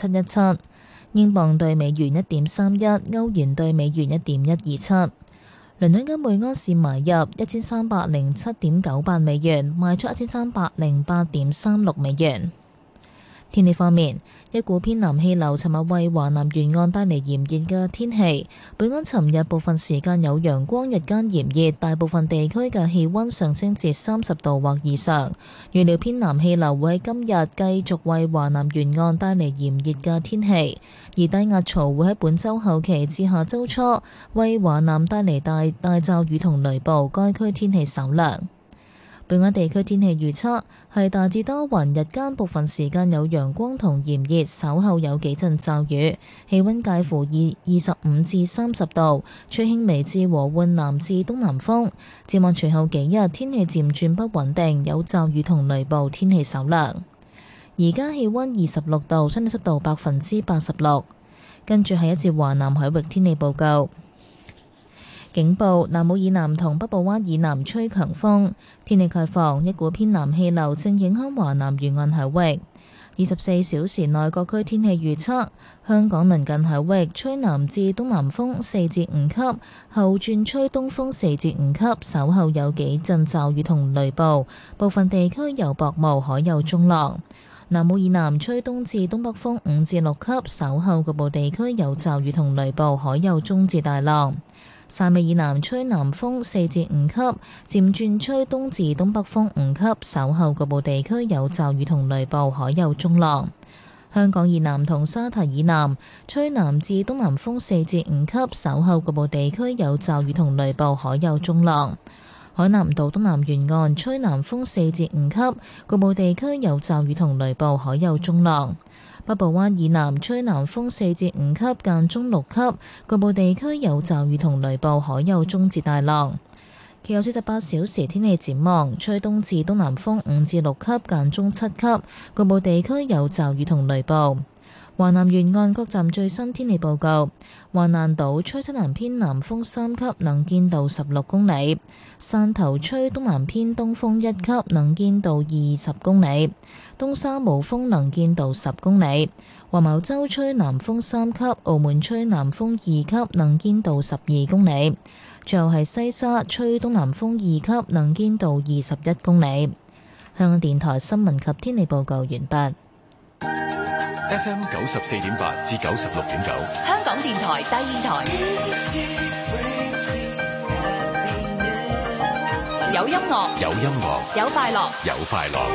1.717，英鎊對美元1.31，歐元對美元1.127。倫敦金每安士買入1307.98美元，賣出1308.36美元。天氣方面，一股偏南氣流尋日為華南沿岸帶嚟炎熱嘅天氣。本港尋日部分時間有陽光，日間炎熱，大部分地區嘅氣溫上升至30度或以上。預料偏南氣流會喺今日繼續為華南沿岸帶嚟炎熱嘅天氣，而低壓槽會喺本週後期至下週初為華南帶嚟大驟雨同雷暴，該區天氣稍涼。本港地區天氣預測係大致多雲，日間部分時間有陽光同炎熱，稍後有幾陣驟雨，氣溫介乎25至30度，吹輕微至和緩南至東南風。展望隨後幾日天氣漸轉不穩定，有驟雨同雷暴，天氣稍涼。而家氣溫26度，相對濕度86%。跟住係一節華南海域天氣報告。警報：南澳以南同北部灣以南吹強風，天氣概況，一股偏南氣流正影響華南沿岸海域。24小時內各區天氣預測：香港鄰近海域吹南至東南風4至5級，後轉吹東風4至5級，稍後有幾陣驟雨同雷暴，部分地區有薄霧，海有中浪。南澳以南吹東至東北風5至6級，稍後局部地區有驟雨同雷暴，海有中至大浪。汕尾以南吹南風4至5級，漸轉吹東至東北風5級，稍後局部地區有驟雨同雷暴，海有中浪。香港以南同沙堤以南吹南至東南風4至5級，稍後局部地區有驟雨同雷暴，海有中浪。海南島東南沿岸吹南風4至5級，局部地區有驟雨同雷暴，海有中浪。北部灣以南吹南風4至5級，間中6級，局部地區有驟雨同雷暴，海有中至大浪。其後48小時天氣展望，吹東至東南風5至6級，間中7級，局部地區有驟雨同雷暴。華南沿岸各站最新天氣報告：華南島吹西南偏南風3級，能見度16公里；汕頭吹東南偏東風1級，能見度20公里；東沙無風，能見度10公里；黃茅洲吹南風3級，澳門吹南風2級，能見度12公里；最後係西沙吹東南風2級，能見度21公里。香港電台新聞及天氣報告完畢。 FM 94.8至96.9， 香港電台第二台，有音樂， 有音樂， 有快樂， 有快樂。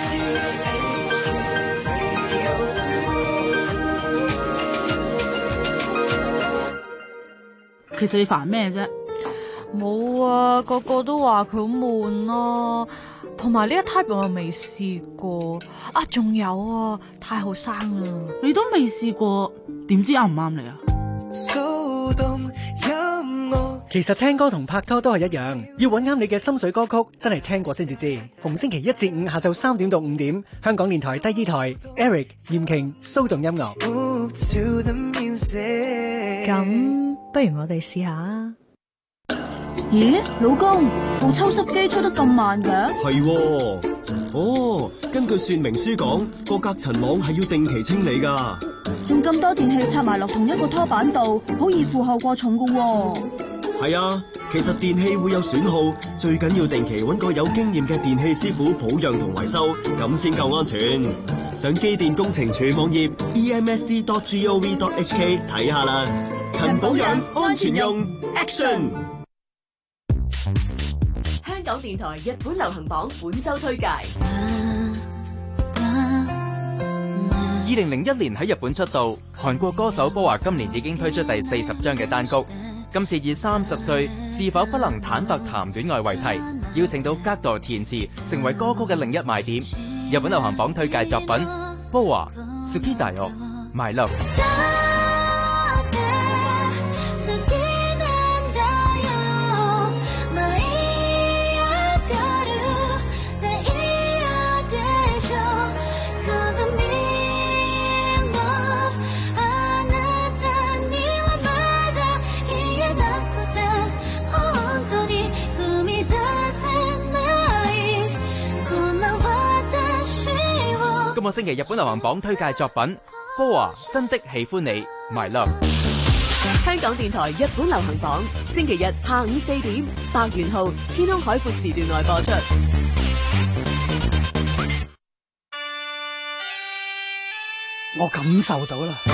其實你煩咩啫？ 冇啊，個個都話佢好悶咯。同埋呢一 type 我又未試過啊，仲有啊，太後生啦。 你都未試過，點知啱唔啱你啊？ 其實聽歌同拍拖都係一樣，要揾啱你嘅心水歌曲，真係聽過先至知。逢星期1至5下晝3點到5點，香港電台第二台 Eric 嚴瓊騷動音樂。 咁不如我哋試下啊。 咦，老公，部抽濕機抽得咁慢嘅？ 係喎，哦，根據說明書講，個隔塵網係要定期清理噶。 仲咁多電器插埋落同一個拖板度，好易負荷過重噶喎。 係啊，其實電器會有損耗，最緊要定期揾個有經驗嘅電器師傅保養同維修，咁先夠安全。上機電工程署網頁 emsd.gov.hk 睇下啦。勤保養，安全用 ，Action！ 香港電台日本流行榜本周推介。 2001年喺日本出道，韓國歌手波華今年已經推出第40張嘅單曲。今次以30歲是否不能坦白談戀愛為題，邀請到GACKT填詞，成為歌曲嘅另一賣點。日本流行榜推介作品：波華、Sukidayo、My Love。今個星期日本流行榜推介作品波華真的喜歡你 ，My Love。 香港電台日本流行榜，星期日下午4點，百元號天空海闊時段內播出。 我感受到啦，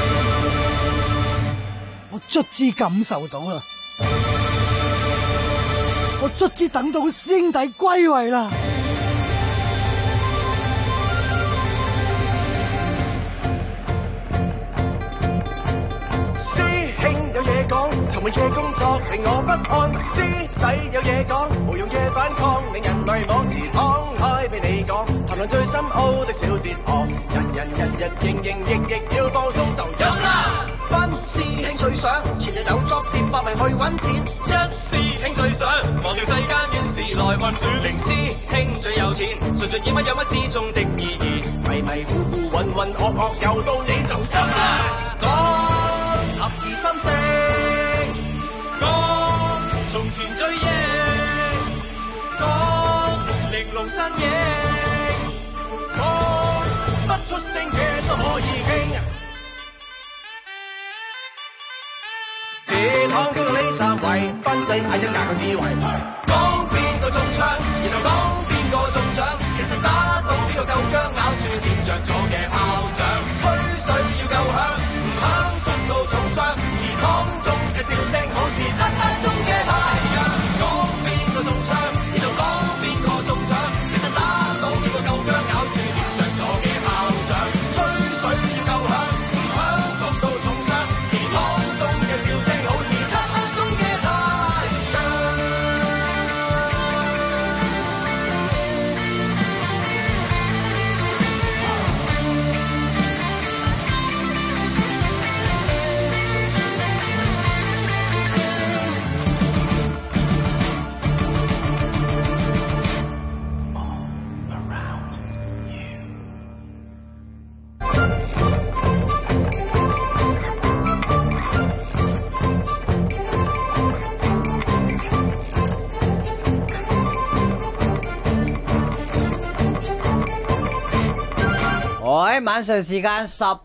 我卒之感受到啦，我卒之等到師兄弟歸位啦。 尋日嘅工作令我不安，師弟有嘢講，無用嘅反抗令人迷惘，時敞開俾你講，談論最深奧的小哲學，人日營役要放鬆就飲啦。班師兄最想前日有 job 接搏命去揾錢，一師兄最想忘掉世間嘅事來困住，零師兄最有錢，順盡以乜有乜之中的意義，迷迷糊糊渾渾噩噩又到你就飲啦。講合二心聲。講從前追憶，講玲瓏身影，講不出聲嘅都可以傾。自躺中呢三位，賓仔嗌一格個智慧，講邊個中槍，然後講邊個中獎，其實打到邊個夠薑，咬住掂着咗嘅炮仗，吹水要夠響，唔響谷到重傷。當中嘅笑聲好似漆黑中嘅太陽，講邊個中槍，然後講邊個中獎，其實打到邊個夠薑，咬住點着咗嘅炮仗，吹水要夠響，唔響谷到重傷，祠堂中嘅笑聲好似漆黑中嘅太陽。 晚上時間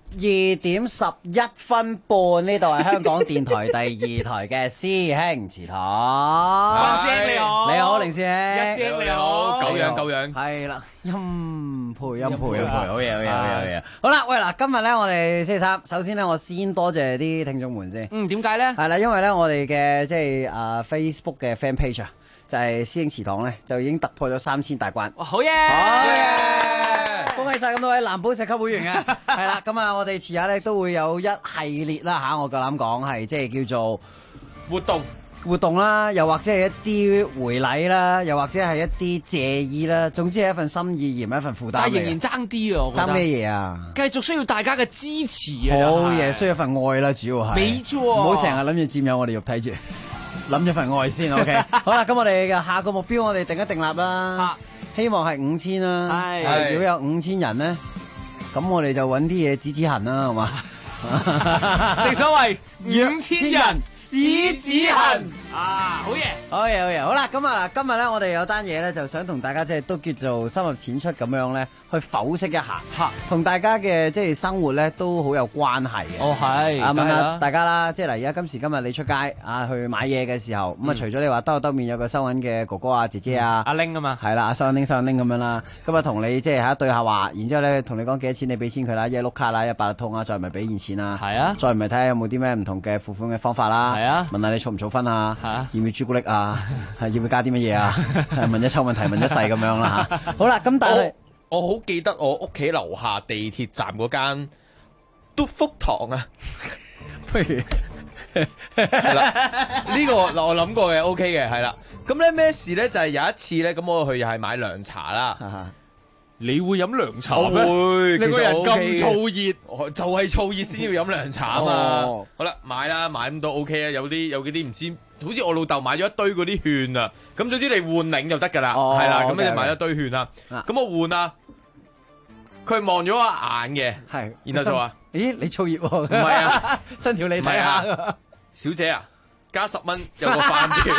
12:11半，呢度係香港電台第2台嘅師兄祠堂。 關師兄你好， 你好，凌師兄， 一師兄你好， 久仰， 係啦，欽佩，好嘢。好啦，喂嗱，今日咧我哋星期三，首先咧我先多謝啲聽眾們先。 點解咧？ 係啦，因為咧我哋嘅即係Facebook 嘅 fan page 啊，就係師兄祠堂咧，就已經突破咗3000大關。 好嘢！ 恭喜晒咁多位藍寶石級會員嘅，係啦，咁啊，我哋遲下咧都會有一系列啦嚇，我夠膽講係即係叫做活動啦，又或者係一啲回禮啦，又或者係一啲謝意啦，總之係一份心意而唔係一份負擔。 但係仍然爭啲啊，我覺得。 爭咩嘢啊？ 繼續需要大家嘅支持啊！ 好嘢，需要一份愛啦，主要係。 沒錯。 唔好成日諗住佔有我哋肉體住，諗咗份愛先。OK。好啦，咁我哋嘅下個目標我哋定一定立啦。希望係5000啦，係如果有5000人咧，咁我哋就揾啲嘢止止痕啦，係嘛？ 正所謂5000人止痕啊！好嘢， 好啦，咁啊，今日咧我哋有單嘢咧，就想同大家即係都叫做深入淺出咁樣咧，去剖析一下，同大家嘅即係生活咧都好有關係嘅。 哦，係問下大家啦，即係嗱，而家今時今日你出街啊去買嘢嘅時候，咁啊除咗你話兜面有個收銀嘅哥哥啊姐姐啊， 阿玲啊嘛， 係啦，阿收銀拎咁樣啦，咁啊同你即係喺對下話，然之後咧同你講幾多錢，你俾錢佢啦，一碌卡啦，一八達通啊，再唔係俾現錢啦， 係啊， 再唔係睇下有冇啲咩唔同嘅付款嘅方法啦， 係啊， 問下你儲唔儲分啊，要唔要朱古力啊，要唔要加啲乜嘢啊，問一抽問題問一世咁樣啦嚇。好啦，咁但係我好記得我屋企樓下地鐵站嗰間篤福堂啊， 不如係啦，呢個嗱我諗過嘅 OK 嘅係啦。咁咧咩事咧？就係有一次咧，咁我去又係買涼茶啦。 你會飲涼茶咩？會， 你個人咁燥熱，就係燥熱先要飲涼茶啊嘛。好啦，買咁都 OK 啊。有啲唔知，好似我老豆買咗一堆嗰啲券啊。咁總之你換領就得㗎啦，係啦。咁你買一堆券啦。咁我換啊，佢望咗我眼嘅， 係， 然後就話： 咦，你燥熱喎？ 唔係啊， 伸條脷睇下。 小姐啊，加10蚊有個飯券。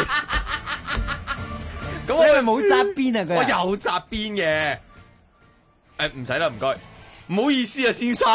咁我係冇紮邊啊？佢我有紮邊嘅。唔使啦，唔該。 唔好意思啊，先生。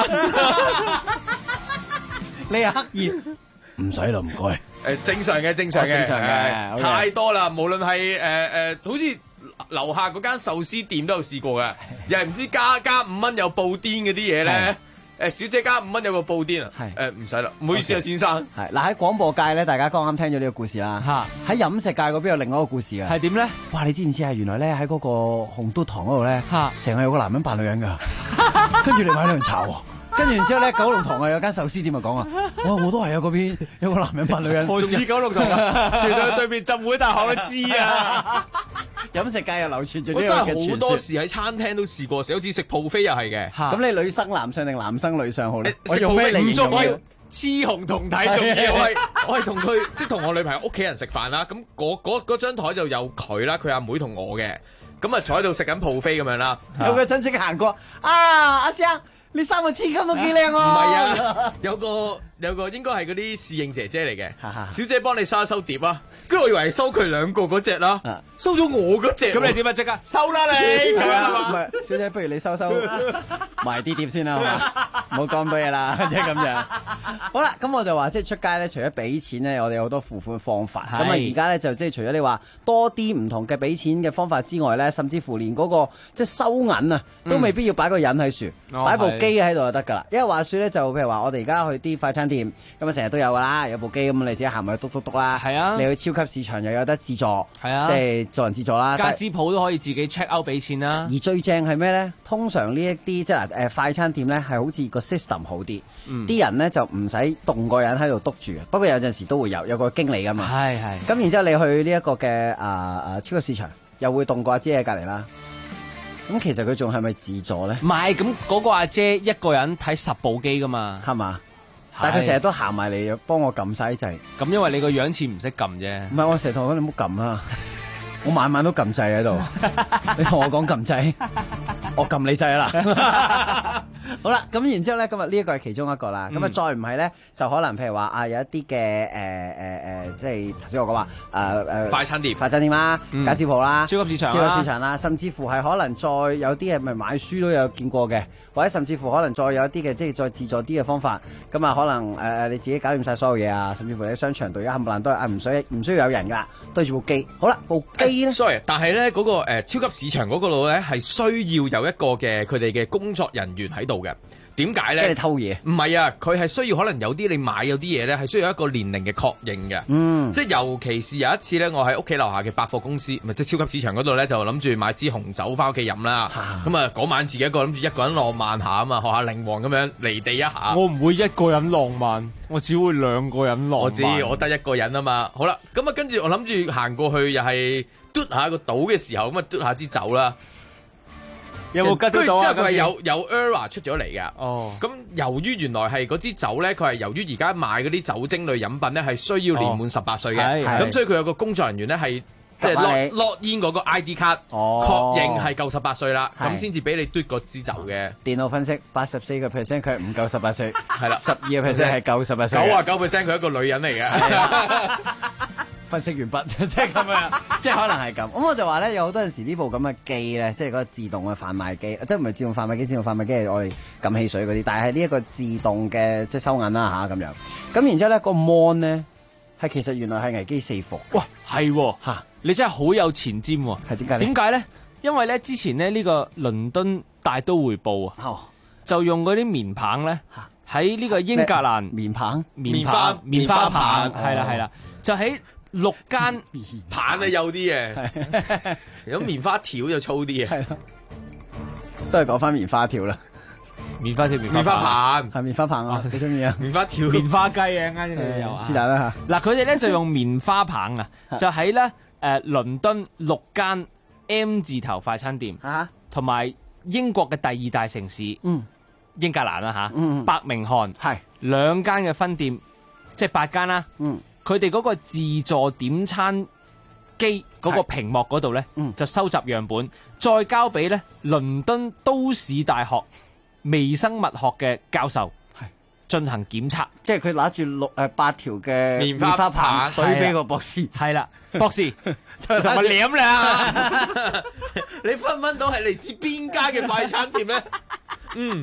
你係刻意唔使啦，唔該。 正常嘅，太多啦。無論係好似樓下嗰間壽司店都有試過嘅，又係唔知加5蚊有布甸嗰啲嘢咧。小姐加5蚊有個布甸啊，唔使啦，唔好意思啊，先生。 係嗱，喺廣播界咧，大家剛啱聽咗呢個故事啦。喺飲食界嗰邊有另外一個故事啊。 係點咧？ 哇！你知唔知啊？原來咧喺嗰個紅都堂嗰度咧，成日有個男人扮女人噶，跟住你買涼茶喎。跟住然之後咧，九龍塘有間壽司店就講啊，我都係啊，嗰邊有個男人扮女人。 我知九龍塘啊，住到對面浸會大學都知啊。 飲食界又流傳住呢我個嘅傳說。 真係好多時喺餐廳都試過，好似食 buffet 又係嘅。 咁你女生男上定男生女上好咧？ 我用咩嚟形容？ 要雌雄同體仲要，我係同佢即係同我女朋友屋企人食飯啦。咁嗰張台就有佢啦，佢阿妹同我嘅。咁啊坐喺度食緊 buffet 咁樣啦。 有個親戚行過啊，阿生。你3個千金都幾靚喎！唔係啊，有個應該係嗰啲侍應姐姐嚟嘅，小姐幫你收一收碟啊！跟住我以為係收佢2個嗰隻啦，收咗我嗰隻。 咁你點啊？即刻收啦你！ 唔係，小姐，不如你收埋啲碟先啦，唔好講多嘢啦，即係咁樣。好啦，咁我就話即係出街咧，除咗俾錢咧，我哋有好多付款方法。咁啊，而家咧就即係除咗你話多啲唔同嘅俾錢嘅方法之外咧，甚至乎連嗰個即係收銀啊，都未必要擺個人喺樹，擺部機喺度就得㗎啦。因為話説咧，就譬如話我哋而家去啲快餐店，咁啊成日都有㗎啦，有部機咁你自己行埋去篤啦。係啊，你去超級市場又有得自助，係啊，即係助人自助啦。 家私鋪都可以自己 check out 俾錢啦。 而最正係咩咧？通常呢一啲即係快餐店咧係好似個 system 好啲，啲人咧就唔使動個人喺度督住嘅。不過有陣時都會有個經理㗎嘛。係。咁然之後你去呢一個嘅超級市場，又會動個阿姐喺隔離啦。咁其實佢仲係咪自助咧？ 唔係，咁嗰個阿姐一個人睇10部機㗎嘛， 係嘛？但係佢成日都行埋嚟幫我撳晒啲掣。 咁因為你個樣似唔識撳啫。 唔係，我成日同佢講你唔好撳啦。我晚晚都撳掣喺度，你同我講撳掣，我撳你掣啦。好啦，咁然之後咧，今日呢一個係其中一個啦。咁啊，再唔係咧，就可能譬如話有一啲嘅即係頭先我講話快餐店啦、街市鋪啦、 超級市場啦，甚至乎係可能再有啲係咪買書都有見過嘅，或者甚至乎可能再有一啲嘅即係再自助啲嘅方法。咁啊，可能你自己搞掂晒所有嘢啊，甚至乎喺商場度而家冚唪唥都係唔需要有人㗎，對住部機。好啦，部機。 sorry， 但係咧嗰個超級市場嗰個度咧係需要有一個嘅佢哋嘅工作人員喺度嘅。點解咧？ 即係你偷嘢？ 唔係啊，佢係需要可能有啲你買有啲嘢咧係需要一個年齡嘅確認嘅。即係尤其是有一次咧，我喺屋企樓下嘅百貨公司，咪即係超級市場嗰度咧，就諗住買支紅酒翻屋企飲啦。咁啊嗰晚自己諗住一個人浪漫下啊嘛，學下靈王咁樣離地一下。 我唔會一個人浪漫，我只會2個人浪漫。 我知我得一個人啊嘛。好啦，咁啊跟住我諗住行過去又係嘟下個島嘅時候，咁啊嘟下支酒啦。 有冇吉到啊？ 即係佢係有 error 出咗嚟㗎。哦，咁由於原來係嗰支酒咧，佢係由於而家賣嗰啲酒精類飲品咧係需要年滿18歲嘅，咁所以佢有個工作人員咧係即係落煙嗰個 ID 卡，確認係夠18歲啦，咁先至俾你嘟嗰支酒嘅。 電腦分析84%佢係唔夠18歲，係啦，12% 係夠18歲 ，99% 佢係一個女人嚟嘅。 分析完畢，即係咁樣，即係可能係咁。咁我就話咧，有好多陣時呢部咁嘅機咧，即係嗰個自動嘅販賣機，即係唔係自動販賣機？自動販賣機係我哋撳汽水嗰啲，但係呢一個自動嘅即係收銀啦嚇咁樣。咁然之後咧，個 mon 咧係其實原來係危機四伏。 哇，係嚇，你真係好有前瞻喎。 係點解咧？ 點解咧？因為咧之前咧呢個倫敦大都會報啊，就用嗰啲棉棒咧喺呢個英格蘭棉棒、 棉花棒，係啦，就喺6間棒啊幼啲嘅，如果棉花條就粗啲嘅， 係咯，都係講翻棉花條啦， 棉花條、 棉花棒係棉花棒啊，幾中意啊， 棉花條、 棉花雞啊，啱啱你有是但啦嚇。嗱，佢哋咧就用棉花棒啊，就喺咧倫敦6間 M 字頭快餐店，同埋英國嘅第2大城市，英格蘭啦嚇，伯明翰係2間嘅分店，即係8間啦。佢哋嗰個自助點餐機嗰個屏幕嗰度咧，就收集樣本，再交俾咧倫敦都市大學微生物學嘅教授進行檢測。 即係佢拿住8條嘅棉花棒對俾個博士。 係啦，博士同我舐啦。 你分到係嚟自邊間嘅快餐店咧？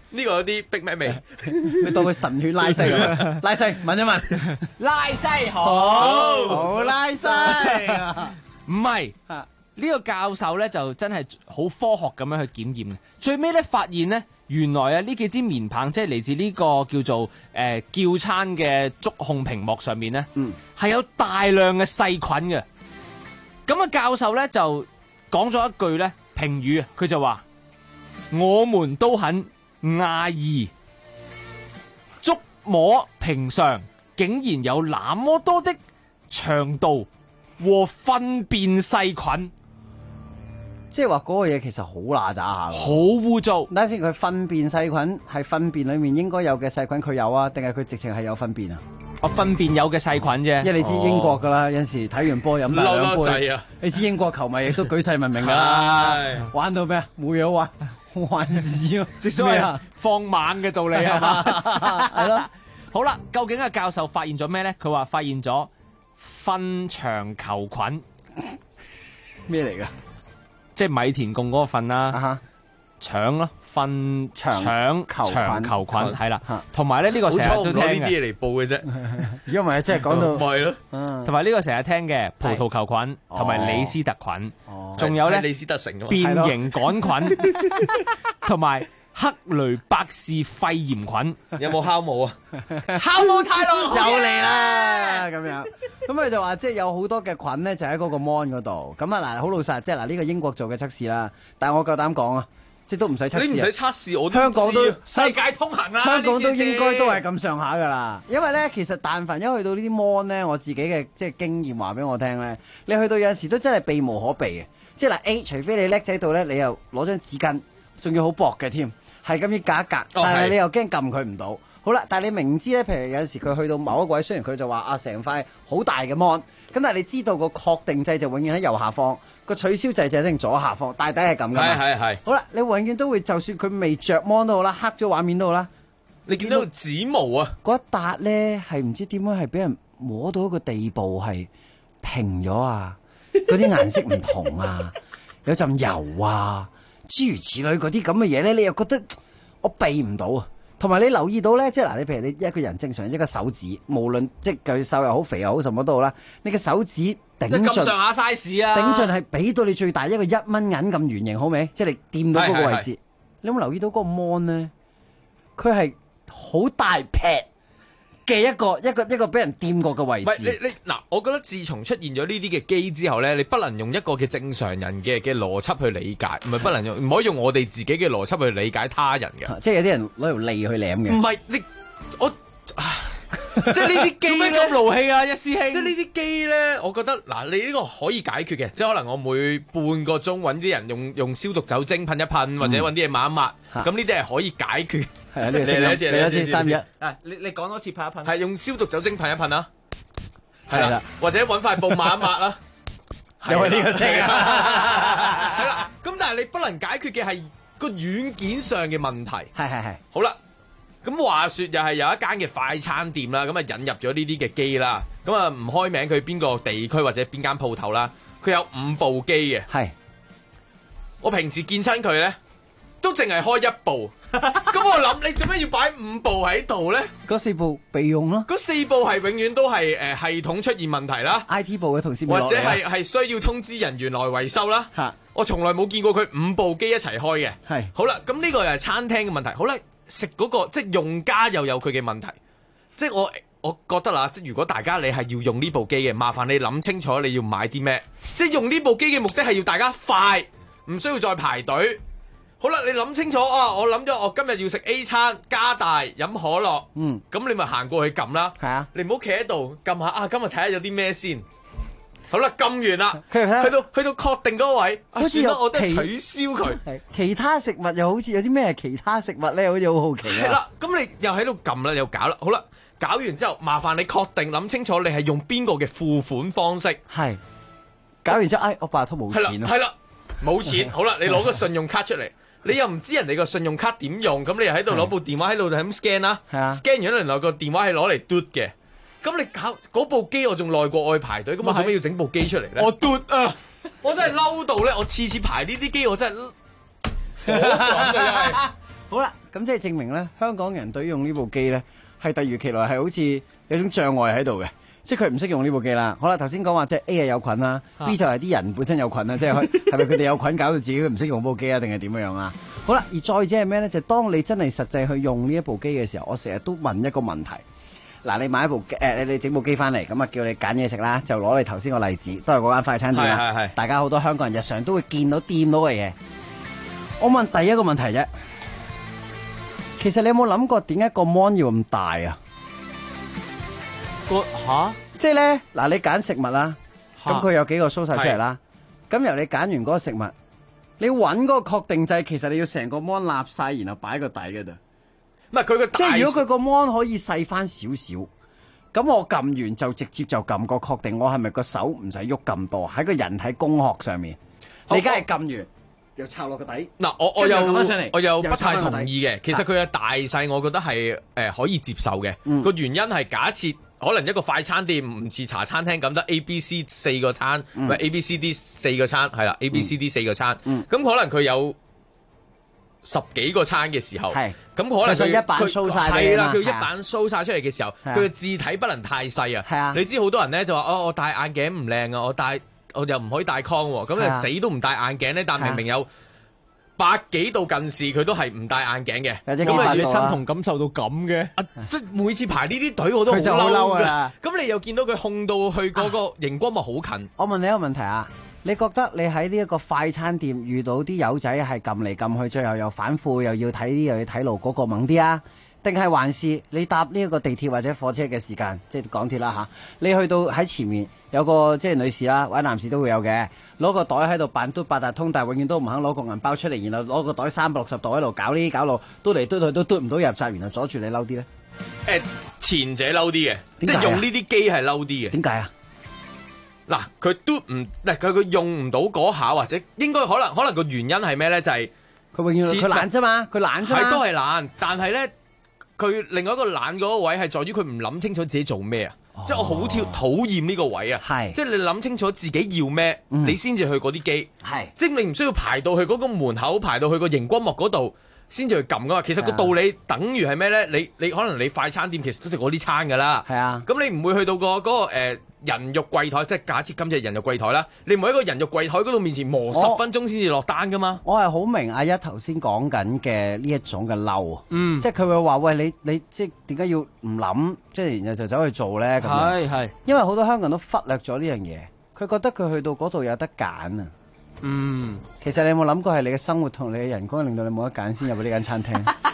呢個有啲逼咩味？ 你當佢神犬拉西咁，拉西問一問， 拉西好拉西， 唔係呢個教授咧就真係好科學咁樣去檢驗嘅，最尾咧發現咧原來啊呢幾支棉棒即係嚟自呢個叫做叫餐嘅觸控屏幕上面咧，係有大量嘅細菌嘅。咁啊教授咧就講咗一句咧評語啊，佢就話：我們都很訝異，觸摸屏上竟然有那麼多的腸道和糞便細菌。 即係話嗰個嘢其實好乸渣下， 好污糟。 等下先，佢糞便細菌係糞便裡面應該有嘅細菌，佢有啊？定係佢直情係有糞便啊？ 糞便有嘅細菌啫。 因為你知英國噶啦，有陣時睇完波飲大兩杯啊！ 你知英國球迷亦都舉世聞名噶啦，玩到咩啊？冇嘢玩，玩屎咯！ 即係咩啊？放猛嘅道理係嘛？ 係咯。 好啦，究竟阿教授發現咗咩咧？佢話發現咗糞腸球菌， 咩嚟噶？ 即係米田共嗰個糞啦，腸咯，糞腸球菌係啦，同埋咧呢個成日都聽嘅。 呢啲嘢嚟報嘅啫， 如果唔係真係講到咪咯。 同埋呢個成日聽嘅葡萄球菌，同埋李斯特菌，仲有咧李斯特城變形桿菌，同埋克雷伯氏肺炎菌。 有冇酵母啊？ 酵母太郎又嚟啦，咁樣。咁佢就話即係有好多嘅菌咧，就喺嗰個 mon 嗰度。咁啊嗱，好老實，即係嗱呢個英國做嘅測試啦。但係我夠膽講啊，即係都唔使測試。 你唔使測試，我香港都世界通行啦。 香港都應該都係咁上下噶啦。因為咧，其實但凡一去到呢啲 mon 咧，我自己嘅即係經驗話俾我聽咧，你去到有陣時都真係避無可避嘅。即係嗱 A，除非你叻仔到咧，你又攞張紙巾，仲要好薄嘅添，係咁樣隔一隔，但係你又驚撳佢唔到。好啦，但係你明知咧，譬如有陣時佢去到某一個位，雖然佢就話啊成塊好大嘅 mon，咁但係你知道個確定掣就永遠喺右下方，個取消掣就一定左下方，大抵係咁噶嘛。 係。 好啦，你永遠都會，就算佢未着 mon 都好啦，黑咗畫面都好啦， 你見到指毛啊？ 嗰一笪咧係唔知點樣係俾人摸到一個地步係平咗啊！嗰啲顏色唔同啊，有陣油啊，諸如此類嗰啲咁嘅嘢咧，你又覺得我避唔到啊！同埋你留意到咧，即係嗱，你譬如你一個人正常一個手指，無論即係佢瘦又好肥又好，什麼都好啦，你嘅手指頂盡咁上下 size 啊， 頂盡係俾到你最大一個1蚊銀咁圓形，好未？即係你掂到嗰個位置，你有冇留意到嗰個 mon 咧？佢係好大劈嘅一個俾人掂過嘅位置。 唔係你嗱，我覺得自從出現咗呢啲嘅機之後咧，你不能用一個嘅正常人嘅邏輯去理解，唔係不能用，唔可以用我哋自己嘅邏輯去理解他人嘅。 即係有啲人攞條脷去舐嘅。 唔係你我。即係呢啲機咧， 咁勞氣啊，一師兄！ 即係呢啲機咧，我覺得嗱，你呢個可以解決嘅，即係可能我每半個鐘揾啲人用消毒酒精噴一噴，或者揾啲嘢抹一抹，咁呢啲係可以解決。 係啊，你一次3、2、1。 啊，你講多次噴一噴。 係用消毒酒精噴一噴啦。係啦，或者揾塊布抹一抹啦。 又係呢個聲啊！ 係啦，咁但係你不能解決嘅係個軟件上嘅問題。 係。 好啦。咁話說又係有一間嘅快餐店啦，咁啊引入咗呢啲嘅機啦，咁啊唔開名佢邊個地區或者邊間鋪頭啦，佢有5部機嘅。 係， 我平時見親佢咧，都淨係開1部，咁我諗你做咩要擺5部喺度咧？ 嗰4部備用咯。 嗰4部係永遠都係系統出現問題啦 ，IT 部嘅同事或者係需要通知人員來維修啦。我從來冇見過佢5部機一齊開嘅。 係，好啦，咁呢個又係餐廳嘅問題。好啦。食嗰個即係用家又有佢嘅問題，即係我覺得啦，即係如果大家你係要用呢部機嘅，麻煩你諗清楚你要買啲咩，即係用呢部機嘅目的係要大家快，唔需要再排隊。好啦，你諗清楚啊！我諗咗我今日要食 A 餐加大飲可樂，咁你咪行過去撳啦。 係啊， 你唔好企喺度撳下啊！今日睇下有啲咩先。好啦，撳完啦，去到確定嗰個位， 好似有我得取消佢。 其他食物又好似有啲咩其他食物咧，好似好好奇啊！ 係啦，咁你又喺度撳啦，又搞啦，好啦，搞完之後，麻煩你確定諗清楚，你係用邊個嘅付款方式？ 係搞完之後，我八達通冇錢咯。 係啦，冇錢。好啦，你攞個信用卡出嚟，你又唔知人哋個信用卡點用，咁你又喺度攞部電話喺度咁 scan 啦。係啊 ，scan 完原來個電話係攞嚟嘟嘅。咁你搞嗰部機我仲耐過我去排隊，咁我做咩要整部機出嚟咧？我嘟啊！我真係嬲到咧，我次次排呢啲機我真係火滾啊！真係， 好啦，咁即係證明咧，香港人對於用呢部機咧，係突如其來係好似有種障礙喺度嘅，即係佢唔識用呢部機啦。好啦，頭先講話即係 A 係有菌啦，B 就係啲人本身有菌啦，即係係咪佢哋有菌搞到自己唔識用部機啊，定係點樣啊？好啦，而再者係咩咧？就係當你真係實際去用呢一部機嘅時候，我成日都問一個問題。嗱，你買一部你整部機翻嚟，咁啊叫你揀嘢食啦，就攞你頭先個例子，都係嗰間快餐店啦。係。大家好多香港人日常都會見到掂到嘅嘢。我問第一個問題啫，其實你有冇諗過點解個 mon 要咁大啊？即係咧，嗱，你揀食物啦，咁佢有幾個 show 晒出嚟啦，咁由你揀完嗰個食物，你揾嗰個確定掣，其實你要成個 mon 立晒，然後擺個底嗰度。 唔係佢個即係如果佢個 mon 可以細翻少少，咁我撳完就直接就撳個確定，我係咪個手唔使喐咁多？喺個人體工學上面，你而家係撳完又插落個底。 嗱，我又不太同意嘅。其實佢嘅大細，我覺得係可以接受嘅。個原因係假設可能一個快餐店唔似茶餐廳咁得 A、B、C 4個餐，唔係 A、B、C、D 4個餐，係啦 A、B、C、D 4個餐。咁可能佢有10幾個餐嘅時候，咁可能佢一版 show 晒係啦，佢一版 show 晒出嚟嘅時候，佢嘅字體不能太細啊。你知好多人咧就話我戴眼鏡唔靚啊，我又唔可以戴 con 喎，咁就死都唔戴眼鏡咧。但明明有100幾度近視，佢都係唔戴眼鏡嘅。 咁啊，你身同感受到咁嘅， 即係每次排呢啲隊我都好嬲㗎。咁你又見到佢控到去嗰個熒光幕好近。 我問你一個問題啊！你覺得你喺呢一個快餐店遇到啲友仔係撳嚟撳去，最後又反悔，又要睇啲又要睇路，嗰個猛啲啊？定係還是你搭呢一個地鐵或者火車嘅時間，即係港鐵啦嚇，你去到喺前面有個即係女士啦或者男士都會有嘅，攞個袋喺度扮嘟八達通，但係永遠都唔肯攞個銀包出嚟，然後攞個袋360度喺度搞呢搞路，嘟嚟嘟去都嘟唔到入閘，然後阻住你嬲啲咧？ 前者嬲啲嘅，即係用呢啲機係嬲啲嘅。 點解啊？ 嗱，佢都唔，佢用唔到嗰下，或者應該可能個原因係咩咧？就係佢永遠佢懶啫嘛，佢懶啫嘛， 係都係懶，但係咧佢另外一個懶嗰個位係在於佢唔諗清楚自己做咩啊！即係我好討厭呢個位啊！即係你諗清楚自己要咩，你先至去嗰啲機，即係你唔需要排到去嗰個門口，排到去個熒光幕嗰度。先至去撳噶嘛，其實個道理等於係咩咧？你可能你快餐店其實都係嗰啲餐噶啦，咁你唔會去到嗰個人肉櫃台，即係假設今次係人肉櫃台啦，你唔會喺個人肉櫃台嗰度面前磨10分鐘先至落單噶嘛？我係好明阿一頭先講緊嘅呢一種嘅嬲，即係佢會話喂你即係點解要唔諗，即係然後就走去做咧？咁樣係，因為好多香港人都忽略咗呢樣嘢，佢覺得佢去到嗰度有得揀啊。其實你有冇諗過係你嘅生活同你嘅人工令到你冇得揀先入去呢間餐廳？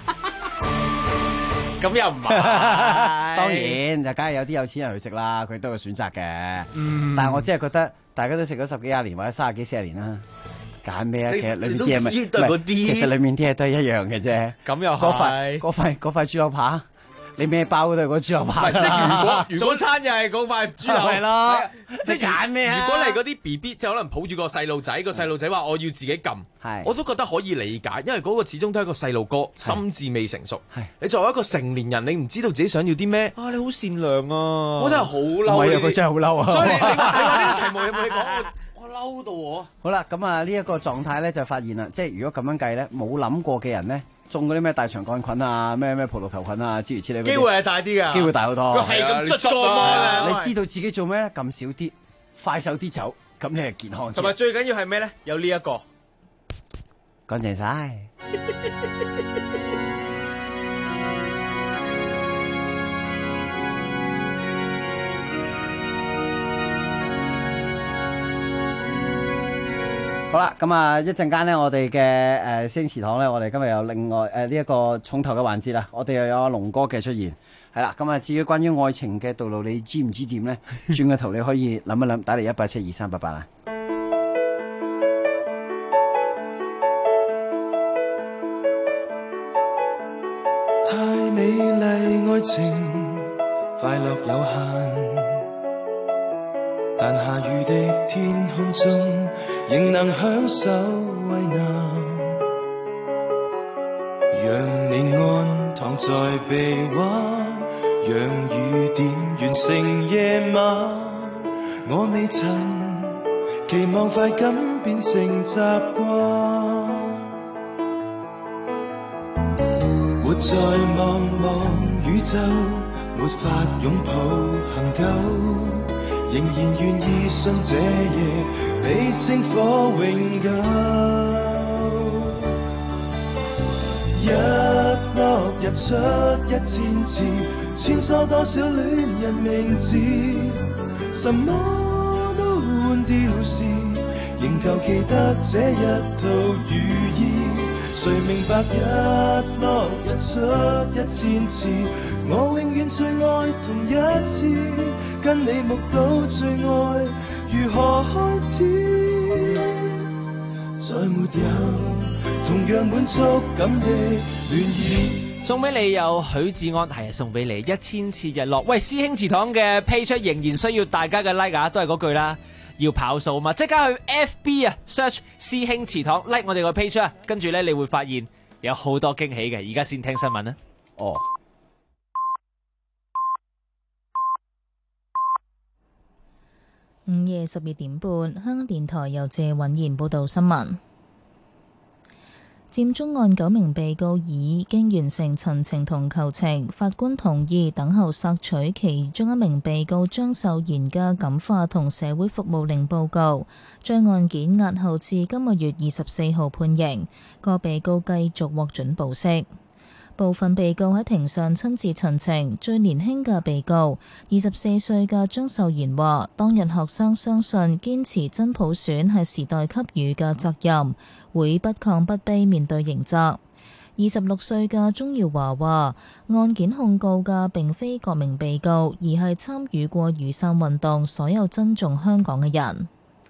咁又唔係，當然就梗係有啲有錢人去食啦，佢都有選擇嘅。但係我只係覺得大家都食咗10幾20年或者30幾40年啦，揀咩啊？其實裏面啲嘢其實裏面啲嘢都係一樣嘅啫。咁又係嗰塊豬柳扒。你咩包都係嗰豬柳扒，即係如果早餐又係嗰塊豬柳係咯，即係揀咩啊？如果你嗰啲 BB 就可能抱住個細路仔，個細路仔話我要自己撳，我都覺得可以理解，因為嗰個始終都係一個細路哥，心智未成熟。你作為一個成年人，你唔知道自己想要啲咩啊？你好善良啊！我真係好嬲，唔係啊，佢真係好嬲啊！所以你話呢個題目有冇你講？我嬲到我。好啦，咁啊呢一個狀態咧就發現啦，即係如果咁樣計咧，冇諗過嘅人咧。中嗰啲咩大腸桿菌啊，咩葡萄球菌啊，諸如此類，機會係大啲㗎，機會大好多。佢係咁捽個芒，你知道自己做咩咧？撳少啲，快手啲走，咁你係健康啲。同埋最緊要係咩咧？有呢一個，乾淨晒。好啦，咁啊一陣間咧，我哋嘅星祠堂咧，我哋今日有另外呢一個重頭嘅環節啦，我哋又有阿龍哥嘅出現，係啦，咁啊至於關於愛情嘅道路，你知唔知點咧？轉個頭你可以諗一諗，打嚟1872388啦。 太美麗愛情，快樂有限。但下雨的天空中，仍能享受慰難。讓你安躺在臂彎，讓雨點完成夜晚。我未曾期望快感變成習慣。 活在茫茫宇宙，沒法擁抱恒久，仍然願意信這夜比星火永久。日落日出1000次，穿梭多少戀人名字，什麼都換掉時，仍舊記得這一套寓意。誰明白日落日出1000次，我永遠最愛同一次，跟你目睹最愛如何開始，再沒有同樣滿足感的戀意。 送俾你有許志安，係送俾你1000次日落。喂，師兄祠堂嘅 page 仍然需要大家嘅 like 啊，都係嗰句啦。要跑數嘛，即刻去 FB 啊 search 師兄祠堂 like 我哋個 page 啊，跟住咧你會發現有好多驚喜嘅。而家先聽新聞啦。 哦， 午夜12點半，香港電台由謝允賢報道新聞。佔中案9名被告已經完成陳情同求情，法官同意等候索取其中一名被告張秀賢嘅感化同社會服務令報告，將案件押後至今個月24號判刑。個被告繼續獲准保釋。部分被告喺庭上親自陳情，最年輕嘅被告24歲嘅張秀賢話：當日學生相信堅持真普選係時代給予嘅責任，會不亢不卑面對刑責。26歲嘅鍾耀華話：案件控告嘅並非各名被告，而係參與過雨傘運動所有珍重香港嘅人。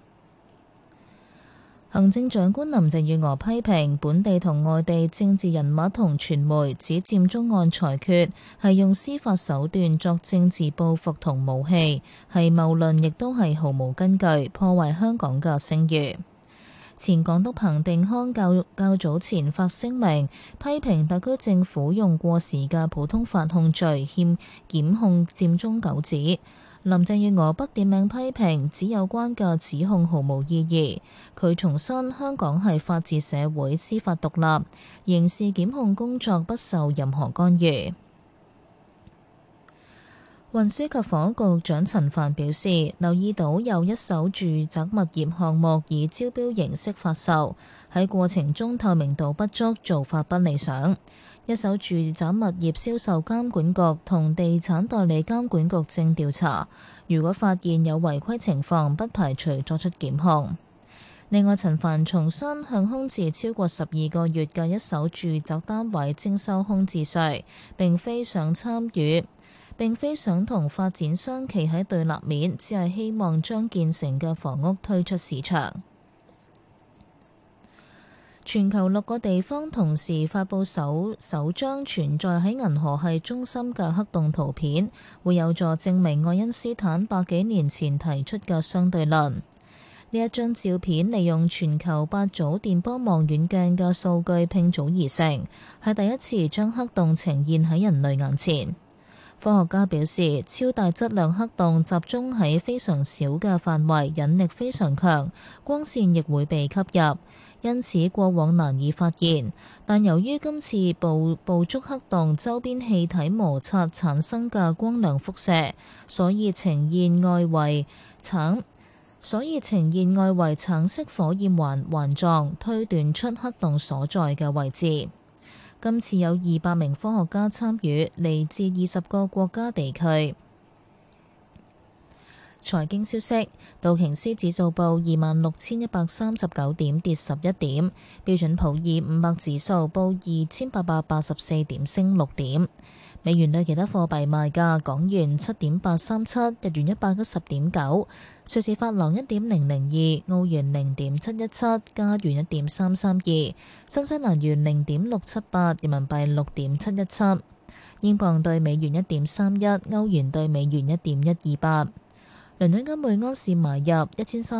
行政長官林鄭月娥批評本地同外地政治人物同傳媒指佔中案裁決係用司法手段作政治報復同武器，係謬論，亦都係毫無根據，破壞香港嘅聲譽。前港督彭定康較早前發聲明，批評特區政府用過時嘅普通法控罪欠檢控佔中九子。林鄭月娥不點名批評，指有關嘅指控毫無意義。佢重申香港係法治社會，司法獨立，刑事檢控工作不受任何干預。運輸及房屋局長陳帆表示，留意到有一手住宅物業項目以招標形式發售，喺過程中透明度不足，做法不理想。一手住宅物業銷售監管局同地產代理監管局正調查，如果發現有違規情況，不排除作出檢控。另外，陳帆重申向空置超過12個月嘅一手住宅單位徵收空置稅，並非想同發展商企喺對立面，只係希望將建成嘅房屋推出市場。全球6個地方同時發布首張存在喺銀河系中心嘅黑洞圖片，會有助證明愛因斯坦百幾年前提出嘅相對論。呢一張照片利用全球8組電波望遠鏡嘅數據拼組而成，係第一次將黑洞呈現喺人類眼前。科學家表示，超大質量黑洞集中喺非常小嘅範圍，引力非常強，光線亦會被吸入，因此過往難以發現。但由於今次捕捉黑洞周邊氣體摩擦產生嘅光亮輻射，所以呈現外圍橙色火焰環狀，推斷出黑洞所在嘅位置。今次有200名科學家參與，嚟自20個國家地區。財經消息：道瓊斯指數報26,139點，跌11點；標準普爾500指數報2,884點，升6點。美元對其他貨幣賣價：港元7.837，日元110.9，瑞士法郎1.002，澳元0.717，加元1.332，新西蘭元0.678，人民幣6.717，英鎊對美元1.31，歐元對美元1.128。倫敦金每安士買入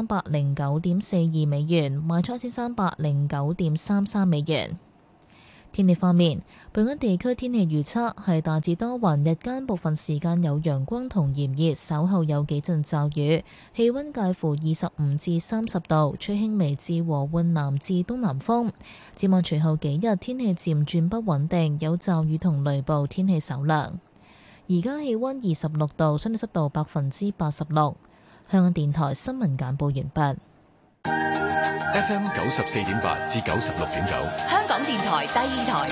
1309.42美元，賣出1309.33美元。 天氣方面，本港地區天氣預測係大致多雲，日間部分時間有陽光同炎熱，稍後有幾陣驟雨，氣溫介乎25至30度，吹輕微至和緩南至東南風。展望隨後幾日天氣漸轉不穩定，有驟雨同雷暴，天氣稍涼。而家氣溫26度，相對濕度86%。香港電台新聞簡報完畢。 FM 94.8至96.9， 香港電台第二台，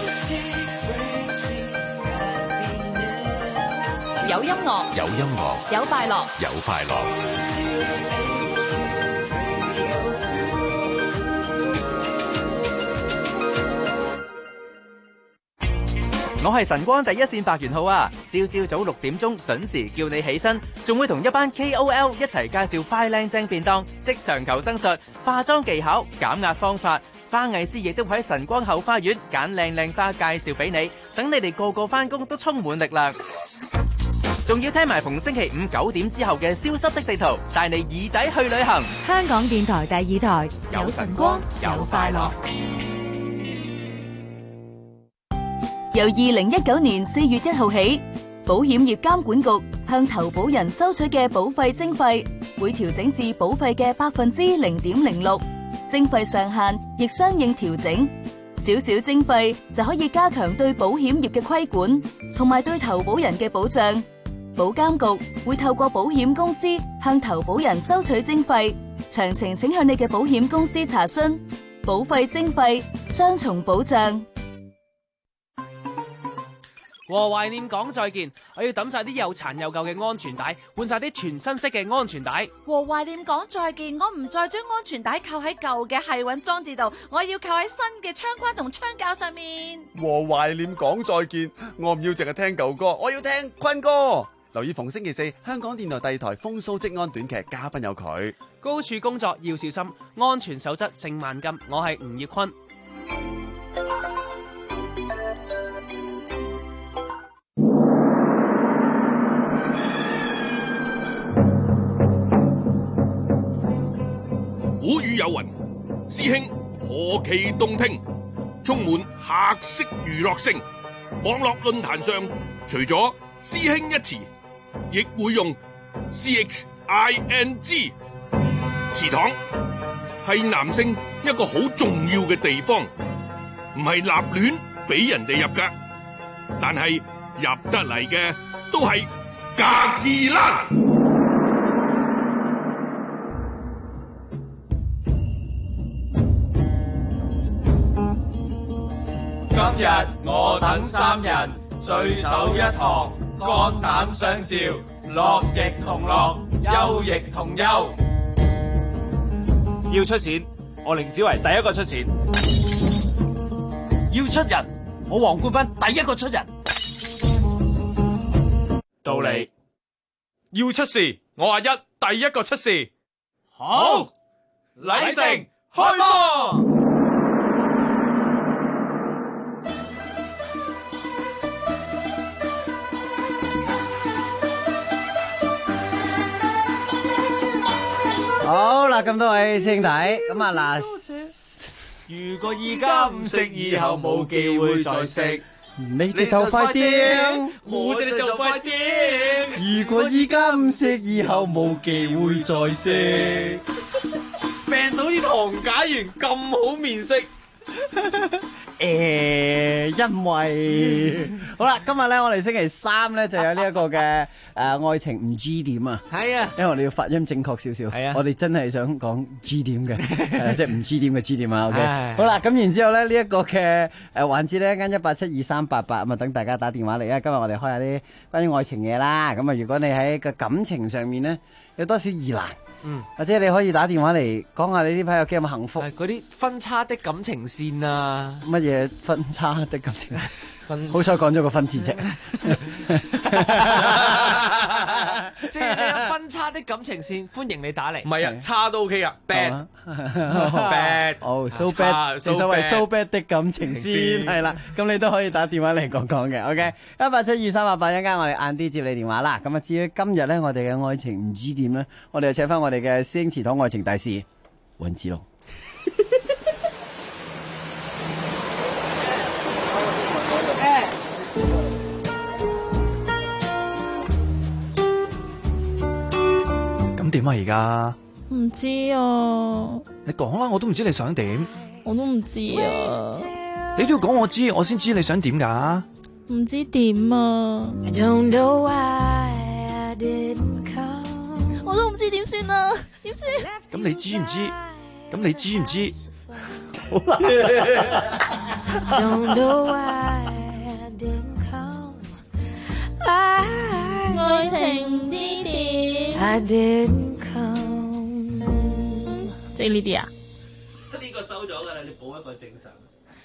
有音樂， 有音樂， 有快樂， 有快樂。 我係晨光第一線白元浩啊！朝朝早6點鐘準時叫你起身，仲會同一班 KOL 一齊介紹快靚正便當、職場求生術、化妝技巧、減壓方法。花藝師亦都會喺晨光後花園揀靚靚花介紹俾你，等你哋個個返工都充滿力量。仲要聽埋逢星期5 9點之後嘅消失的地圖，帶你耳仔去旅行。 香港電台第二台，有晨光，有快樂。由2019年4月1號起，保險業監管局向投保人收取嘅保費徵費會調整至保費嘅0.06%，徵費上限亦相應調整。少少徵費就可以加強對保險業嘅規管，同埋對投保人嘅保障。保監局會透過保險公司向投保人收取徵費，詳情請向你嘅保險公司查詢。保費徵費，雙重保障。 和懷念講再見，我要抌晒啲又殘又舊嘅安全帶，換晒啲全新式嘅安全帶。 和懷念講再見，我唔再將安全帶扣喺舊嘅繫穩裝置度，我要扣喺新嘅窗框同窗架上面。 和懷念講再見，我唔要淨係聽舊歌，我要聽坤歌。留意逢星期4香港電台第二台風騷職安短劇，嘉賓有佢。 高處工作要小心，安全守則勝萬金。我係吳業坤。 古語有云：師兄何其動聽，充滿客式娛樂性。網絡論壇上，除咗師兄一詞，亦會用 CHING。祠堂係男性一個好重要嘅地方，唔係立亂俾人哋入噶，但係入得嚟嘅都係格爾蘭。 今日我等3人聚首一堂，肝膽相照，樂亦同樂，憂亦同憂。 要出錢，我凌子維第一個出錢。 要出人，我黃冠斌第一個出人。 道理。要出事，我阿一第一個出事。 好，禮成開波。 好啦，咁多位師兄弟，咁啊嗱， 如果而家唔食，以後冇機會再食。 你哋就快啲， 我哋就快啲。 如果而家唔食，以後冇機會再食。 病到啲唐解元咁好面色。 因為好啦，今日咧我哋星期3咧就有呢一個嘅愛情唔 G 點啊， 係啊， 因為我哋要發音正確少少，係啊，我哋真係想講 G 點嘅，即係唔 G 點嘅 G 點啊 ，OK， 好啦，咁然之後咧呢一個嘅環節咧一間1872388咁啊，等大家打電話嚟啊，今日我哋開下啲關於愛情嘢啦，咁啊如果你喺個感情上面咧有多少疑難，或者你可以打電話嚟講下你呢排有幾咁幸福， 嗰啲分叉的感情線啊， 乜嘢分叉的感情線？好彩講咗個分字啫， 即係你有分叉的感情線，歡迎你打嚟。 唔係啊，差都 OK 啊 ，bad，bad， 哦，so bad，所謂 so bad 的感情線係啦，咁你都可以打電話嚟講講嘅，OK， 1872388，一陣間我哋晏啲接你電話啦。咁啊，至於今日咧，我哋嘅愛情唔知點咧，我哋就請翻我哋嘅師兄祠堂愛情大使尹子龍。 點啊？而家唔知啊， 你講啦，我都唔知你想點。 我都唔知啊， 你都要講我知，我先知你想點㗎。 唔知點啊，我都唔知點算啊，點算？ 咁你知唔知？咁你知唔知？好難。 愛情唔知點，即係呢啲啊？ 呢個收咗㗎啦，你補一個正常。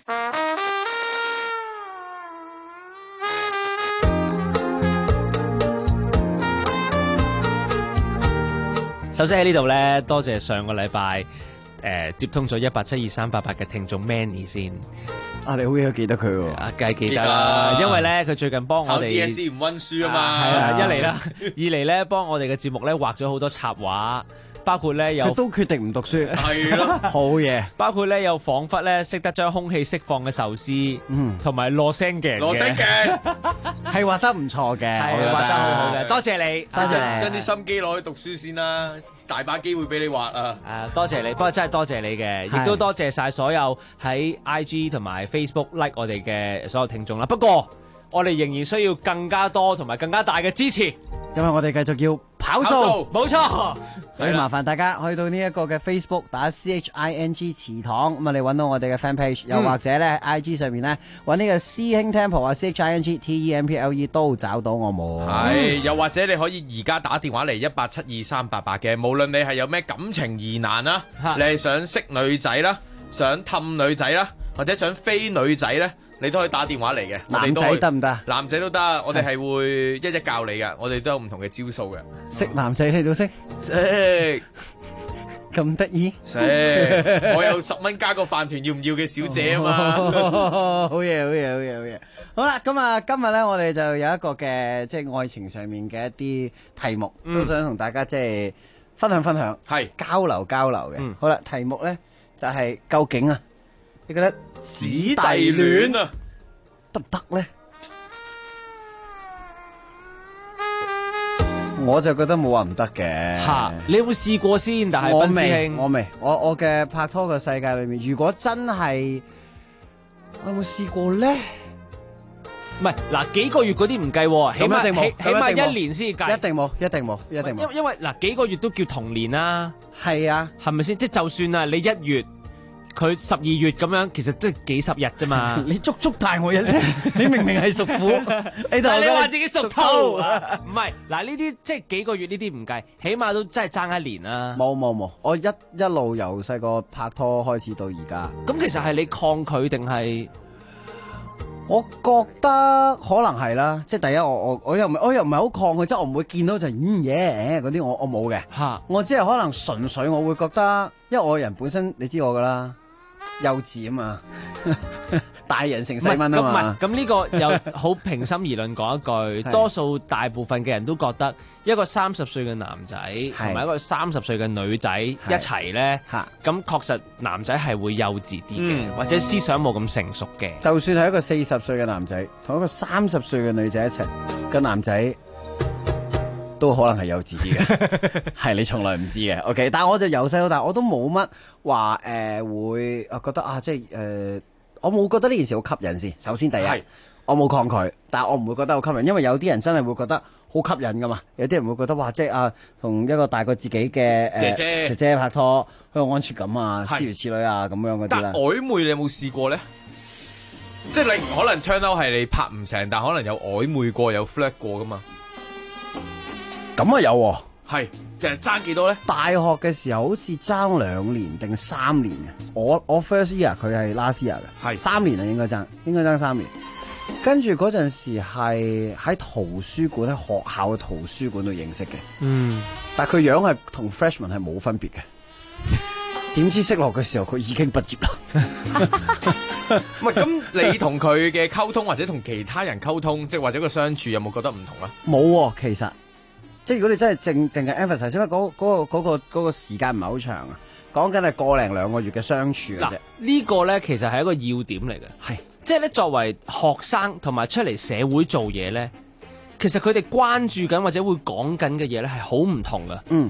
首先喺呢度咧，多謝上個禮拜接通咗1872388嘅聽眾 Manny 先。 啊，你好嘢記得佢喎， 梗係記得啦，因為咧佢最近幫我哋考 DSE 唔溫書啊嘛， 係啊，一嚟啦，二嚟咧幫我哋嘅節目咧畫咗好多插畫。包括咧有都決定唔讀書， 係咯， 好嘢。 包括咧有彷彿咧識得將空氣釋放嘅壽司，同埋落聲嘅， 落聲嘅係畫得唔錯嘅， 係畫得好好嘅，多謝你，多謝將啲心機攞去讀書先啦，大把機會俾你畫啊！ 多謝你，不過真係多謝你嘅，亦都多謝晒所有喺 IG 同埋 Facebook like 我哋嘅所有聽眾啦。不過我哋仍然需要更加多同埋更加大嘅支持， 因為我哋繼續要跑數， 冇錯。 所以麻煩大家去到呢一個嘅 Facebook 打 CHING 祠堂，咁啊你揾到我哋嘅 fan page，又或者咧 IG 上面咧揾呢個師兄 Temple 啊 CHING TEMPLE 都找到我們。 係，又或者你可以而家打電話嚟1872388嘅，無論你係有咩感情疑難啦，你係想識女仔啦，想氹女仔啦，或者想飛女仔咧。你都可以打電話嚟嘅， 男仔得唔得？ 男仔都得，我哋係會一一教你嘅，我哋都有唔同嘅招數嘅。 識男仔你都識？ 識咁得意？ 識，我有10蚊加個飯團，要唔要嘅小姐啊嘛？ 好嘢，好嘢，好嘢，好嘢！好啦，咁啊，今日咧我哋就有一個嘅即係愛情上面嘅一啲題目，都想同大家即係分享分享， 係交流交流嘅。好啦，題目咧就係究竟啊，你覺得姊弟戀啊， 得唔得咧？我就覺得冇話唔得嘅。 吓，你有冇試過先？但係我斌師兄， 我嘅拍拖嘅世界裏面，如果真係我有冇試過咧？ 唔係嗱，幾個月嗰啲唔計，起碼1年先計。 一定冇，一定冇，一定冇。 因為嗱，幾個月都叫同年啦。 係啊， 係咪先？即係就算啊，你1月。佢12月咁樣，其實都係幾十日啫嘛。 你足大我一年，你明明係屬虎， 但係你話自己屬兔，唔係嗱，呢啲即係幾個月呢啲唔計，起碼都真係爭1年啦。 冇，我一路由細個拍拖開始到而家。 咁其實係你抗拒定係？ 我覺得可能係啦，即係第一，我又唔係好抗拒，即係我唔會見到就嘢嗰啲，我冇嘅。 嚇， 我只係可能純粹我會覺得，因為我人本身你知我噶啦。幼稚啊嘛，大人成細蚊啊嘛。 咁呢個又好平心而論講一句，多數大部分嘅人都覺得一個30歲嘅男仔同埋一個30歲嘅女仔一齊咧，咁確實男仔係會幼稚啲嘅，或者思想冇咁成熟嘅。 就算係一個40歲嘅男仔同一個30歲嘅女仔一齊，個男仔都可能係幼稚啲嘅，係你從來唔知嘅。OK， 但係我就由細到大我都冇乜話會覺得啊，即係我冇覺得呢件事好吸引先。首先第一，我冇抗拒，但係我唔會覺得好吸引，因為有啲人真係會覺得好吸引噶嘛。有啲人會覺得哇，即係啊，同一個大過自己嘅姐姐拍拖，好有安全感啊，諸如此類啊咁樣嗰啲啦。 但曖昧你有冇試過咧？即係你可能 turn out 係你拍唔成，但可能有曖昧過，有 flirt 過噶嘛？ 咁啊有喎， 係其實爭幾多咧？ 大學嘅時候好似爭2年定3年嘅，我 first year 佢係 last year 嘅，係3年啊，應該爭3年。跟住嗰陣時係喺圖書館，喺學校嘅圖書館度認識嘅，但係佢樣係同 freshman 係冇分別嘅。點知識落嘅時候佢已經畢業啦。 唔係咁，你同佢嘅溝通或者同其他人溝通，即係或者個相處有冇覺得唔同啊？ 冇，其實。即係如果你真係淨係 emphasize，因為嗰個時間唔係好長啊，講緊係1零2個月嘅相處嘅啫。 呢個咧其實係一個要點嚟嘅，係即係咧作為學生同埋出嚟社會做嘢咧，其實佢哋關注緊或者會講緊嘅嘢咧係好唔同噶。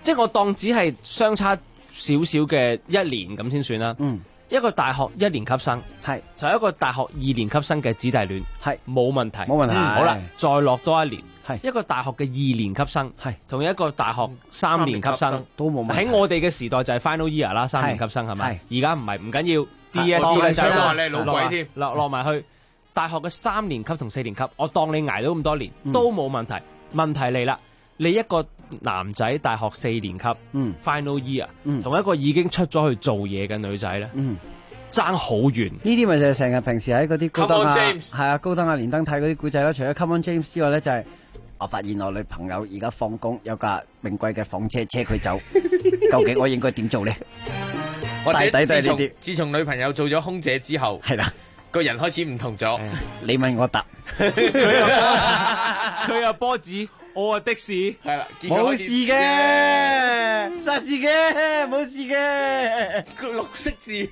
即係我當只係相差少少嘅1年咁先算啦。一個大學1年級生係就係一個大學2年級生嘅姊弟戀係冇問題， 冇問題。 好啦，再落多1年係一個大學嘅2年級生係同一個大學3年級生都冇問題。 喺我哋嘅時代就係 final year 啦，3年級生係咪？而家唔係，唔緊要 DSE 咧就話你係老鬼添， 落埋去大學嘅3年級同4年級，我當你捱到咁多年都冇問題。問題嚟啦，你一個男仔大學4年級final year，同一個已經出咗去做嘢嘅女仔咧，爭好遠。 呢啲咪就係成日平時喺嗰啲高登高登連登睇嗰啲古仔咯。除咗 Come on James 之外咧，就係我發現我女朋友而家放工有架名貴嘅房車車佢走，究竟我應該點做咧？ 或者自從女朋友做咗空姐之後， 係啦， 個人開始唔同咗。 你問我答， 佢有波子，我啊的士， 係啦， 冇事嘅，實事嘅，冇事嘅， 綠色字，即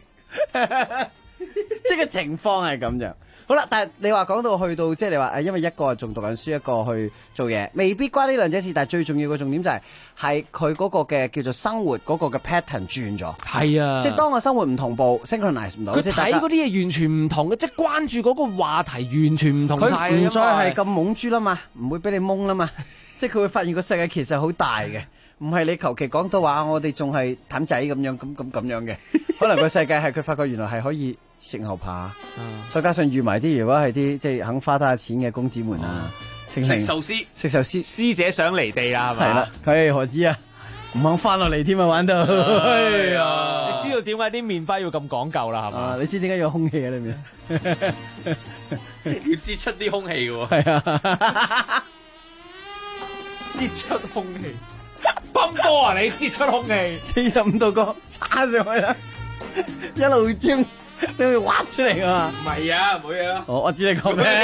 係情況係咁樣。好啦，但係你話講到去到，即係你話因為一個仲讀緊書，一個去做嘢，未必關呢兩者事。但係最重要嘅重點就係佢嗰個嘅叫做生活嗰個嘅 pattern 轉咗。 係啊， 即係當個生活唔同步 synchronize 唔到， 佢睇嗰啲嘢完全唔同嘅，即係關注嗰個話題完全唔同晒。 佢唔再係咁懵豬啦嘛，唔會俾你懵啦嘛。即係佢會發現個世界其實好大嘅，唔係你求其講到話我哋仲係淡仔咁樣咁樣嘅。可能個世界係佢發覺原來係可以食牛扒，再加上遇埋啲如果係啲即係肯花得下錢嘅公子們啊，食壽司， 師姐想離地啦，係咪？ 係啦，佢何止啊，唔肯翻落嚟添啊，玩到， 哎呀！你知道點解啲麵包要咁講究啦，係嘛？ 你知點解要空氣喺裏面？ 要擠出啲空氣嘅喎， 係啊， 擠出空氣，泵波啊！你擠出空氣 ，45度角叉上去啦，一路將。都會挖出嚟噶嘛？ 唔係啊，冇嘢啦。 我知你講咩？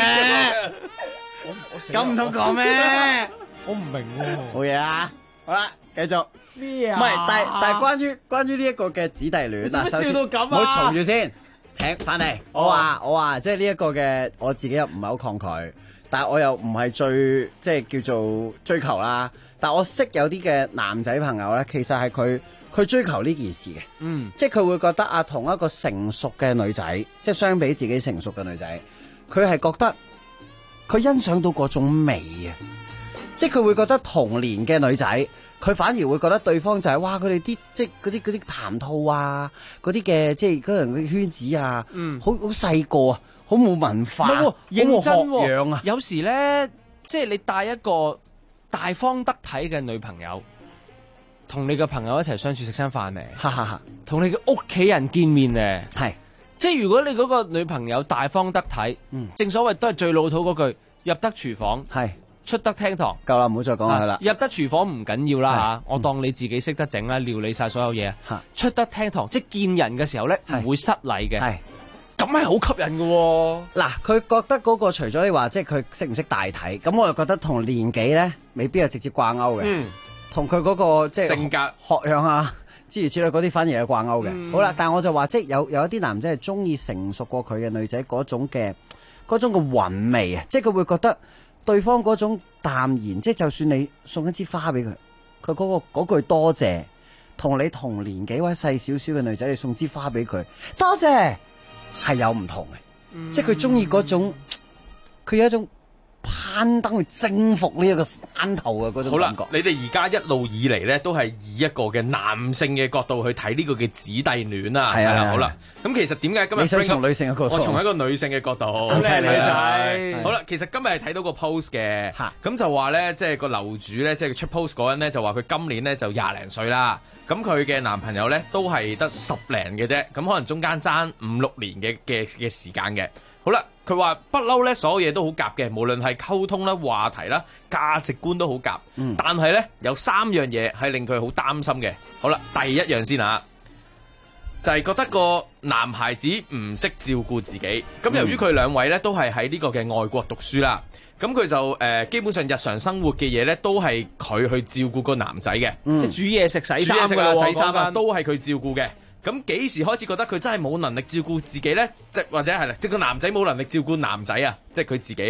咁唔通講咩？ 我唔明喎。 冇嘢啊。好啦，繼續。 咩啊？ 唔係，但係關於呢一個嘅姊弟戀啊， 笑到咁啊！ 唔好嘈住先，聽翻嚟。我話，即係呢一個嘅，我自己又唔係好抗拒，但係我又唔係最即係叫做追求啦。但係我識有啲嘅男仔朋友咧，其實係佢追求呢件事嘅，即係佢會覺得啊，同一個成熟嘅女仔，即係相比自己成熟嘅女仔，佢係覺得佢欣賞到嗰種美啊，即係佢會覺得同年嘅女仔，佢反而會覺得對方就係哇，佢哋啲即係嗰啲談吐啊，嗰啲嘅即係嗰人嘅圈子啊，好細個啊，好冇文化， 認真樣啊， 有時咧，即係你帶一個大方得體嘅女朋友。同你嘅朋友一齊相處食餐飯咧，同你嘅屋企人見面咧， 係即係如果你嗰個女朋友大方得體，正所謂都係最老土嗰句，入得廚房係出得廳堂， 夠啦，唔好再講佢啦。 入得廚房唔緊要啦嚇，我當你自己識得整啦，料理晒所有嘢。出得廳堂，即係見人嘅時候咧，唔會失禮嘅，係咁係好吸引嘅喎。 嗱，佢覺得嗰個除咗你話即係佢識唔識大體，咁我又覺得同年紀咧未必係直接掛鈎嘅。同佢嗰個即係性格、 學養啊，諸如此類嗰啲反而係掛鈎嘅。好啦，但係我就話即係有一啲男仔係中意成熟過佢嘅女仔嗰種嘅韻味啊，即係佢會覺得對方嗰種淡然，即係就算你送一支花俾佢，佢嗰句多謝，同你同年紀或者細少少嘅女仔你送支花俾佢，多謝係有唔同嘅，即係佢中意嗰種，佢有一種。攀登去征服呢一個山頭嘅嗰種感覺。 好啦，你哋而家一路以嚟咧，都係以一個嘅男性嘅角度去睇呢個嘅姊弟戀啊。係啦，好啦。咁其實點解今日你想從女性嘅角度？ 我從一個女性嘅角度。 靚女仔。 好啦，其實今日係睇到個 post 嘅，咁就話咧，即係個樓主咧，即係出 post 嗰陣咧，就話佢今年咧就20零歲啦。咁佢嘅男朋友咧都係得10零嘅啫，咁可能中間爭5、6年嘅時間嘅。好啦，佢話不嬲咧，所有嘢都好夾嘅，無論係溝通啦、話題啦、價值觀都好夾。但係咧有3樣嘢係令佢好擔心嘅。好啦，第一樣先啊，就係覺得個男孩子唔識照顧自己。咁由於佢兩位咧都係喺呢個嘅外國讀書啦，咁佢就基本上日常生活嘅嘢咧都係佢去照顧個男仔嘅， 即係煮嘢食、洗衫啊、 洗衫啊，都係佢照顧嘅。咁幾時開始覺得佢真係冇能力照顧自己呢？即或者係啦，即個男仔冇能力照顧男仔啊，即係佢自己啊，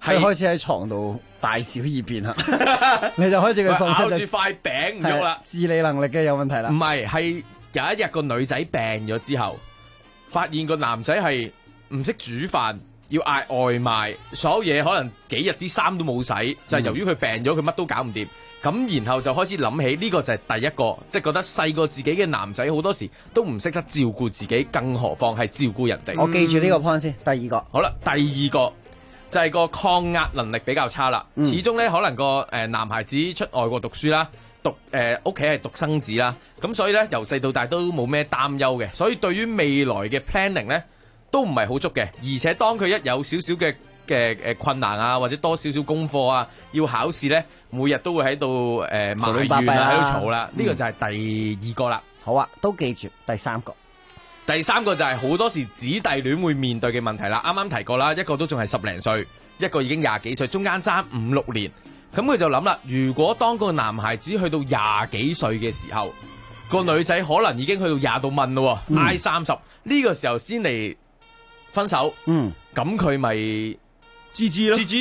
佢開始喺床度大小二便啦，你就開始佢喪失咬住塊餅唔喐啦， 自理能力嘅有問題啦。 唔係，係有一日個女仔病咗之後，發現個男仔係唔識煮飯，要嗌外賣，所有嘢可能幾日啲衫都冇洗，就係由於佢病咗，佢乜都搞唔掂。咁然後就開始諗起呢個就係第一個，即係覺得細過自己嘅男仔好多時都唔識得照顧自己，更何況係照顧人哋。 我記住呢個 point 先。第二個， 好啦，第二個就係個抗壓能力比較差啦。始終咧可能個男孩子出外國讀書啦，屋企係獨生子啦，咁所以咧由細到大都冇咩擔憂嘅，所以對於未來嘅 planning 咧都唔係好足嘅，而且當佢一有少少嘅困難啊，或者多少少功課啊，要考試咧，每日都會喺度埋怨啊，喺度嘈啦。呢個就係第二個啦。 好啊，都記住第三個。 第三個就係好多時姊弟戀會面對嘅問題啦。啱啱提過啦，一個都仲係10零歲，一個已經20幾歲，中間爭5、6年。咁佢就諗啦，如果當個男孩子去到20幾歲嘅時候，個女仔可能已經去到20到問咯，挨30呢個時候先嚟分手。咁佢咪？知咯，知。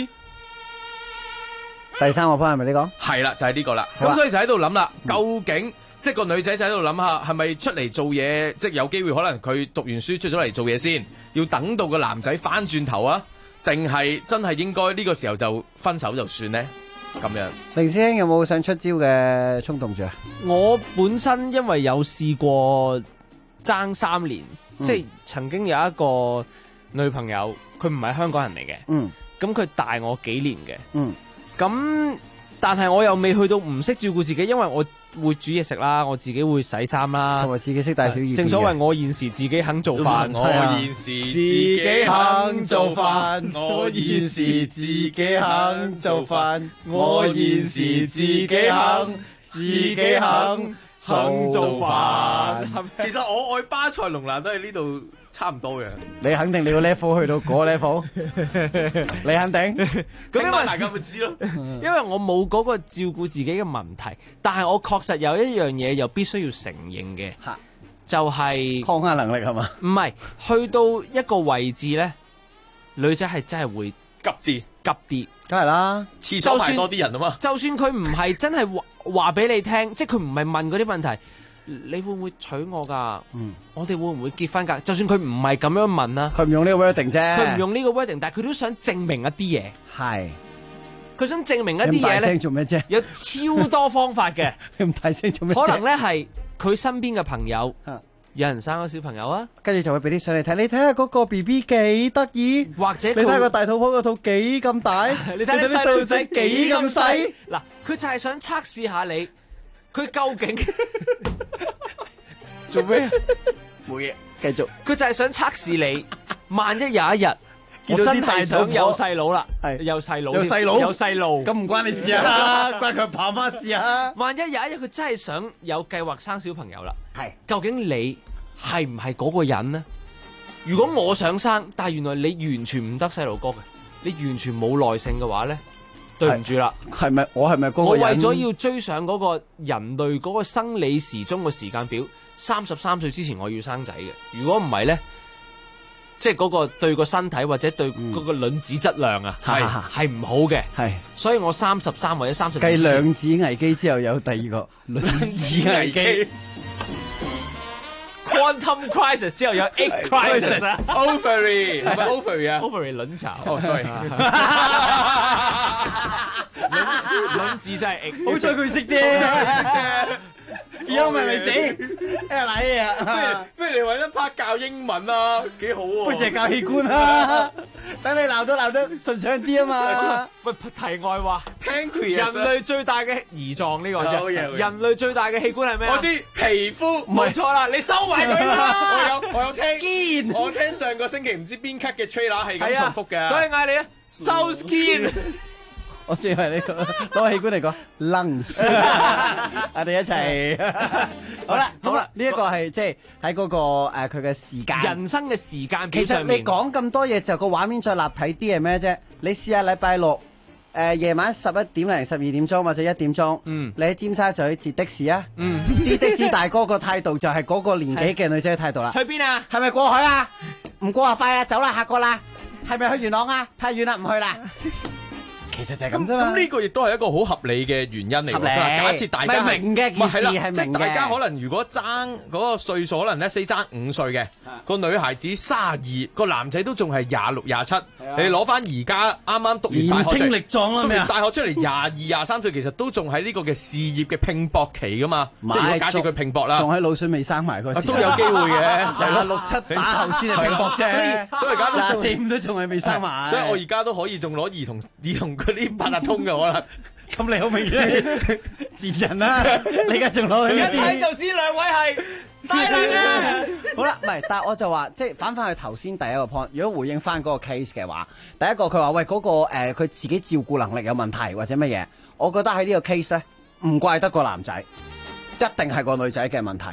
第三個 point 係咪呢個？ 係啦，就係呢個啦。咁所以就喺度諗啦，究竟即係個女仔就喺度諗下，係咪出嚟做嘢，即係有機會可能佢讀完書出咗嚟做嘢先，要等到個男仔翻轉頭啊？定係真係應該呢個時候就分手就算呢？咁樣。 凌師兄有冇想出招嘅衝動住啊？ 我本身因為有試過爭3年，即係曾經有一個女朋友。佢唔係香港人嚟嘅，咁佢大我幾年嘅，咁但係我又未去到唔識照顧自己，因為我會煮嘢食啦，我自己會洗衫啦， 同埋自己識帶小二。 正所謂我現時自己肯做飯， 我現時自己肯做飯，我現時自己肯做飯，我現時自己肯做飯。其實我愛巴塞隆拿都係呢度。差唔多嘅， 你肯定你個 level 去到嗰個 level， 你肯定？ 咁因為大家會知咯， 因為我冇嗰個照顧自己嘅問題，但係我確實有一樣嘢又必須要承認嘅，就係抗壓能力係嘛？ 唔係，去到一個位置咧，女仔係真係會急啲， 梗係啦， 廁所排多啲人啊嘛。 就算佢唔係真係話俾你聽，即係佢唔係問嗰啲問題。你會唔會娶我噶？我哋會唔會結婚噶？就算佢唔係咁樣問啦， 佢唔用呢個 wording 啫， 佢唔用呢個 wording， 但係佢都想證明一啲嘢。 係， 佢想證明一啲嘢咧。 咁大聲做咩啫？ 有超多方法嘅。 咁大聲做咩？ 可能咧係佢身邊嘅朋友，有人生咗小朋友啊， 跟住就會俾啲相你睇，你睇下嗰個 BB 幾得意， 或者你睇下個大肚婆個肚幾咁大， 你睇啲細路仔幾咁細。嗱，佢就係想測試下你。佢究竟做咩？ 冇嘢， 繼續。 佢就係想測試你，萬一有一日我真係想有細佬啦，有細佬，有細路， 咁唔關你事啊，關佢爸媽事啊。 萬一有一日佢真係想有計劃生小朋友啦，究竟你係唔係嗰個人呢？如果我想生，但係原來你完全唔得細路哥嘅，你完全冇耐性嘅話咧？對唔住啦， 係咪嗰個人？ 我為咗要追上嗰個人類嗰個生理時鐘嘅時間表，33歲之前我要生仔嘅。如果唔係咧，即係嗰個對個身體或者對嗰個卵子質量啊，係唔好嘅。係，所以我33或者30。 繼量子危機之後，有第二個卵子危機。 Quantum crisis 之後有 egg crisis 啊 ，ovary 係咪 ovary 啊 ？ovary 卵巢。 哦，sorry， 卵子真係 egg， 好彩佢識啫。以後咪死，嚟啊！ 不如你揾一 part 教英文啊，幾好喎！ 不如淨係教器官啊，等你鬧得順暢啲啊嘛！ 喂，題外話 ，Pancreas 人類最大嘅胰臟呢個啫，人類最大嘅器官係咩？ 我知皮膚， 冇錯啦，你收埋佢啦！ 我有聽，我聽上個星期唔知邊 cut 嘅 trailer 係咁重複嘅， 所以嗌你啊，收 skin。 我只係呢個攞器官嚟講 lungs， 我哋一齊好啦，呢一個係即係喺嗰個佢嘅時間， 人生嘅時間表其實你講咁多嘢，就個畫面再立體啲係咩啫？你試下禮拜六夜晚11點零12點鐘或者1點鐘，你喺尖沙咀截的士啊，啲的士大哥個態度就係嗰個年紀嘅女仔嘅態度啦。 去邊啊？ 係咪過海啊？唔過啊，快啊，走啦，下個啦。係咪去元朗啊？太遠啦，唔去啦。 其實就係咁啫嘛。 咁呢個亦都係一個好合理嘅原因嚟喎。假設大家明嘅件事係明嘅， 即係大家可能如果爭嗰個歲數，可能咧爭5歲嘅個女孩子32，個男仔都仲係26、27。你攞翻而家啱啱讀完大學， 年青力壯啦， 讀完大學出嚟22、23歲，其實都仲喺呢個嘅事業嘅拼搏期噶嘛。即係如果假設佢拼搏啦， 仲喺腦水未生埋嗰時， 都有機會嘅。 6、7打後先係拼搏啫。 所以而家都 24、25都仲係未生埋。 所以我而家都可以仲攞兒童嗰啲八達通嘅可能。 咁你好明顯賤人啦！你而家仲攞去一睇就知兩位係大量啊！ 好啦，唔係，但係我就話，即係翻去頭先第一個 point， 如果回應翻嗰個 case 嘅話，第一個佢話喂嗰個佢自己照顧能力有問題或者乜嘢，我覺得喺呢個 case 咧唔怪得個男仔，一定係個女仔嘅問題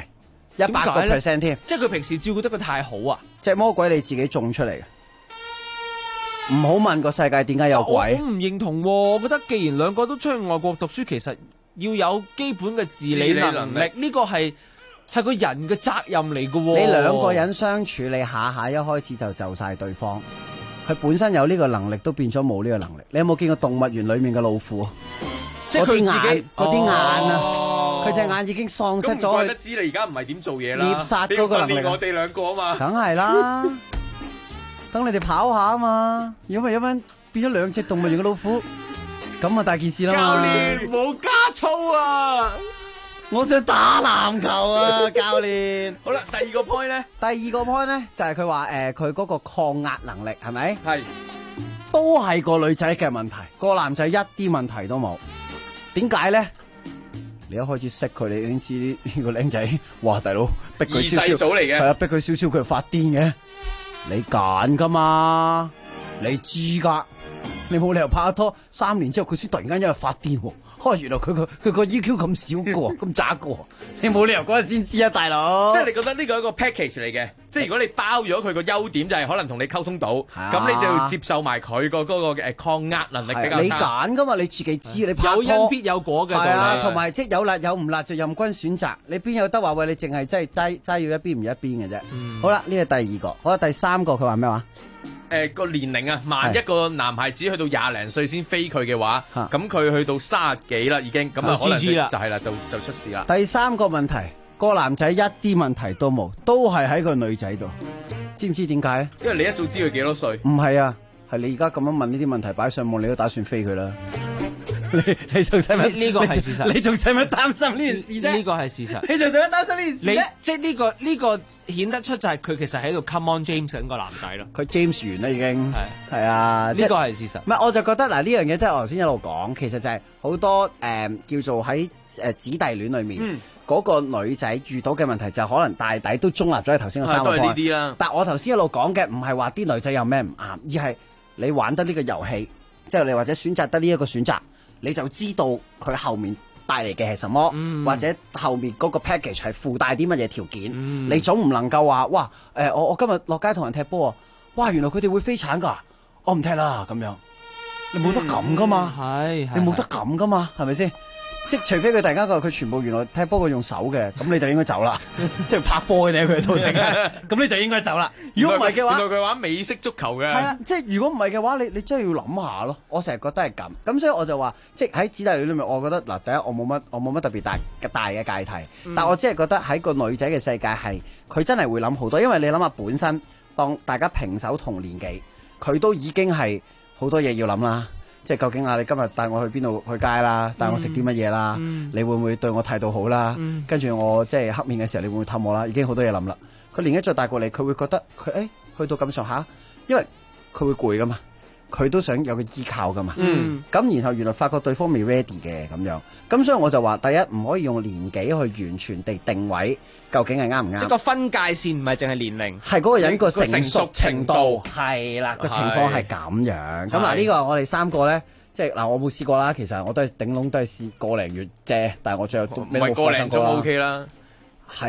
，100%添。 即係佢平時照顧得佢太好啊！ 隻魔鬼你自己種出嚟嘅。唔好問個世界點解有鬼。 我唔認同喎，我覺得既然兩個都出去外國讀書，其實要有基本嘅自理能力，呢個係個人嘅責任嚟嘅喎。 你兩個人相處，你下下一開始就晒對方，佢本身有呢個能力，都變咗冇呢個能力。你有冇見過動物園裡面嘅老虎？ 即係佢自己嗰啲眼啊，佢隻眼已經喪失咗。 咁唔怪得知你而家唔係點做嘢啦。 獵殺嗰個能力， 我哋兩個啊嘛。 梗係啦。等你哋跑下啊嘛，如果唔係一蚊變咗2隻動物園嘅老虎，咁啊大件事啦嘛。 教練冇加操啊！ 我想打籃球啊，教練。 好啦，第二個 point 咧就係佢話佢嗰個抗壓能力係咪？ 係， 都係個女仔嘅問題，個男仔一啲問題都冇。點解咧？你一開始識佢，你已經知呢個僆仔，哇大佬逼佢少少， 二世祖嚟嘅， 係啊，逼佢少少佢就發癲嘅。你揀噶嘛？你知噶？你冇理由拍拖3年之後佢先突然間因為發癲喎。原來佢個 EQ 咁少個，咁渣個，你冇理由嗰日先知啊，大佬。 即係你覺得呢個係一個 package 嚟嘅，即係如果你包咗佢個優點就係可能同你溝通到，咁你就要接受埋佢個嗰個抗壓能力比較差。 你揀噶嘛？你自己知，你拍拖有因必有果嘅道理。係啊， 同埋即係有辣有唔辣就任君選擇。你邊有得話喂？你淨係真係齋要一邊唔要一邊嘅啫。好啦，呢個第二個，好啦，第三個佢話咩話？ 個年齡啊，萬一個男孩子去到20零歲先飛佢嘅話，咁佢去到30幾啦已經，咁啊可能就係啦，就出事啦。 第三個問題，個男仔一啲問題都冇，都係喺個女仔度，知唔知點解咧？ 因為你一早知佢幾多歲。 唔係啊，係你而家咁樣問呢啲問題擺上網，你都打算飛佢啦。你仲使乜？ 呢個係事實。 你仲使乜擔心呢件事啫？ 呢個係事實。 你仲使乜擔心呢件事啫？ 即係呢個顯得出就係佢其實喺度 come on James 緊個男仔咯。 佢 James 完啦已經。係啊， 呢個係事實。 唔係，我就覺得嗱呢樣嘢即係我頭先一路講，其實就係好多叫做喺姊弟戀裏面嗰個女仔遇到嘅問題，就可能大抵都中立咗喺頭先嗰3個。 都係呢啲啦。 但我頭先一路講嘅唔係話啲女仔有咩唔啱，而係你玩得呢個遊戲，即係你或者選擇得呢一個選擇。你就知道佢後面帶嚟嘅係什麼，或者後面嗰個 package 係附帶啲乜嘢條件。你總唔能夠話哇我今日落街同人踢波啊，哇原來佢哋會飛鏟㗎，我唔踢啦咁樣。你冇得咁㗎嘛，你冇得咁㗎嘛，係咪先？即係除非佢突然間佢全部原來踢波佢用手嘅，咁你就應該走啦。即係拍波嘅佢都咁你就應該走啦。如果唔係嘅話， 原來佢玩美式足球嘅。 係啊，即係如果唔係嘅話，你真係要諗下咯。我成日覺得係咁，咁所以我就話，即係喺姊弟戀裏面，我覺得嗱，第一我冇乜特別大嘅界題，但我只係覺得喺個女仔嘅世界係，佢真係會諗好多，因為你諗下本身當大家平手同年紀，佢都已經係好多嘢要諗啦。即係究竟你今日帶我去邊度去街啦，帶我食啲乜嘢啦，你會唔會對我態度好啦？跟住我即係黑面嘅時候，你會唔會氹我啦？已經好多嘢諗啦。佢年紀再大過你，佢會覺得佢去到咁上下，因為佢會攰噶嘛，佢都想有個依靠噶嘛。咁然後原來發覺對方未 ready 嘅咁樣，咁所以我就話，第一唔可以用年紀去完全地定位究竟係啱唔啱。 即係個分界線唔係淨係年齡， 係嗰個人個成熟程度係啦，個情況係咁樣。咁嗱呢個我哋3個咧，即係嗱我冇試過啦，其實我都係頂籠都係試個零月啫，但係我最後都唔係個零鐘 OK 啦， 係啦。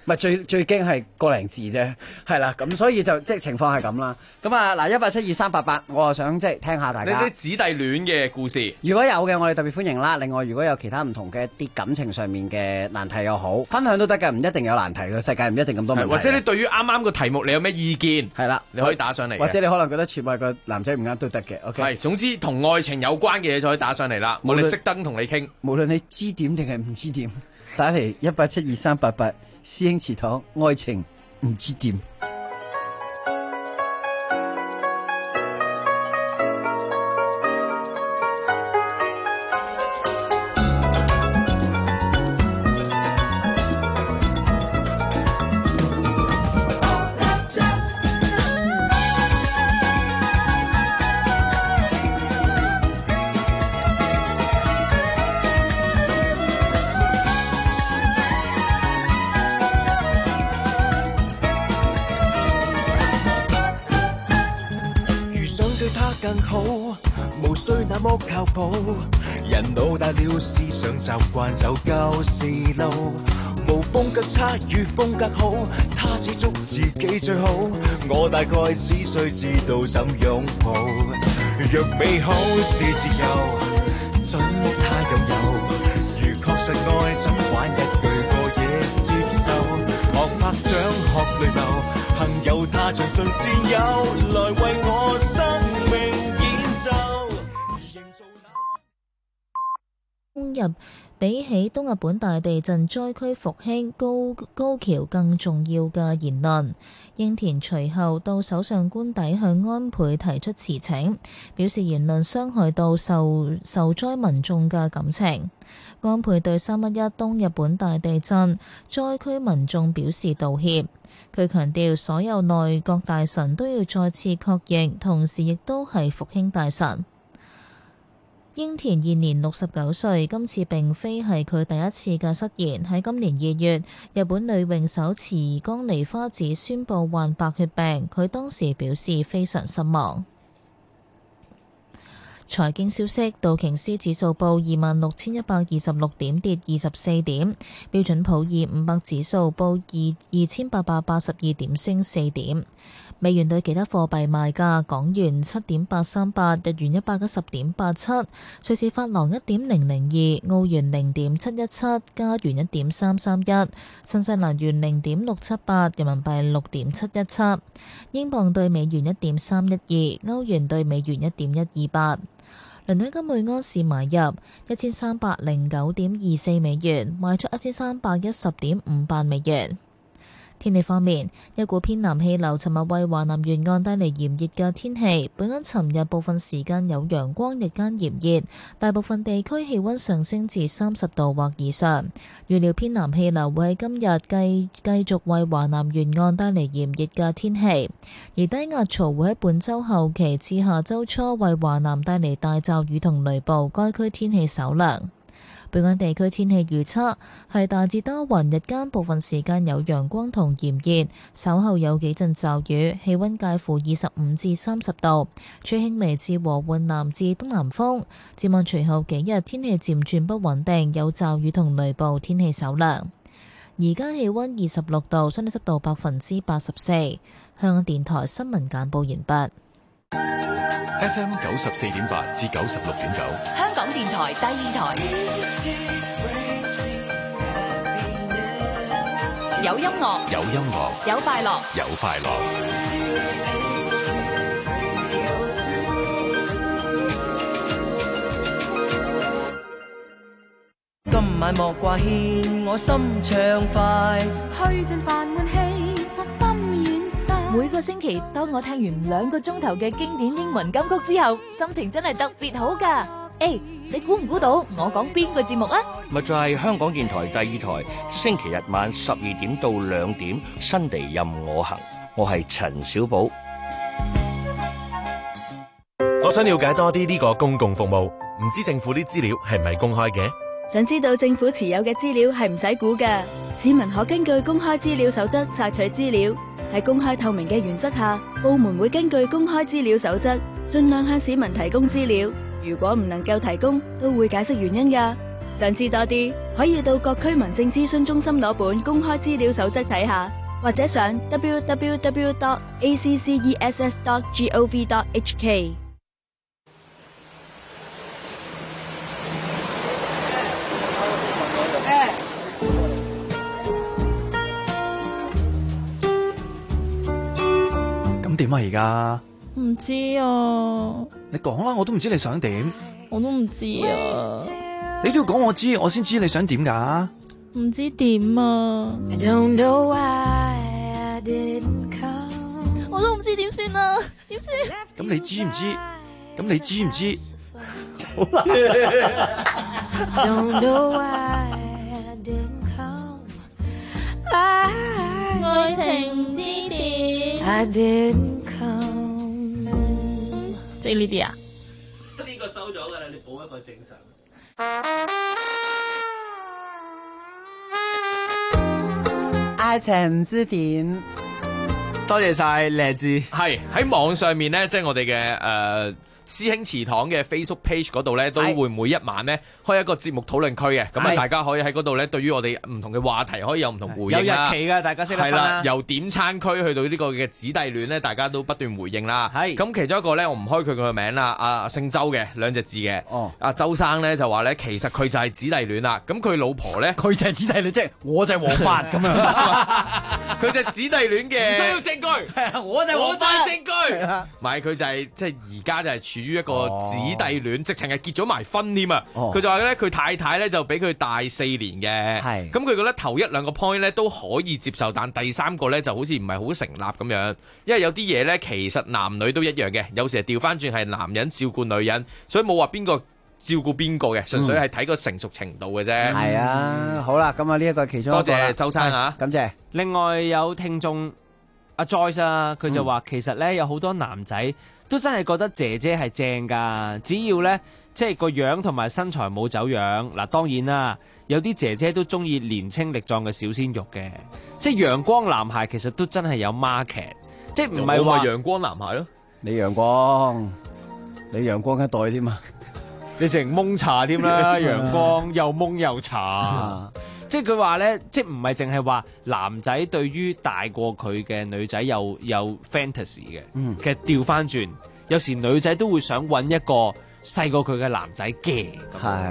唔係最驚係個零字啫，係啦，咁所以就即係情況係咁啦。咁啊嗱，1872388，我啊想即係聽下大家你啲姊弟戀嘅故事， 如果有嘅，我哋特別歡迎啦。另外，如果有其他唔同嘅一啲感情上面嘅難題又好，分享都得嘅，唔一定有難題嘅，世界唔一定咁多問題。 或者你對於啱啱個題目你有咩意見？係啦，你可以打上嚟。 或者你可能覺得全部係個男仔唔啱都得嘅。OK， 係總之同愛情有關嘅嘢就可以打上嚟啦。我哋熄燈同你傾， 無論你知點定係唔知點，打嚟1872388。師兄祠堂，愛情唔知點。 更好，無需那麼靠譜。人老大了，思想習慣走舊時路，無風格差與風格好，他只捉自己最好。我大概只需知道怎擁抱。若美好是自由，怎他又有？如確實愛，怎玩一句我亦接受。學拍掌，學淚流，幸有他盡信善友，來為我生命。 攻入比起東日本大地震災區復興高橋更重要嘅言論，英田隨後到首相官邸向安倍提出辭請，表示言論傷害到受災民眾嘅感情。安倍對311東日本大地震災區民眾表示道歉，佢強調所有內閣大臣都要再次確認，同時亦都係復興大臣。英田現年69歲，今次並非係佢第一次嘅失言。喺今年2月，日本女泳手池江璃花子宣布患白血病，佢當時表示非常失望。財經消息，道瓊斯指數報26,126點，跌24點；標準普爾500指數報2,882點，升4點。美元對其他貨幣賣價：港元7.838，日元110.87，瑞士法郎1.002，澳元0.717，加元1.331，新西蘭元0.678，人民幣6.717，英鎊對美元1.312，歐元對美元1.128。倫敦金每安士買入1309.24美元，賣出1310.58美元。天氣方面，一股偏南氣流尋日為華南沿岸帶嚟炎熱嘅天氣。本港尋日部分時間有陽光，日間炎熱，大部分地區氣溫上升至30度或以上。預料偏南氣流會喺今日繼續為華南沿岸帶嚟炎熱嘅天氣，而低壓槽會喺本週後期至下週初為華南帶嚟大驟雨同雷暴，該區天氣稍涼。本港地區天氣預測係大致多雲，日間部分時間有陽光同炎熱，稍後有幾陣驟雨，氣溫介乎25至30度，吹輕微至和緩南至東南風。展望隨後幾日天氣漸轉不穩定，有驟雨同雷暴，天氣稍涼。而家氣溫26度，相對濕度84%。香港電台新聞簡報完畢。 FM 94.8至96.9， 香港電台第二台，有音樂， 有音樂， 有快樂， 有快樂。 今晚莫掛牽，我心暢快， 去盡煩悶氣，我心軟晒。 每個星期，當我聽完2個鐘頭嘅經典英文金曲之後，心情真係特別好㗎。誒，你估唔估到我講邊個節目啊？ 咪就係香港電台第二台，星期日晚12點到2點，新地任我行。我係陳小寶。 我想了解多啲呢個公共服務，唔知政府啲資料係唔係公開嘅？ 想知道政府持有嘅資料係唔使估㗎，市民可根據公開資料守則索取資料。喺公開透明嘅原則下，部門會根據公開資料守則，盡量向市民提供資料。如果唔能夠提供，都會解釋原因㗎。 想知多啲，可以到各區民政諮詢中心攞本公開資料守則睇下，或者上 www.access.gov.hk。 咁點啊而家？ 唔知啊， 你講啦，我都唔知你想點。 我都唔知啊， 你都要講我知，我先知你想點㗎。 唔知點啊，我都唔知點算啊，點算？ 咁你知唔知？咁你知唔知？好愛情之點？即係呢啲啊？ 呢個收咗㗎啦，你補一個正常。 愛情之點？ 多謝晒靚字。 係喺網上面咧，即係我哋嘅師兄祠堂嘅 Facebook page 嗰度咧，都會每一晚咧開一個節目討論區嘅，咁啊大家可以喺嗰度咧，對於我哋唔同嘅話題可以有唔同回應啦。 有日期㗎，大家識得分啦。 係啦，由點餐區去到呢個嘅姊弟戀咧，大家都不斷回應啦。係咁，其中一個咧，我唔開佢個名啦，阿姓周嘅2隻字嘅。哦，阿周生咧就話咧，其實佢就係姊弟戀啦。咁佢老婆咧， 佢就係姊弟戀，即係我就係黃發咁樣。 佢就係姊弟戀嘅， 唔需要證據， 我就係黃發證據。唔係，佢就係即係而家就係處於一個姊弟戀，直情係結咗埋婚添啊！佢就話咧，佢太太咧就比佢大4年嘅，係咁佢覺得頭1、2個 point 咧都可以接受，但第3個咧就好似唔係好成立咁樣，因為有啲嘢咧其實男女都一樣嘅，有時係調翻轉係男人照顧女人，所以冇話邊個照顧邊個嘅，純粹係睇個成熟程度嘅啫。 係啊，好啦，咁啊呢一個其中一個多謝周生啊， 感謝。 另外有聽眾阿 Joyce 啊，佢就話其實咧有好多男仔都真係覺得姐姐係正㗎，只要咧即係個樣同埋身材冇走樣。嗱，當然啦，有啲姐姐都中意年青力壯嘅小鮮肉嘅，即係陽光男孩其實都真係有 market， 即係唔係話陽光男孩咯？ 你陽光一代添啊！ 你成蒙茶添啦，陽光又蒙又茶。即係佢話咧，即係唔係淨係話男仔對於大過佢嘅女仔有 fantasy 嘅，其實調翻轉，有時女仔都會想揾一個細過佢嘅男仔嘅。 係，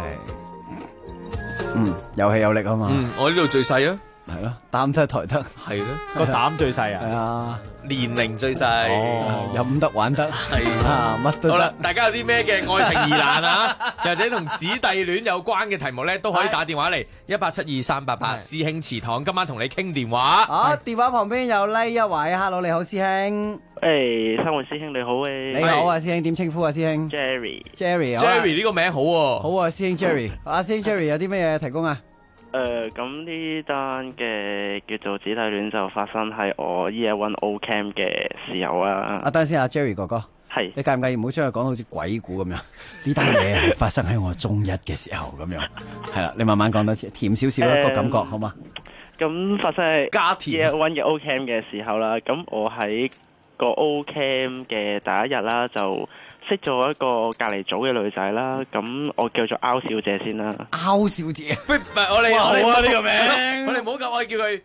有氣有力啊嘛。 我呢度最細啊。 係咯，膽得抬得， 係咯， 個膽最細啊， 係啊， 年齡最細， 飲得玩得，係啊，乜都得。 好啦，大家有啲咩嘅愛情疑難啊，或者同姊弟戀有關嘅題目咧，都可以打電話嚟1872388師兄祠堂，今晚同你傾電話。 好，電話旁邊有呢一位 ，Hello， 你好，師兄。 誒，三位師兄你好誒。 你好啊，師兄，點稱呼啊，師兄 ？Jerry 呢個名好喎。 好啊，師兄 Jerry，阿師兄 Jerry 有啲咩嘢提供啊？ 咁呢單嘅叫做姊弟戀就發生喺我 Year 1 O Camp 嘅時候啊。 等陣先，阿 Jerry 哥哥， 係你介唔介意唔好將佢講到好似鬼故咁樣？呢單嘢係發生喺我中1嘅時候咁樣，係啦，你慢慢講多次，甜少少一個感覺好嘛？ 咁發生喺 Year 1嘅 O Camp 嘅時候啦，咁我喺個 O Camp 嘅第一日啦就識咗一個隔離組嘅女仔啦，咁我叫做歐小姐先啦。 歐小姐， 唔係我哋好啊呢個名，我哋唔好咁，我哋叫佢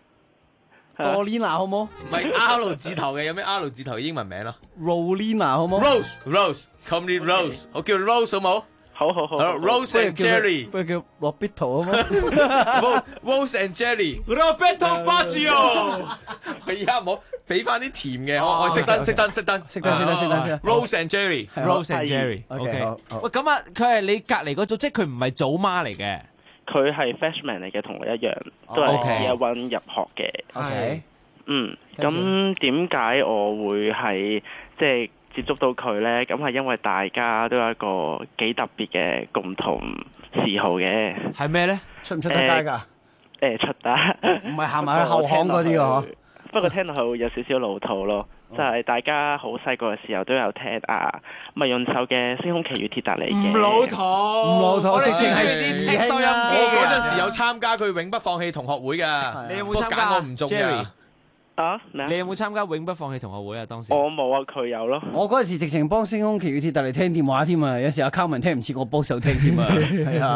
Rolina 好冇？ 唔係 R 字頭嘅，有咩 R 字頭嘅英文名咯 ？Rolina 好冇 ？Rose，Come in Rose，我叫 Rose 好冇？ 好。 Rose and Jerry， 不如叫 Roberto 好冇 ？Rose and Jerry，Roberto Baggio，而家唔好俾翻啲甜嘅，我熄燈。Rose and Jerry，Rose and Jerry，OK。喂，咁啊，佢係你隔離嗰組，即係佢唔係組媽嚟嘅。 佢係 freshman 嚟嘅，同我一樣，都係 Year 1入學嘅。 OK。 咁點解我會係即係接觸到佢咧？咁係因為大家都有一個幾特別嘅共同嗜好嘅。 係咩咧？ 出唔出得街㗎？ 出得。 唔係行埋去後巷嗰啲㗎。 不過聽落去會有少少老土咯，就係大家好細個嘅時候都有聽麥潤壽嘅《星空奇遇鐵達尼》嘅。 唔老土， 我哋直情係啲收音機。 我嗰陣時有參加佢永不放棄同學會㗎， 你有冇參加？ 我唔中㗎。 你有冇參加永不放棄同學會啊？當時我冇啊，佢有咯。 我嗰陣時直情幫《星空奇遇鐵達尼》聽電話添啊，有時阿卡文聽唔切，我幫手聽添啊。係啊。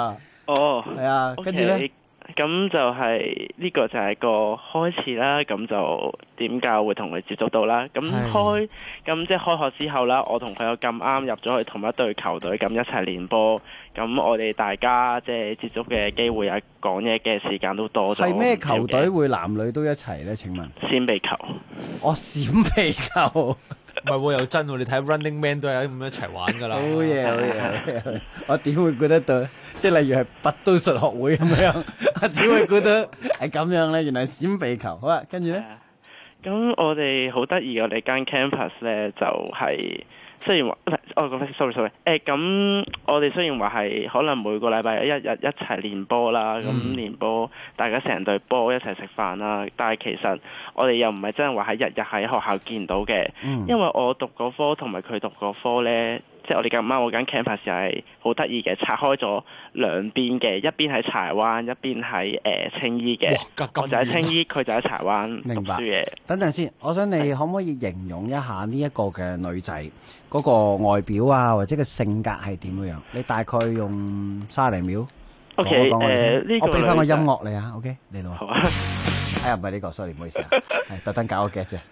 哦， 係啊，跟住咧。 咁就係呢個就係個開始啦，咁就點解會同佢接觸到啦？咁即係開學之後啦，我同佢又咁啱入咗去同一隊球隊，咁一齊練波，咁我哋大家即係接觸嘅機會啊，講嘢嘅時間都多咗。 係咩球隊會男女都一齊呢？請問？ 閃避球。 閃避球。 唔係喎，又真喎！你睇 Running Man 都係咁一齊玩㗎啦。 好嘢！我點會估得到？即係例如係拔刀術學會咁樣，我點會估到係咁樣咧？原來係閃避球。好啦，跟住咧， 咁我哋好得意，我哋間 campus 咧就係、雖然話sorry，咁我哋雖然話係可能每個禮拜一日一齊練波啦，咁練波大家成隊波一齊食飯啦，但係其實我哋又唔係真係話喺日日喺學校見到嘅，因為我讀嗰科同埋佢讀嗰科咧。即係我哋咁啱，我間 campus 係好得意嘅，拆開咗兩邊嘅，一邊喺柴灣，一邊喺青衣嘅。我就喺青衣，佢就喺柴灣讀書嘅。 等陣先，我想你可唔可以形容一下呢一個嘅女仔嗰個外表啊，或者個性格係點樣？你大概用30秒。 OK， 呢個我俾翻個音樂你啊。OK， 你攞。好啊。哎呀，唔係呢個 ，sorry， 唔好意思啊，係特登搞個 get 啫，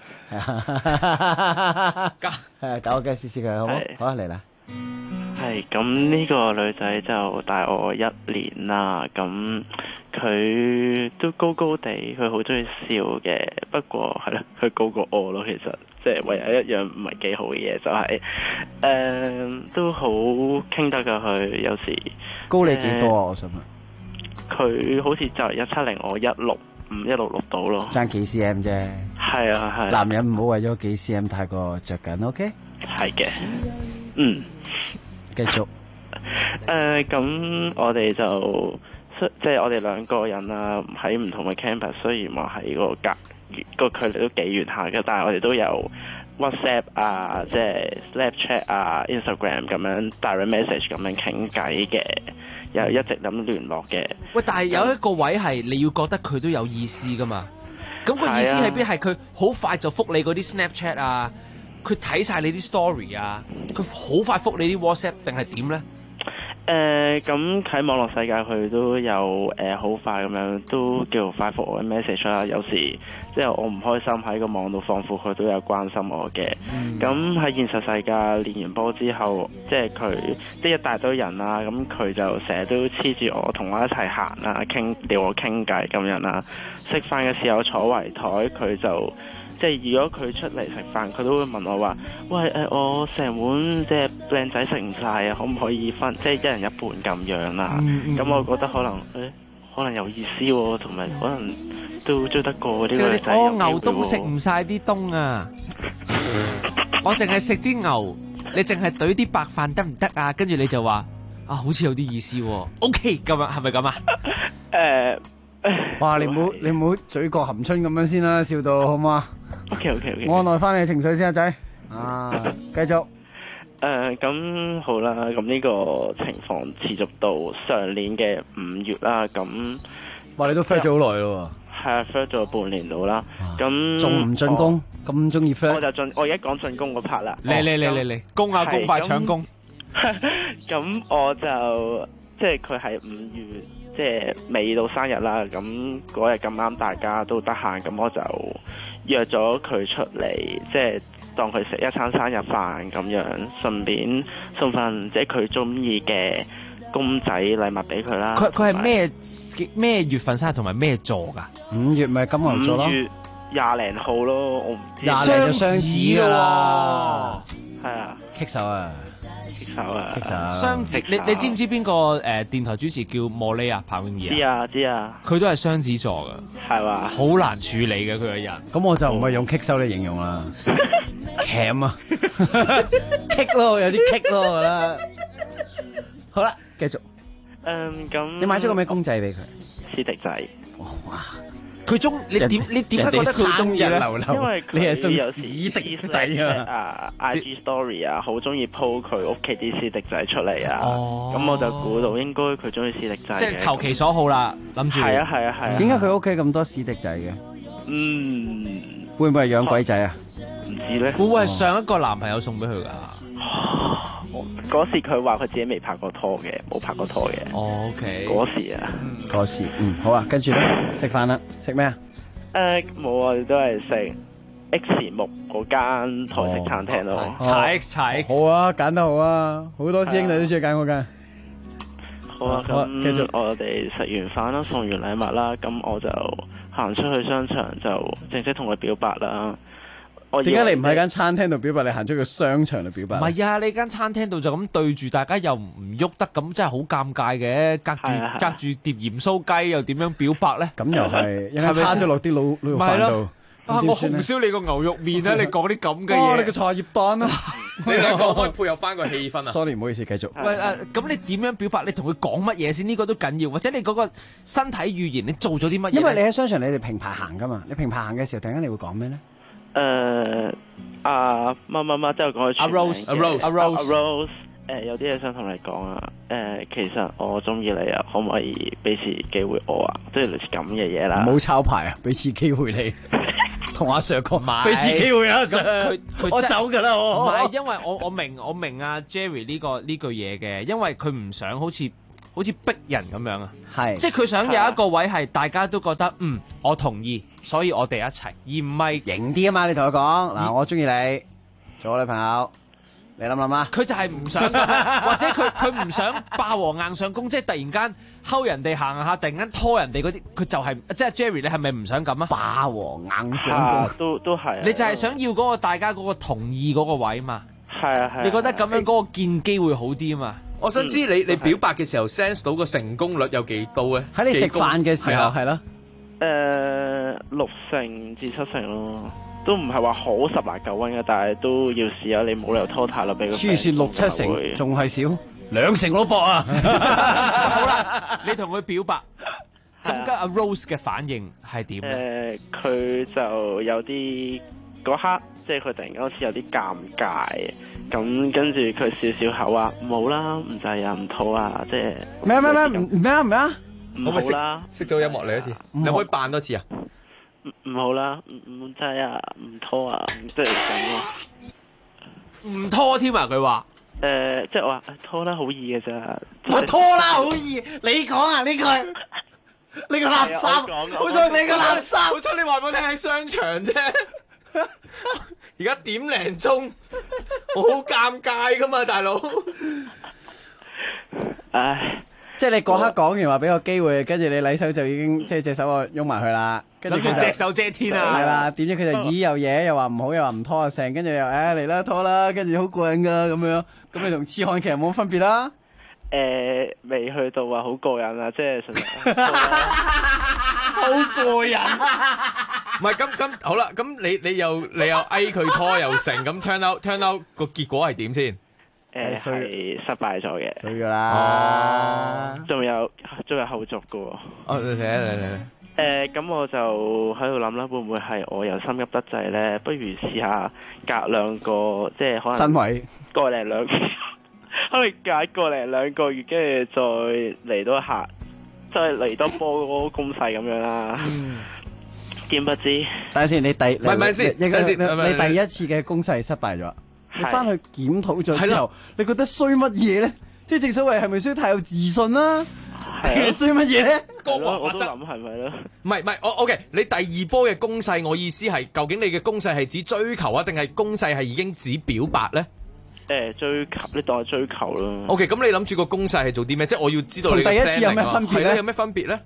搞個 get 試試佢，好唔好？好啊，嚟啦。 係咁，呢個女仔就大我1年啦，咁佢都高高地，佢好中意笑嘅，不過係啦，佢高過我咯，其實即係唯有一樣唔係幾好嘅嘢就係、都好傾得㗎佢，有時高你幾多啊？我想問。 佢好似就係170，我165、166到咯， 爭幾 cm 啫。 係啊係。 男人唔好為咗幾 cm 太過着緊 ，OK？ 係嘅， 繼續。 咁我哋就即係我哋兩個人啦，喺唔同嘅 campus，雖然話喺個距離都幾遠下嘅，但係我哋都有 WhatsApp 啊，即係 Snapchat 啊、Instagram 咁樣 direct message 咁樣傾偈嘅。又一直咁聯絡嘅。 喂，但係有一個位係你要覺得佢都有意思噶嘛？咁個意思係邊？係佢好快就覆你嗰啲 Snapchat 啊，佢睇晒你啲 story 啊，佢好快覆你啲 WhatsApp 定係點咧？ 咁喺網絡世界佢都有好快咁樣都叫快覆我嘅 message 啦。有時即係我唔開心喺個網度放負，佢都有關心我嘅。咁喺現實世界練完波之後，即係佢即係一大堆人啦，咁佢就成日都黐住我，同我一齊行啊，撩我傾偈咁樣啦。食飯嘅時候坐圍台，佢就即係如果佢出嚟食飯，佢都會問我話：喂，我成碗即係靚仔食唔晒啊，可唔可以分即係一人一半咁樣啦？咁我覺得可能有意思喎，同埋可能都追得過嗰啲女仔。 我牛冬食唔晒啲冬啊！我淨係食啲牛，你淨係懟啲白飯得唔得啊？跟住你就話啊，好似有啲意思喎。OK， 咁樣係咪咁啊？ 哇！你唔好嘴角含春咁樣先啦，笑到好唔好啊 ？OK， 按耐翻你情緒先啊，仔。繼續。 咁好啦，咁呢個情況持續到上年嘅5月啦，咁哇，你都 friend 咗好耐咯喎。 係啊 friend 咗半年到啦。咁仲唔進攻？咁中意 friend？ 我而家講進攻嗰 part 啦。 嚟，攻下攻快搶攻。 咁我就即係佢係5月即係未到生日啦，咁嗰日咁啱大家都得閒，咁我就約咗佢出嚟，即係當佢食一餐生日飯咁樣，順便送份即係佢中意嘅公仔禮物俾佢啦。 佢係咩月份生日同埋咩座㗎 ？5月咪金牛座咯。5月 20零號咯，我唔知。 20零就雙子㗎喎。 係啊， 棘手啊！ 雙子，你知唔知邊個電台主持叫莫莉啊？彭詠儀啊？ 知啊。 佢都係雙子座噶， 係嘛？ 好難處理嘅佢個人。 咁我就唔係用棘手嚟形容啦，cam 啊，棘咯，有啲棘咯，我覺得。好啦，繼續。 咁你買咗個咩公仔俾佢？ 史迪仔。 哇！ 你點覺得佢中意咧？ 因為你係送有史迪仔啊，IG story 啊，好中意 po 佢屋企啲史迪仔出嚟啊。咁我就估到應該佢中意史迪仔。 即係投其所好啦，諗住。 係啊。 點解佢屋企咁多史迪仔嘅？會唔會係養鬼仔啊？ 唔知咧。 會唔會係上一個男朋友送俾佢㗎？ 嗰時佢話佢自己未拍過拖嘅，冇拍過拖嘅。 哦 ，OK。 嗰時啊， 嗰時，好啊，跟住咧食飯啦，食咩啊？ 冇啊，都係食 X 木嗰間台式餐廳咯。 茶 X。 好啊，揀得好啊，好多師兄弟都中意揀嗰間。 好啊，咁繼續我哋食完飯啦，送完禮物啦，咁我就行出去商場就正式同佢表白啦。 點解你唔喺間餐廳度表白，你行出去商場度表白？ 唔係啊，你間餐廳度就咁對住大家又唔喐得，咁真係好尷尬嘅。隔住碟鹽酥雞又點樣表白咧？ 咁又係，一陣叉咗落啲滷肉飯度。 我紅燒你個牛肉面啊！你講啲咁嘅嘢， 你個茶葉蛋啊！ 你兩個可以配合翻個氣氛啊 ！Sorry， 唔好意思，繼續。 喂咁你點樣表白？你同佢講乜嘢先？呢個都緊要，或者你嗰個身體語言，你做咗啲乜嘢？ 因為你喺商場，你哋平排行噶嘛？你平排行嘅時候，突然間你會講咩咧？ 乜，即係講佢阿 Rose， 有啲嘢想同你講啊。其實我中意你啊，可唔可以俾次機會我啊？即係類似咁嘅嘢啦。 唔好抄牌啊！俾次機會你，同阿 Sir 講，俾次機會阿 Sir。我走噶啦，我。 唔係，因為我明阿 Jerry 呢句嘢嘅，因為佢唔想好似逼人咁樣啊。 係。即係佢想有一個位係大家都覺得我同意，所以我哋一齊，而唔係型啲啊嘛！你同佢講嗱，我中意你，做我女朋友。你諗諗啊！ 佢就係唔想，或者佢唔想霸王硬上弓，即係突然間睺人哋行下，突然間拖人哋嗰啲，佢就係即係 Jerry，你係咪唔想咁啊？ 霸王硬上弓都係。 你就係想要嗰個大家嗰個同意嗰個位嘛？ 係啊係。 你覺得咁樣嗰個見機會好啲啊嘛？ 我想知你表白嘅時候 sense 到個成功率有幾高咧？ 喺你食飯嘅時候係咯 ，6成至7成咯。都唔係話好10拿9穩嘅，但係都要試下。你冇理由拖太耐俾佢。 輸蝕6、7成，仲係少2成我都搏啊！ 好啦，你同佢表白，咁阿 Rose 嘅反應係點咧？ 佢就有啲嗰刻，即係佢突然間好似有啲尷尬，咁跟住佢笑笑口話：唔好啦，唔制啊，唔拖啊，即係咩啊？ 唔好啦， 識咗音樂嚟一次，你可唔可以扮多次啊？ 唔好啦，唔制啊，唔拖啊，即係咁咯。 唔拖添啊！佢話即係我話拖啦，好易嘅咋。 我拖啦，好易。你講啊呢句，你個垃圾，好彩你個垃圾， 好彩你話俾我聽喺商場啫。而家點零鐘，我好尷尬噶嘛，大佬。 唉。 即係你嗰刻講完話俾個機會，跟住你禮手就已經即係隻手啊擁埋佢啦，跟住佢隻手遮天啊！ 係啦，點知佢就咦又嘢，又話唔好，又話唔拖啊成，跟住又嚟啦拖啦，跟住好過癮噶咁樣，咁你同痴漢其實冇乜分別啦。 未去到話好過癮啊，即係純粹好過癮。 唔係咁好啦，咁你又嗌佢拖又成，咁 turn out 個結果係點先？ 係失敗咗嘅， 衰噶啦， 仲有後續噶喎。 嚟。 咁我就喺度諗啦，會唔會係我又心急得滯咧？不如試下隔2個，即係可能身位個零2，可能隔個零2個月，跟住再嚟多下，再嚟多波嗰個攻勢咁樣啦。見不知， 等下先，你先， 你第一次嘅攻勢失敗咗。你翻去檢討咗之後，你覺得衰乜嘢咧？即係正所謂係咪需要太有自信啦？衰乜嘢咧？ 我都諗係咪咧？ 唔係，我 OK。你第2波嘅攻勢，我意思係，究竟你嘅攻勢係指追求啊，定係攻勢係已經指表白咧？ 追求，你當係追求咯。 OK，咁你諗住個攻勢係做啲咩？即係我要知道你同第一次有咩分別咧？ 有咩分別咧？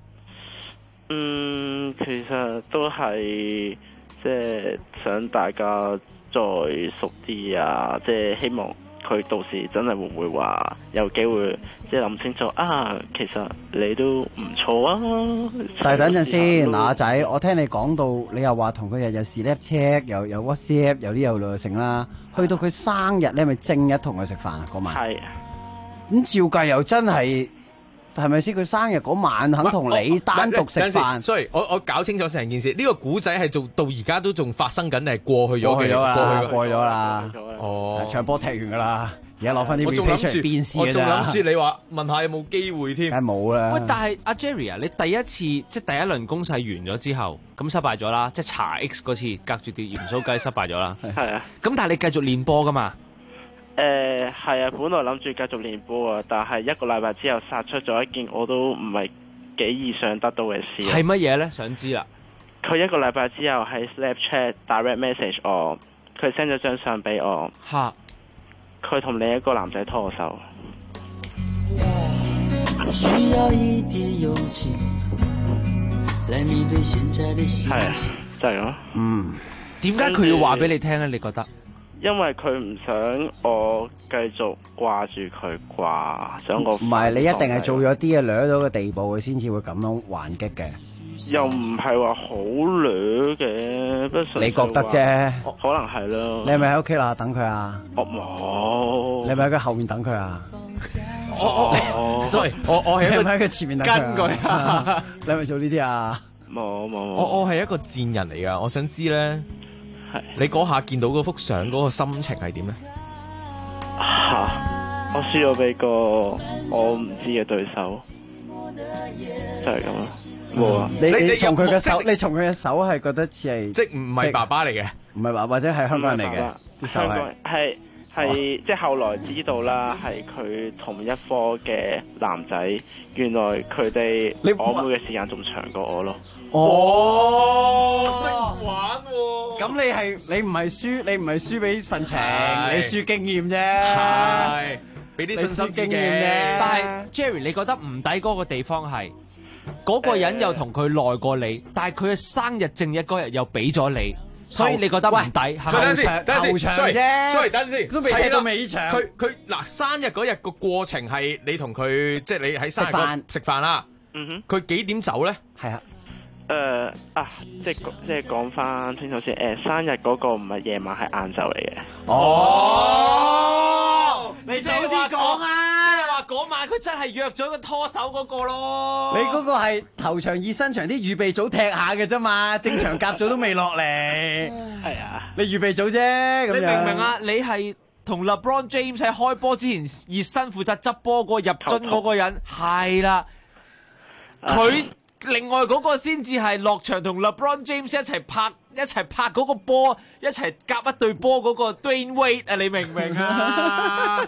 其實都係即係想大家再熟啲啊！即係希望佢到時真係會唔會話有機會，即係諗清楚啊！其實你都唔錯啊！ 但係等陣先，嗱仔，我聽你講到，你又話同佢日日 Snapchat，又 WhatsApp，有啲又來成啦。去到佢生日，你係咪正日同佢食飯啊？嗰晚係。 咁照計又真係。係咪先？佢生日嗰晚肯同你單獨食飯？ 所以我搞清楚成件事。呢個古仔係做到而家都仲發生緊，定係過去咗？ 過去咗啦。哦，場波踢完噶啦，而家攞翻啲 replay 出嚟鞭屍。 我仲諗住你話問下有冇機會添。 梗係冇啦。 喂，但係阿 Jerry 啊，你第一次即係第一輪攻勢完咗之後，咁失敗咗啦，即係查 X 嗰次隔住碟鹽酥雞失敗咗啦。 係啊。 咁但係你繼續練波噶嘛？ 係啊，本來諗住繼續練波啊，但係一個禮拜之後殺出咗一件我都唔係幾意想得到嘅事。 係乜嘢咧？想知啦。 佢一個禮拜之後喺 Snapchat direct message 我，佢 send 咗張相俾我。 嚇！ 佢同另一個男仔拖手。 需要一點勇氣來面對現在的心情。 就係咯。 點解佢要話俾你聽咧？你覺得？ 因為佢唔想我繼續掛住佢啩，想我唔係你一定係做咗啲嘢掠到個地步，佢先至會咁樣還擊嘅。 又唔係話好掠嘅，不過你覺得啫？ 可能係咯。 你係咪喺屋企啦等佢啊？ 我冇。 你係咪喺佢後面等佢啊？ sorry，我係一個喺佢前面等佢啊？你係咪做呢啲啊？ 冇。 我係一個賤人嚟噶，我想知咧。你嗰下見到嗰幅相嗰個心情係點咧？ 我輸咗俾個我唔知嘅對手，就係咁啦。冇啊！ 你從佢嘅手，你從佢嘅手係覺得似係即唔係爸爸嚟嘅， 唔係爸或者係香港人嚟嘅啲手係即係後來知道啦，係佢同一科嘅男仔，原來佢哋曖昧嘅時間仲長過我咯。 識玩喎！ 咁你唔係輸俾份情，你輸經驗啫。 係俾啲信心經驗啫。 但係 Jerry， 你覺得唔抵嗰個地方係嗰個人又同佢耐過你，但係佢嘅生日正日嗰日又俾咗你。所以你覺得唔抵？ 等陣先， 啫。 sorry，等陣先， 都未睇到尾場。 佢嗱生日嗰日個過程係你同佢，即係你喺生日嗰食飯啦。佢幾點走咧？ 係啊。 即係講翻清楚先。生日嗰個唔係夜晚，係晏晝嚟嘅。 你早啲講啊！ 即係話嗰晚佢真係約咗個拖手嗰個咯。 你嗰個係頭場熱身場啲預備組踢下嘅啫嘛，正場甲組都未落嚟。 係啊， 你預備組啫。 你明唔明啊？你係同 LeBron James 喺開波之前熱身負責執波嗰個入樽嗰個人，係啦。佢另外嗰個先至係落場同 LeBron James 一齊拍嗰個波，一齊夾一對波嗰個 Dwayne Wade 啊！你明唔明啊？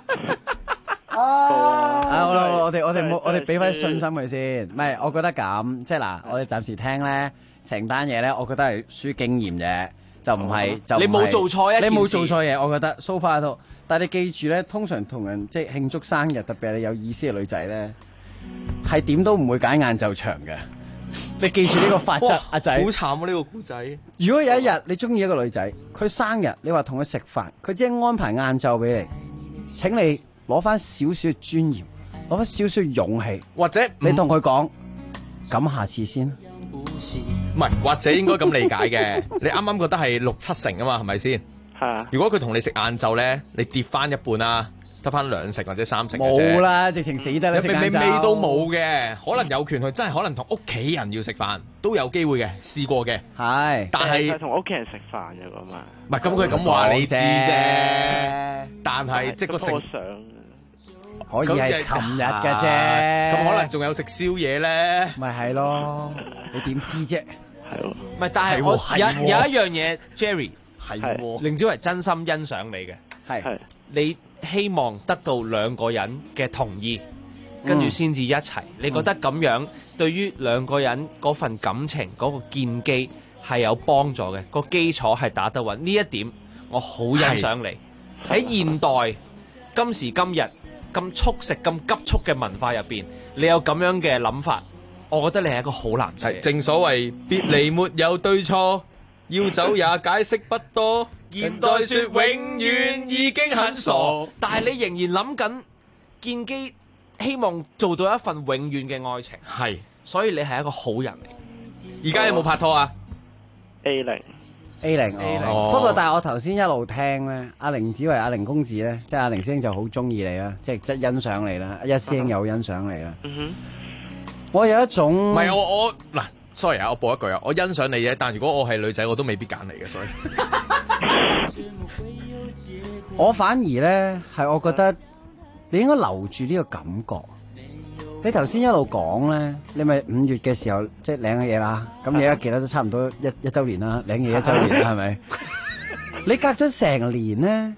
好啦，我哋俾翻啲信心佢先。唔係，我覺得咁，即係嗱，我哋暫時聽咧，成單嘢咧，我覺得係輸經驗啫，就唔係就你冇做錯一件事， 你冇做錯嘢，我覺得 so far 都。但係你記住咧，通常同人即係慶祝生日，特別係你有意思嘅女仔咧，係點都唔會揀晏晝場嘅。你記住呢個法則，阿仔。 好慘啊！呢個故仔。 如果有一日你中意一個女仔，佢生日，你話同佢食飯，佢只係安排晏晝俾你，請你攞翻少少尊嚴，攞翻少少勇氣， 或者你同佢講，咁下次先。 唔係，或者應該咁理解嘅。你啱啱覺得係6-7成啊嘛，係咪先？ 係啊。 如果佢同你食晏晝咧，你跌翻一半啦。得翻2成或者3成嘅啫， 冇啦，直情死得啦！ 未都冇嘅，可能有權佢真係可能同屋企人要食飯，都有機會嘅，試過嘅。 係， 但係同屋企人食飯嘅咁啊。 唔係咁佢咁話你知啫，但係即係個相可以係琴日嘅啫， 咁可能仲有食宵夜咧， 咪係咯？你點知啫？ 係咯， 唔係，但係我有一樣嘢 ，Jerry 係令子維真心欣賞你嘅， 係你希望得到兩個人嘅同意，跟住先至一齊。你覺得咁樣對於兩個人嗰份感情嗰個建基係有幫助嘅，個基礎係打得穩。呢一點我好欣賞你。喺現代今時今日咁速食、咁急速嘅文化入邊，你有咁樣嘅諗法，我覺得你係一個好男仔。 正所謂別離沒有對錯，要走也解釋不多。現代說永遠已經很傻， 但係你仍然諗緊建基，希望做到一份永遠嘅愛情。 係， 所以你係一個好人嚟。 而家有冇拍拖啊 ？A0 不過但係我頭先一路聽咧，阿凌子維阿凌公子咧，即係阿凌師兄就好中意你啦，即係欣賞你啦，一師兄又好欣賞你啦。我有一種唔係我嗱 ，sorry 啊，我補一句啊，我欣賞你啫，但如果我係女仔，我都未必揀你嘅，所以。 我反而咧係，我覺得你應該留住呢個感覺。你頭先一路講咧，你咪5月嘅時候即係領嘅嘢啦。咁你而家記得都差唔多一週年啦，領嘢1週年啦，係咪？你隔咗成年咧，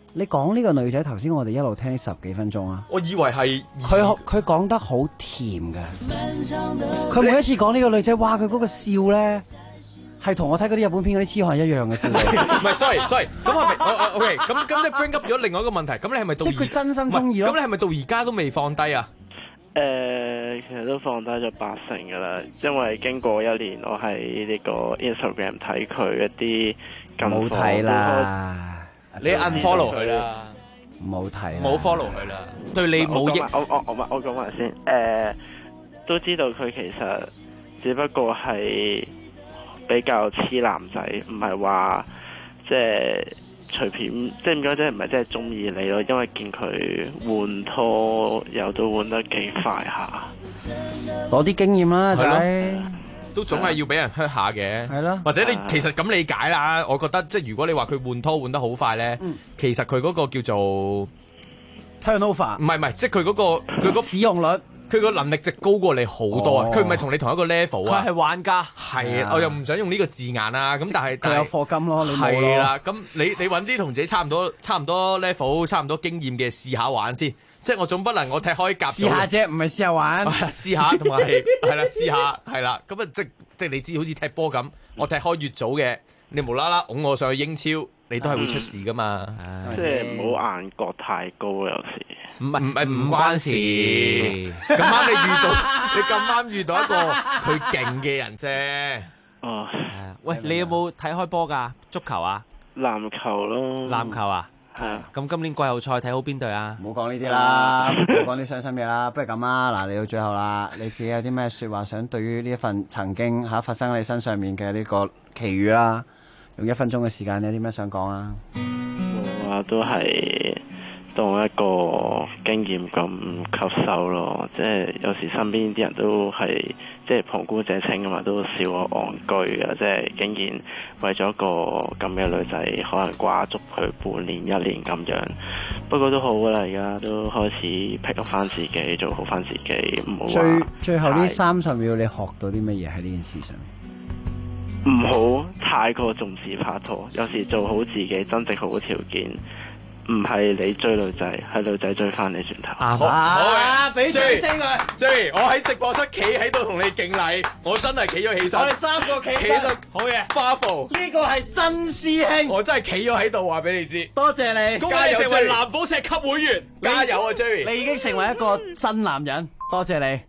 你講呢個女仔頭先，我哋一路聽10幾分鐘啊。 我以為係佢講得好甜嘅，佢每一次講呢個女仔，哇！佢嗰個笑咧，係同我睇嗰啲日本片嗰啲痴漢一樣嘅笑。 唔係，sorry，咁係咪？OK，咁即係 bring up 咗另外一個問題。咁你係咪到即係佢真心中意咯？ 咁你係咪到而家都未放低啊？ 其實都放低咗80%噶啦，因為經過1年，我喺呢個 Instagram 睇佢一啲冇睇啦。 你 unfollow 佢啦， 冇睇， 冇 follow 佢啦，對你冇益。 我講埋先，都知道佢其實只不過係比較黐男仔，唔係話即係隨便，即係點講，即係唔係真係中意你咯，因為見佢換拖又都換得幾快下， 攞啲經驗啦，仔。 都總係要俾人 hurt 下嘅， 係咯， 或者你其實咁理解啦。我覺得即係如果你話佢換拖換得好快咧，其實佢嗰個叫做 turnover， 唔係，即係佢個使用率， 佢個能力值高過你好多啊！佢唔係同你同一個 level 啊， 佢係玩家， 係我又唔想用呢個字眼啦。咁但係佢有課金咯，你冇咯。 係啦，咁你揾啲同自己差唔多 level、差唔多經驗嘅試下玩先。即係我總不能我踢開甲組， 試下啫，唔係試下玩。 試下同埋係啦，試下係啦。咁啊，即係你知，好似踢波咁，我踢開乙組嘅，你無啦啦拱我上去英超，你都係會出事噶嘛。 即係唔好眼角太高，有時唔關事。咁啱遇到一個佢勁嘅人啫。 哦， 喂，你有冇睇開波㗎？足球啊？ 籃球咯。 籃球啊？係啊，咁今年季後賽睇好邊隊啊？ 唔好講呢啲啦，唔好講啲傷心嘢啦。不如咁啊，嗱，嚟到最後啦，你自己有啲咩説話想對於呢一份曾經發生喺你身上面嘅呢個奇遇啦？用1分鐘嘅時間，你有啲咩想講啊？ 冇啊，都係當一個經驗咁吸收咯。即係有時身邊啲人都係即係旁觀者清啊嘛，都笑我戇居啊！即係竟然為咗個咁嘅女仔，可能掛足佢半年、1年咁樣。不過都好噶啦，而家都開始 pick up 翻自己，做好翻自己，唔好話最後呢30秒，你學到啲乜嘢喺呢件事上面？ 唔好太過重視拍拖，有時做好自己，增值好條件。唔係你追女仔，係女仔追翻你轉頭。 好， 俾掌聲佢。 Jerry，我喺直播室企喺度同你敬禮，我真係企咗起身。 我哋3個企起身， 好嘢 Bravo， 呢個係真師兄。 我真係企咗喺度，話俾你知。 多謝你， 加油！成為藍寶石級會員，加油啊 Jerry！ 你已經成為一個真男人，多謝你。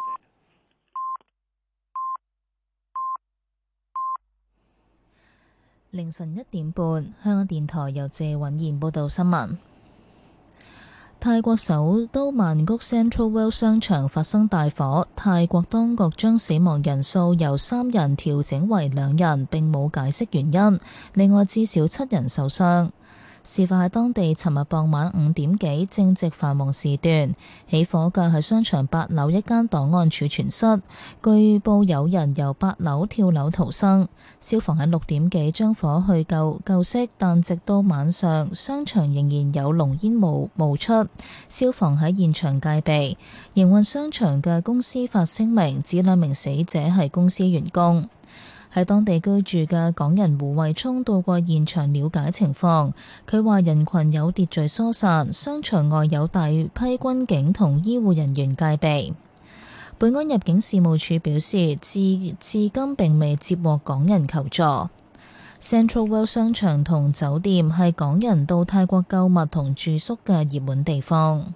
凌晨1點半，香港電台由謝允賢報道新聞。泰國首都曼谷 Central World 商場發生大火，泰國當局將死亡人數由3人調整為2人，並冇解釋原因。另外至少7人受傷。事發喺當地尋日傍晚5點幾，正值繁忙時段。起火嘅係商場8樓一間檔案儲存室，據報有人由8樓跳樓逃生。消防喺6點幾將火去救熄，但直到晚上，商場仍然有濃煙冒出。消防喺現場戒備。營運商場嘅公司發聲明，指2名死者係公司員工。喺當地居住嘅港人胡慧聰到過現場了解情況，佢話人群有秩序疏散，商場外有大批軍警同醫護人員戒備。本港入境事務處表示，至今並未接獲港人求助。Central World 商場同酒店係港人到泰國購物同住宿嘅熱門地方。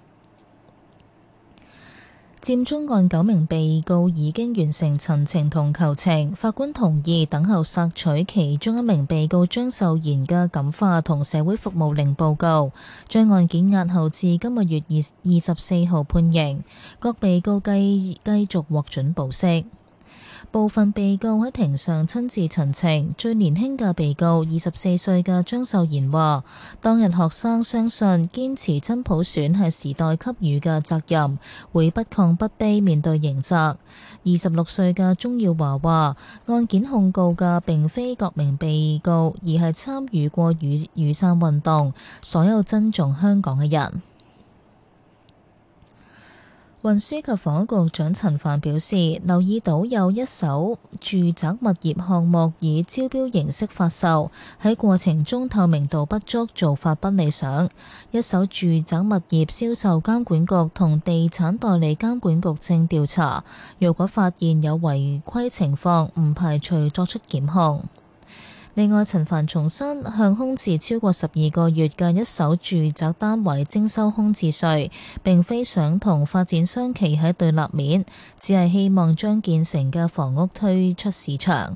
佔中案9名被告已經完成陳情同求情，法官同意等候索取其中1名被告張秀賢嘅感化同社會服務令報告，將案件押後至今個月24號判刑。各被告繼續獲准保釋。部分被告喺庭上親自陳情，最年輕嘅被告24歲嘅張秀賢話：當日學生相信堅持真普選係時代給予嘅責任，會不抗不卑面對刑責。26歲嘅鍾耀華話：案件控告嘅並非各名被告，而係參與過雨傘運動所有珍重香港嘅人。 運輸及房屋局長陳帆表示，留意到有一手住宅物業項目以招標形式發售，喺過程中透明度不足，做法不理想。一手住宅物業銷售監管局同地產代理監管局正調查，如果發現有違規情況，唔排除作出檢控。另外，陳帆重申，向空置超過12個月嘅一手住宅單位徵收空置稅，並非想同發展商企喺對立面，只係希望將建成嘅房屋推出市場。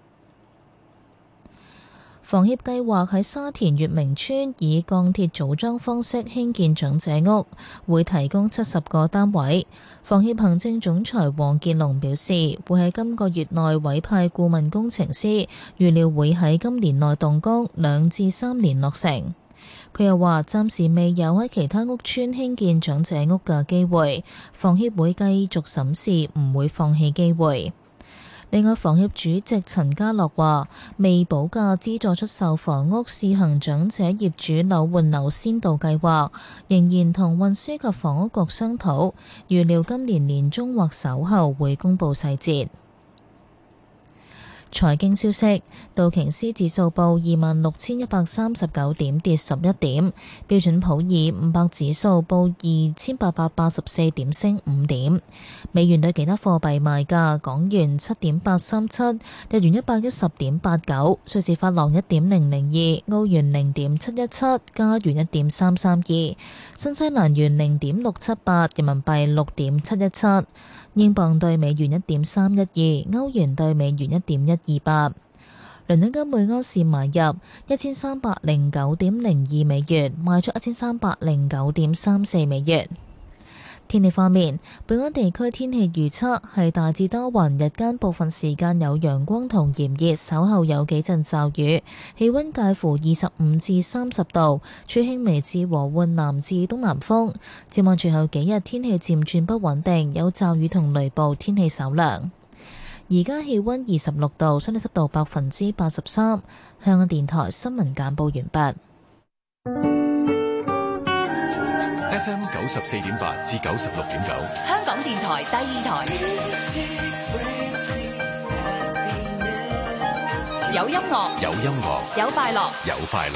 房協計劃喺沙田乙明邨以鋼鐵組裝方式興建長者屋，會提供70個單位。房協行政總裁黃傑龍表示，會喺今個月內委派顧問工程師，預料會喺今年內動工，2至3年落成。佢又話，暫時未有喺其他屋邨興建長者屋嘅機會，房協會繼續審視，唔會放棄機會。另外，房協主席陳家樂話，未補價資助出售房屋試行長者業主樓換樓先導計劃，仍然同運輸及房屋局商討，預料今年年中或稍後會公佈細節。財經消息，道瓊斯指數報26,139點，跌11點；標準普爾500指數報2,884點，升5點。美元對其他貨幣賣價：港元7.837，日元110.89，瑞士法郎1.002，澳元0.717，加元1.332，新西蘭元0.678，人民幣6.717。英鎊對美元1.312，歐元對美元1.128。倫敦金每盎司買入1309.02美元，賣出1309.34美元。天氣方面，本港地區天氣預測係大致多雲，日間部分時間有陽光同炎熱，稍後有幾陣驟雨，氣溫介乎25至30度，吹輕微至和緩南至東南風。展望隨後幾日天氣漸轉不穩定，有驟雨同雷暴，天氣稍涼。而家氣溫26度，相對濕度83%。香港電台新聞簡報完畢。 FM 94.8至96.9， 香港電台第二台，有音樂， 有音樂， 有快樂， 有快樂。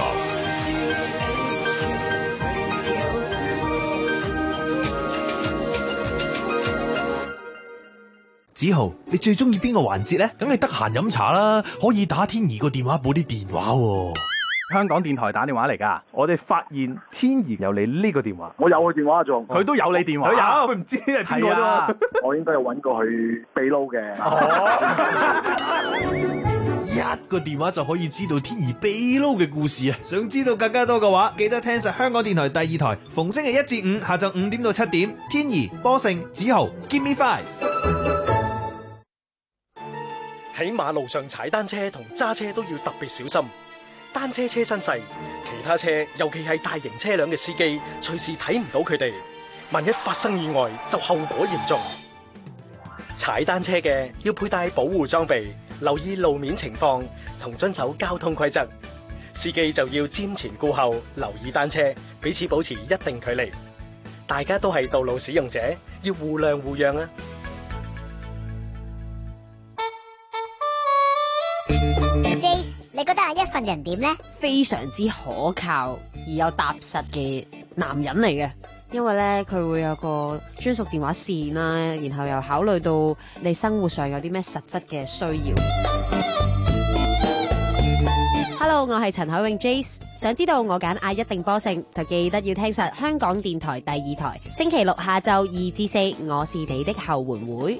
子豪，你最中意邊個環節呢？梗係得閒飲茶啦，可以打天怡個電話簿啲電話喎。 香港電台打電話嚟㗎，我哋發現天怡有你呢個電話， 我有佢電話仲， 佢都有你電話，佢有，佢唔知係邊個啫。 我應該有揾過佢秘撈嘅。 一個電話就可以知道天怡秘撈嘅故事啊！想知道更加多嘅話，記得聽實香港電台第二台，逢星期1至5下晝5點到7點，天怡、波盛、子豪 ，Give me 5。 喺馬路上踩單車同揸車都要特別小心。單車車身細，其他車尤其係大型車輛嘅司機隨時睇唔到佢哋，萬一發生意外就後果嚴重。踩單車嘅要佩戴保護裝備，留意路面情況同遵守交通規則。司機就要瞻前顧後，留意單車，彼此保持一定距離。大家都係道路使用者，要互諒互讓啊 ！Jace， 你覺得阿一份人點呢？ 非常之可靠而又踏實嘅男人嚟嘅，因為咧佢會有個專屬電話線啦，然後又考慮到你生活上有啲咩實質嘅需要。Hello， 我係陳海穎 Jace， 想知道我揀阿一定波勝，就記得要聽實香港電台第二台，星期六下晝2至4，我是你的後援會。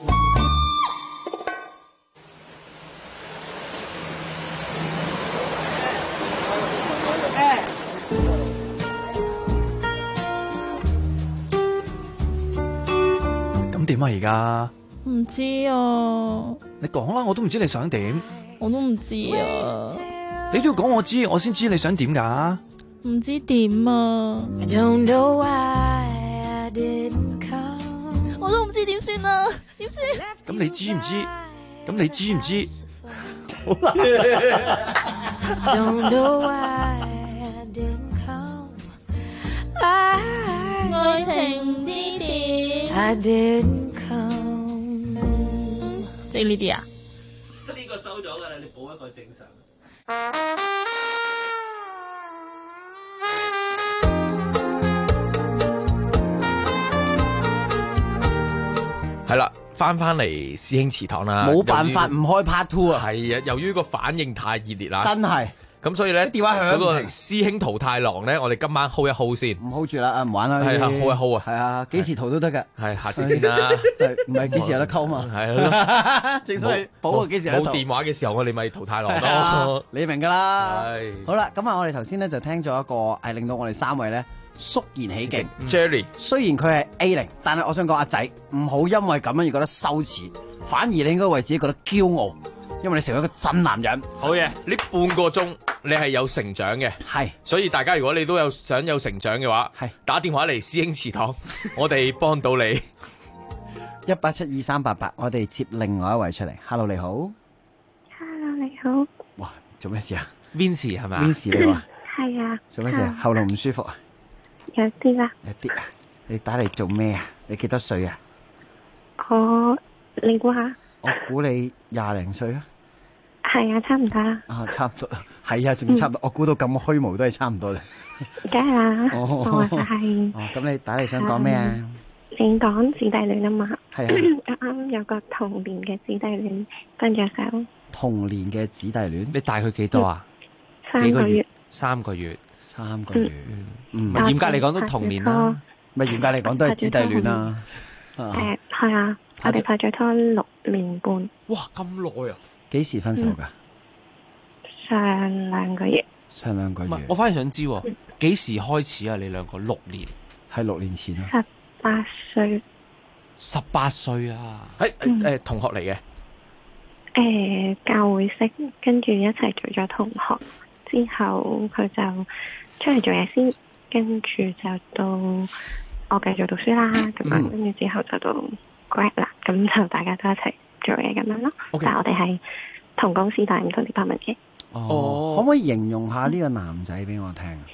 點啊而家？ 唔知啊。 你講啦，我都唔知你想點。 我都唔知啊。 你都要講我知，我先知你想點噶。 唔知點啊。我都唔知點算啊，點算？ 咁你知唔知？咁你知唔知？好啦。 愛情唔知點。 I didn't come。 即係呢啲啊？ 呢個收咗㗎啦，你補一個正常。 係啦，翻嚟師兄祠堂啦， 冇辦法唔開 part 2啊！ 係啊，由於個反應太熱烈啦， 真係。 咁所以咧， 電話響嗰個師兄淘太郎咧，我哋今晚 hold 一 hold 先， 唔 hold 住啦，唔玩啦， 係啊 hold 一 hold 啊， 係啊，幾時淘都得㗎， 係下次先啦， 唔係幾時有得溝嘛， 係咯， 正所謂保啊幾時有得淘冇電話嘅時候，我哋咪淘太郎咯， 你明㗎啦。 係好啦，咁啊，我哋頭先咧就聽咗一個係令到我哋3位咧肅然起敬。 Jerry 雖然佢係 A0，但係我想講阿仔唔好因為咁樣而覺得羞恥，反而你應該為自己覺得驕傲，因為你成為一個真男人。 好嘢，呢半個鐘你係有成長嘅， 係， 所以大家如果你都有想有成長嘅話，係打電話嚟師兄祠堂，我哋幫到你。 1872388，我哋接另外一位出嚟。Hello， 你好。 Hello， 你好。 哇，做咩事啊 ？Vincy 係咪 ？Vincy 你話？ 係啊。 做咩事啊？喉嚨唔舒服啊？ 有啲啦。 有啲啊？你打嚟做咩啊？你幾多歲啊？ 你估下？ 我估你20零歲啊。 係啊，差唔多啦。 啊，差唔多，係啊，仲差唔多。我估到咁虛無都係差唔多嘅。 梗係啦， 哦我就係。 哦，咁你打嚟想講咩啊？ 你講姊弟戀啊嘛。 係啊。 啱啱有個同年嘅姊弟戀分咗手。 同年嘅姊弟戀， 你大佢幾多啊 ？3個月。 3個月。 3個月。 嚴格嚟講都同年啦。 咪嚴格嚟講都係姊弟戀啦。 係啊，我哋拍咗拖6年半。 哇，咁耐啊！ 幾時分手噶？ 上2個月。 上2個月。 我反而想知幾時開始啊？你兩個6年， 係6年前啊。 18歲。 18歲啊？ 同學嚟嘅。 教會識，跟住一齊做咗同學，之後佢就出嚟做嘢先，跟住就到我繼續讀書啦，咁樣跟住之後就到 grad 啦，咁就大家都一齊做嘢咁樣咯。但係我哋係同公司但係唔同 department 嘅。 可唔可以形容下呢個男仔俾我聽啊？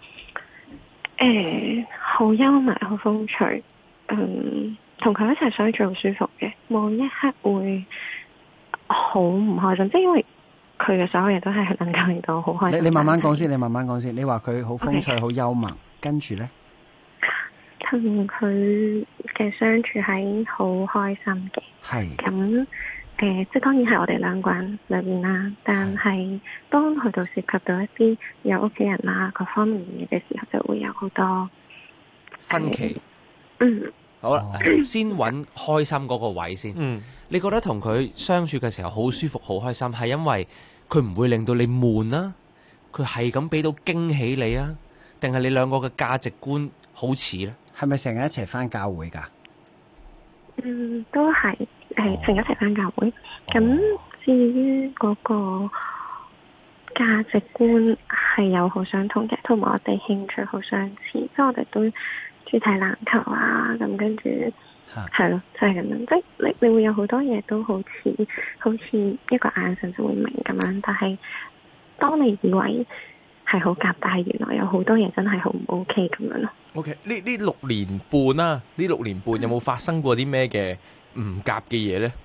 好幽默，好風趣，同佢一齊相處好舒服嘅，冇一刻會好唔開心，即係因為佢嘅所有嘢都係能夠令到我好開心。 你慢慢講先，你慢慢講先。你話佢好風趣，好幽默，跟住咧， 同佢嘅相處係好開心嘅。 係咁即係當然係我哋2個人裏面啦，但係當去到涉及到一啲有屋企人啊各方面嘅嘢嘅時候，就會有好多分歧。 好啦，先揾開心嗰個位先。你覺得同佢相處嘅時候好舒服、好開心，係因為佢唔會令到你悶啦，佢係咁俾到驚喜你啊？定係你兩個嘅價值觀好似呢？ 係咪成日一齊返教會㗎？ 都係成日一齊返教會。咁至於嗰個價值觀係有好相同嘅，同埋我哋興趣好相似，即係我哋都中意睇籃球啊，咁跟住係咯，就係咁樣。即係你會有好多嘢都好似一個眼神就會明咁樣，但係當你以為係好夾，但係原來有好多嘢真係好唔 OK 咁樣咯。 OK， 呢6年半啦，呢6年半有冇發生過啲咩嘅唔夾嘅嘢咧？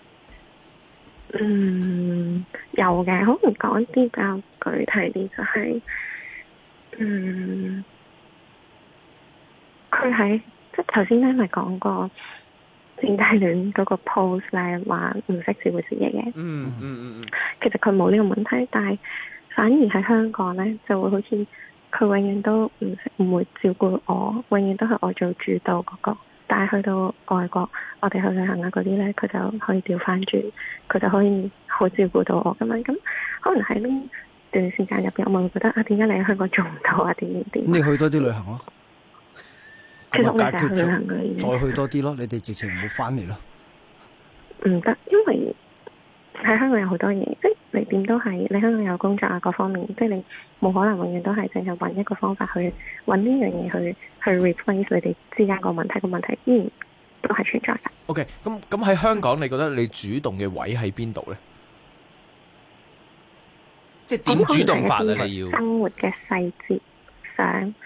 有嘅，可能講啲比較具體啲，就係佢喺即係頭先咧咪講過姊弟戀嗰個 post 咧，話唔識照顧自己嘅。其實佢冇呢個問題，但係反而喺香港咧就會好似佢永遠都唔會照顧我，永遠都係我做主導嗰個。但係去到外國，我哋去旅行啊嗰啲咧，佢就可以調翻轉，佢就可以好照顧到我咁樣。咁可能喺呢段時間入邊，我咪會覺得啊，點解你喺香港做唔到啊？點？ 你去多啲旅行咯。 其實我哋就係去旅行嘅， 再去多啲咯。你哋直情唔好翻嚟咯。 唔得，因為喺香港有好多嘢，即係你點都係你香港有工作啊各方面，即係你冇可能永遠都係淨係揾一個方法去揾呢樣嘢去 replace 你哋之間個問題，個問題依然都係存在㗎。 OK， 咁喺香港，你覺得你主動嘅位喺邊度咧？即係點主動法啊？你要生活嘅細節上，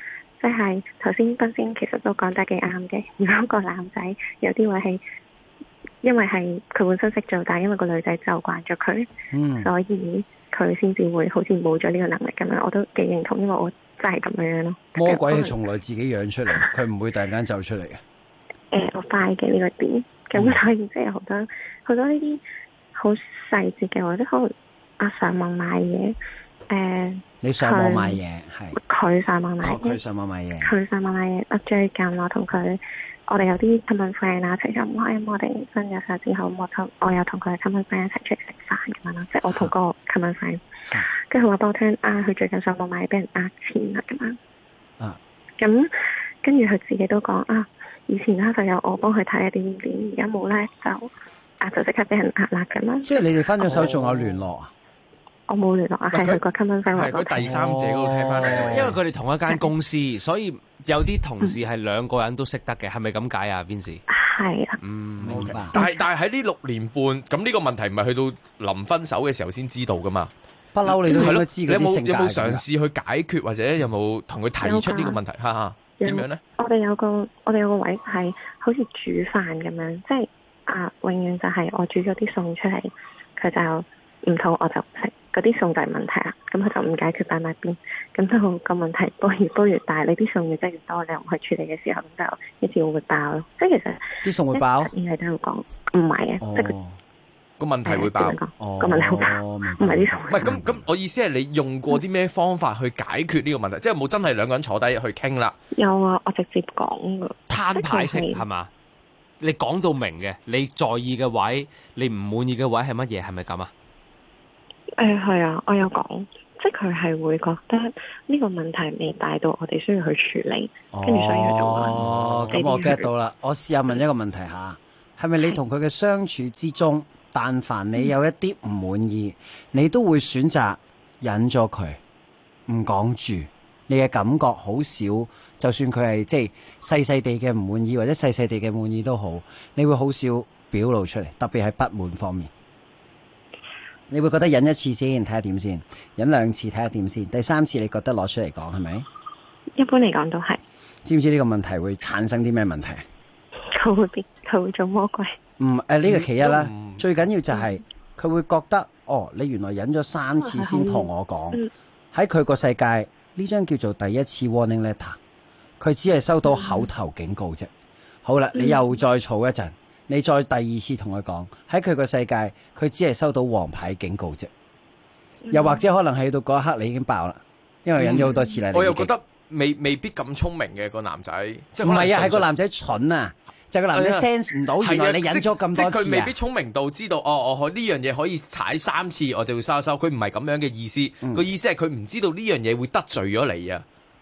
即係頭先斌先其實都講得幾啱嘅。如果個男仔有啲位係因為係佢本身識做，但係因為個女仔就慣咗佢，所以佢先至會好似冇咗呢個能力咁樣。我都幾認同，因為我真係咁樣咯。 魔鬼係從來自己養出嚟，佢唔會突然間走出嚟嘅。 我快嘅呢個點，咁所以即係好多呢啲好細節嘅，或者可能上網買嘢， 你上網買嘢係佢上網買嘢， 佢上網買嘢， 佢上網買嘢。最近我同佢，我哋有啲 common friend 啊，齊咗唔開，咁我哋分咗手之後，我有同佢 common friend 一齊出去食飯咁樣啦，即係我同個 common friend，跟住佢話俾我聽佢最近上網買嘢俾人呃錢啦咁樣，咁跟住佢自己都講以前就有我幫佢睇一點點，而家冇咧就即刻俾人呃啦咁樣。即係你哋分咗手仲有聯絡啊？ 我冇聯絡啊，係佢個 common friend 話佢第三者嗰度聽翻嚟， 因為佢哋同一間公司，所以有啲同事係兩個人都識得嘅，係咪咁解啊？Vincy 係啦， 明白。但係喺呢6年半，咁呢個問題唔係去到臨分手嘅時候先知道噶嘛？ 不嬲你都應該知嗰啲性格。 有冇嘗試去解決，或者有冇同佢提出呢個問題？點樣咧？ 我哋有個位係好似煮飯咁樣，即係永遠就係我煮咗啲餸出嚟，佢就唔肚我就唔食，嗰啲餸就係問題啦。咁佢就唔解決擺埋邊，咁就個問題煲越大，你啲餸越積越多，你唔去處理嘅時候，咁就一次會爆咯。即係其實啲餸會爆， 而係都要講唔係啊，即係個問題會爆， 個問題好爆，唔係啲餸。 唔係咁，我意思係你用過啲咩方法去解決呢個問題？即係冇真係兩個人坐低去傾啦。 有啊，我直接講噶， 攤牌式係嘛？你講到明嘅，你在意嘅位，你唔滿意嘅位係乜嘢？係咪咁啊？ 係啊，我有講，即係佢係會覺得呢個問題未大到我哋需要去處理，跟住所以佢就話。 咁我 get 到啦。我試下問一個問題吓，係咪你同佢嘅相處之中，但凡你有一啲唔滿意，你都會選擇忍咗佢，唔講住？你嘅感覺好少，就算佢係即係細細地嘅唔滿意，或者細細地嘅滿意都好，你會好少表露出嚟，特別係不滿方面。你會覺得忍一次先睇下點先，忍2次睇下點先，第3次你覺得攞出嚟講係咪？ 一般嚟講都係。 知唔知呢個問題會產生啲咩問題？ 佢會做魔鬼。 呢個其一啦，最緊要就係佢會覺得你原來忍咗3次先同我講，喺佢個世界呢張叫做第一次 warning letter， 佢只係收到口頭警告啫。好啦，你又再嘈一陣。你再第2次同佢講，喺佢個世界，佢只係收到黃牌警告啫。又或者可能去到嗰一刻，你已經爆啦，因為忍咗好多次啦。 我又覺得未必咁聰明嘅個男仔，即係唔係啊，係個男仔蠢啊，就係個男仔 sense 唔到，原來你忍咗咁多次佢未必聰明到知道我呢樣嘢可以踩3次，我就會收。佢唔係咁樣嘅意思，個意思係佢唔知道呢樣嘢會得罪咗你啊。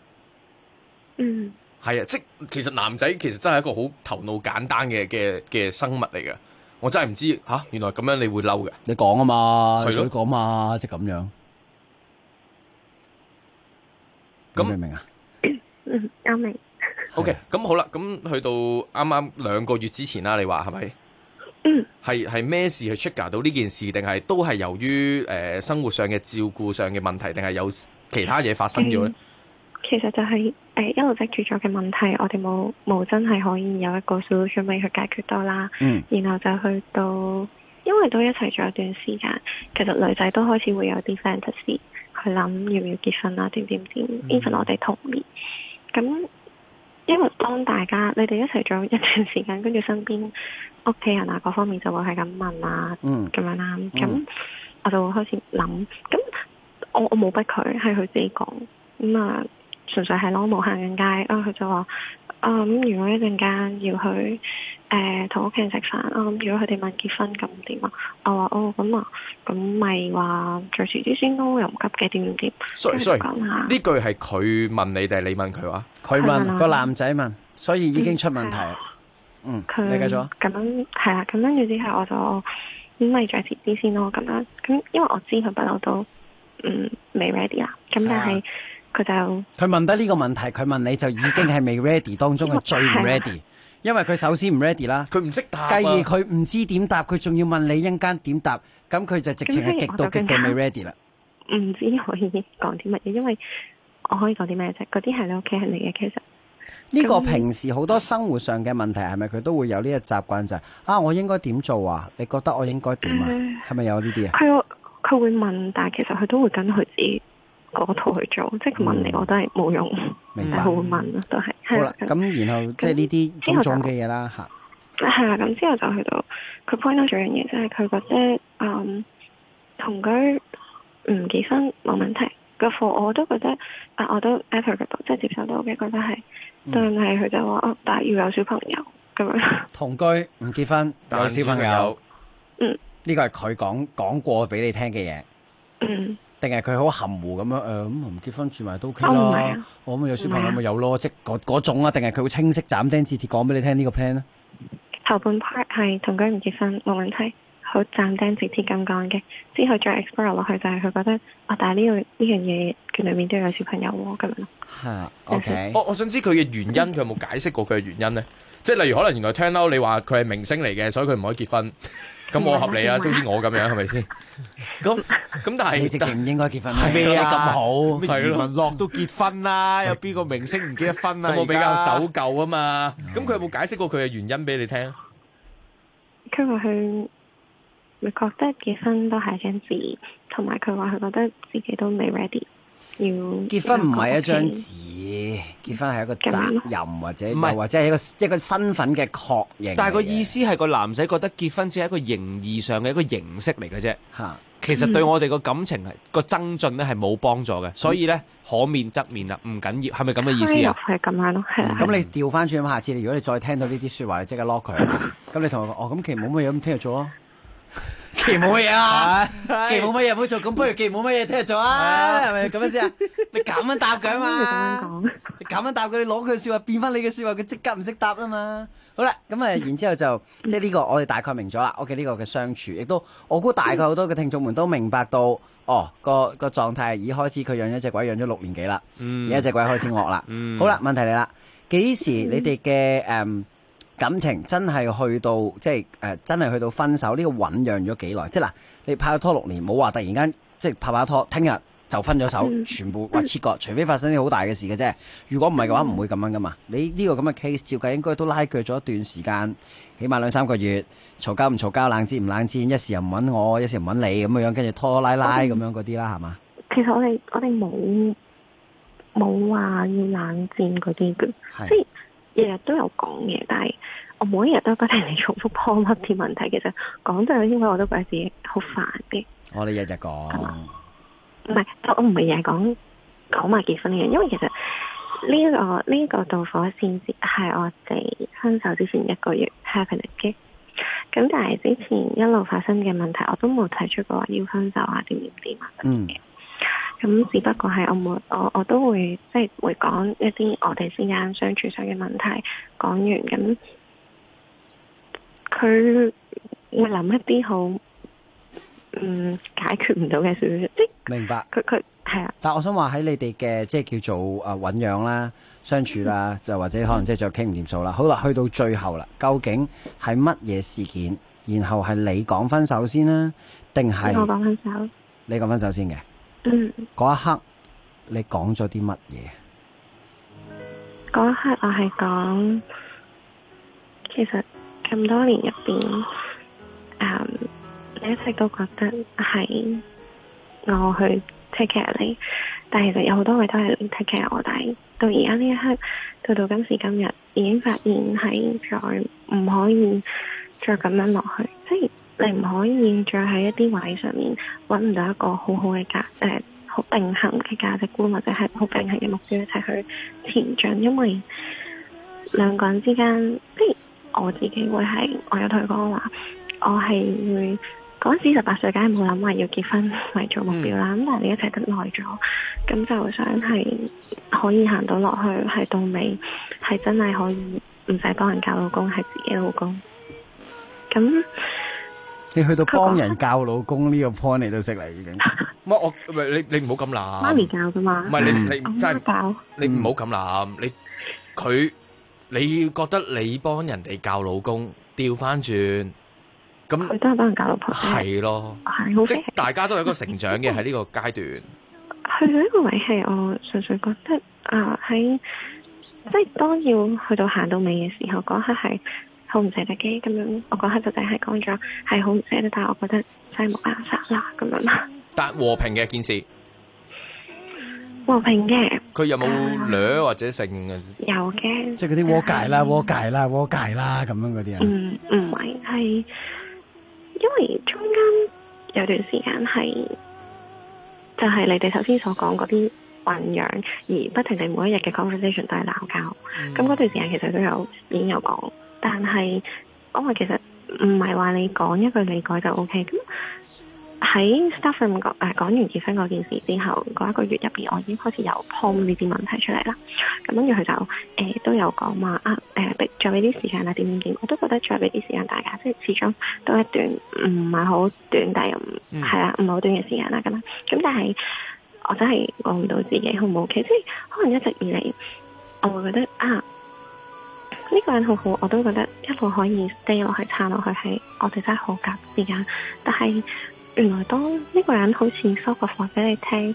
係啊，即其實男仔其實真係一個好頭腦簡單嘅生物嚟嘅，我真係唔知原來咁樣你會嬲嘅。 你講啊嘛，你講嘛，即係咁樣。咁明唔明啊？ 我明。 OK，咁好啦，咁去到啱啱2個月之前啦，你話係咪？係咩事去 trigger 到呢件事？定係都係由於生活上嘅照顧上嘅問題，定係有其他嘢發生咗咧？ 其實就係一路積住咗嘅問題，我哋冇真係可以有一個 solution 俾佢解決到啦。然後就去到，因為都一齊咗一段時間，其實女仔都開始會有啲 fantasy 去諗要唔要結婚啦，點。even 我哋同意。咁因為當大家你哋一齊咗一段時間，跟住身邊屋企人啊各方面就會係咁問啊，咁樣啦。咁我就會開始諗。咁我冇逼佢，係佢自己講。純粹係咯，冇行緊街佢就話如果一陣間要去同屋企人食飯如果佢哋問結婚咁點啊？我話咁咪話再遲啲先咯，又唔急嘅點。 sorry 呢句係佢問你定係你問佢話？ 佢問個男仔問，所以已經出問題。你繼續。咁樣係啦，咁跟住之後我就咪再遲啲先咯，咁樣咁因為我知佢不嬲都未 ready 啦，咁但係。佢問得呢個問題，佢問你就已經係未 ready 當中嘅最唔 ready，因為佢首先唔 ready 啦， 佢唔識答， 繼而佢唔知點答，佢仲要問你一陣間點答，咁佢就直情係極度未 ready 啦。 唔知可以講啲乜嘢，因為我可以講啲咩啫？嗰啲係你屋企人嚟嘅，其實。 呢個平時好多生活上嘅問題係咪佢都會有呢個習慣就係我應該點做啊？你覺得我應該點啊？係咪有呢啲啊？ 佢會問，但係其實佢都會跟佢自己嗰套去做，即係佢問你我都係冇用，但係佢會問咯，都係。 好啦，咁然後即係呢啲種種嘅嘢啦嚇。 係啦，咁之後就去到佢 point out 咗樣嘢，即係佢覺得同居唔結婚冇問題。個課我都覺得我都 applicable， 即係接受到嘅，覺得係。但係佢就話但係要有小朋友咁樣。同居唔結婚有小朋友，呢個係佢講過俾你聽嘅嘢。定係佢好含糊咁樣咁唔結婚住埋都 OK 啦。我咁有小朋友咪有咯，即係嗰種啊？定係佢會清晰斬釘截鐵講俾你聽呢個 plan 咧？頭半 part 係同居唔結婚冇問題。好斬釘截鐵咁講嘅，之後再 explore 落去就係佢覺得但係呢樣嘢佢裏面都有小朋友喎咁樣咯。係 OK。 我想知佢嘅原因，佢有冇解釋過佢嘅原因咧？即係例如可能原來 turn out 你話佢係明星嚟嘅，所以佢唔可以結婚，咁我合理啊，好似我咁樣係咪先？咁但係你直情唔應該結婚咩啊？ 咁好係咯，余文樂都結婚啦，有邊個明星唔結得婚啊？ 咁我比較守舊啊嘛。咁佢有冇解釋過佢嘅原因俾你聽？ 佢話佢咪覺得結婚都係一張紙，同埋佢話佢覺得自己都未 ready 要結婚唔係一張紙，結婚係一個責任或者係一個身份嘅確認。 但係個意思係個男仔覺得結婚只係一個形義上嘅一個形式嚟嘅啫。其實對我哋個感情個增進咧係冇幫助嘅，所以咧可免則免啦，唔緊要，係咪咁嘅意思啊？ 係咁樣咯，係啦。 咁你調翻轉，下次如果你再聽到呢啲説話，你即刻 lock 佢。咁你同佢講咁其實冇乜嘢，咁聽日做啊。既冇乜嘢啊，既冇乜嘢唔好做，咁不如既冇乜嘢聽日做啊，係咪咁樣先啊？你咁樣答佢啊嘛，你咁樣答佢，你攞佢説話變翻你嘅説話，佢即刻唔識答啦嘛。好啦，咁然之後就即係呢個我哋大概明咗啦。OK，呢個嘅相處，亦都我估大概好多嘅聽眾們都明白到，個狀態已開始佢養咗隻鬼養咗6年幾啦，而家隻鬼開始惡啦。好啦，問題嚟啦，幾時你哋嘅感情真係去到即係真係去到分手呢個醖釀咗幾耐？即係嗱，你拍咗拖6年，冇話突然間即係拍拖，聽日就分咗手，全部切割，除非發生啲好大嘅事嘅啫。如果唔係嘅話，唔會咁樣噶嘛。你呢個咁嘅 case，照計應該都拉鋸咗一段時間，起碼2-3個月，嘈交唔嘈交，冷戰唔冷戰，一時又唔揾我，一時唔揾你咁樣，跟住拖拖拉拉咁樣嗰啲啦，係嘛？ 其實我哋冇話要冷戰嗰啲嘅，即係日日都有講嘅，但係我每一日都不停地重複 point up 啲問題。其實講真，因為我都覺得自己好煩嘅。我哋日日講，唔係我唔係日日講埋結婚嘅，因為其實呢個導火線係我哋分手之前1個月 happening 嘅。咁但係之前一路發生嘅問題，我都冇提出過話要分手啊，點啊等嘅。咁只不過係我都會即係會講一啲我哋之間相處上嘅問題，講完咁佢會諗一啲好解決唔到嘅事，即係明白佢係啊。 但係我想話喺你哋嘅即係叫做醞釀啦、相處啦，就或者可能即係再傾唔掂數啦。好啦，去到最後啦，究竟係乜嘢事件？然後係你講分手先啦，定係我講分手？ 你講分手先嘅。嗰一刻你講咗啲乜嘢？ 嗰一刻我係講，其實咁多年入邊，你一直都覺得係我去 take care 你，但係其實有好多位都係你 take care 我，但係到而家呢一刻，到今時今日，已經發現係再唔可以再咁樣落去，即係。你唔可以再喺一啲位上面揾唔到一個好好嘅好並行嘅價值觀，或者係好並行嘅目標一齊去前進，因為兩個人之間，即係我自己會係，我有同佢講話，我係會嗰陣時18歲，梗係冇諗話要結婚為做目標啦。咁但係你一齊得耐咗，咁就想係可以行到落去，係到尾係真係可以唔使幫人教老公，係自己老公。咁你去到幫人教老公呢個 point 你都識啦，已經。 你唔好咁諗。 媽咪教噶嘛？ 唔係你真係教。你唔好咁諗。你覺得你幫人哋教老公，調翻轉，咁佢都係幫人教老婆。 係咯，即係大家都有一個成長嘅喺呢個階段。 去到一個位係我純粹覺得喺即係當要去到行到尾嘅時候，嗰刻係好唔捨得嘅咁樣。我嗰刻就淨係講咗係好唔捨得，但係我覺得真係冇辦法啦咁樣啦。 但和平嘅件事， 和平嘅。 佢有冇掠或者成嘅？ 有嘅。 即係嗰啲和解啦、和解啦、和解啦咁樣嗰啲啊？ 唔係因為中間有段時間係就係你哋頭先所講嗰啲醖釀，而不停地每一日嘅 conversation 都係鬧交。咁嗰段時間其實已經有講，但係我話其實唔係話你講一句理解就 OK。咁喺 staff room 講完結婚嗰件事之後，嗰一個月入邊，我已經開始有 pose 呢啲問題出嚟啦。咁跟住佢就都有講話再俾啲時間啦，點，我都覺得再俾啲時間大家，即係始終都一段唔係好短，但係係啦，唔係好短嘅時間啦咁樣。咁但係我真係講唔到自己好唔 OK，即係可能一直以嚟我會覺得呢個人好好，我都覺得一路可以 stay 落去撐落去，係我哋真係好夾時間。但係原來當呢個人好似收個貨俾你聽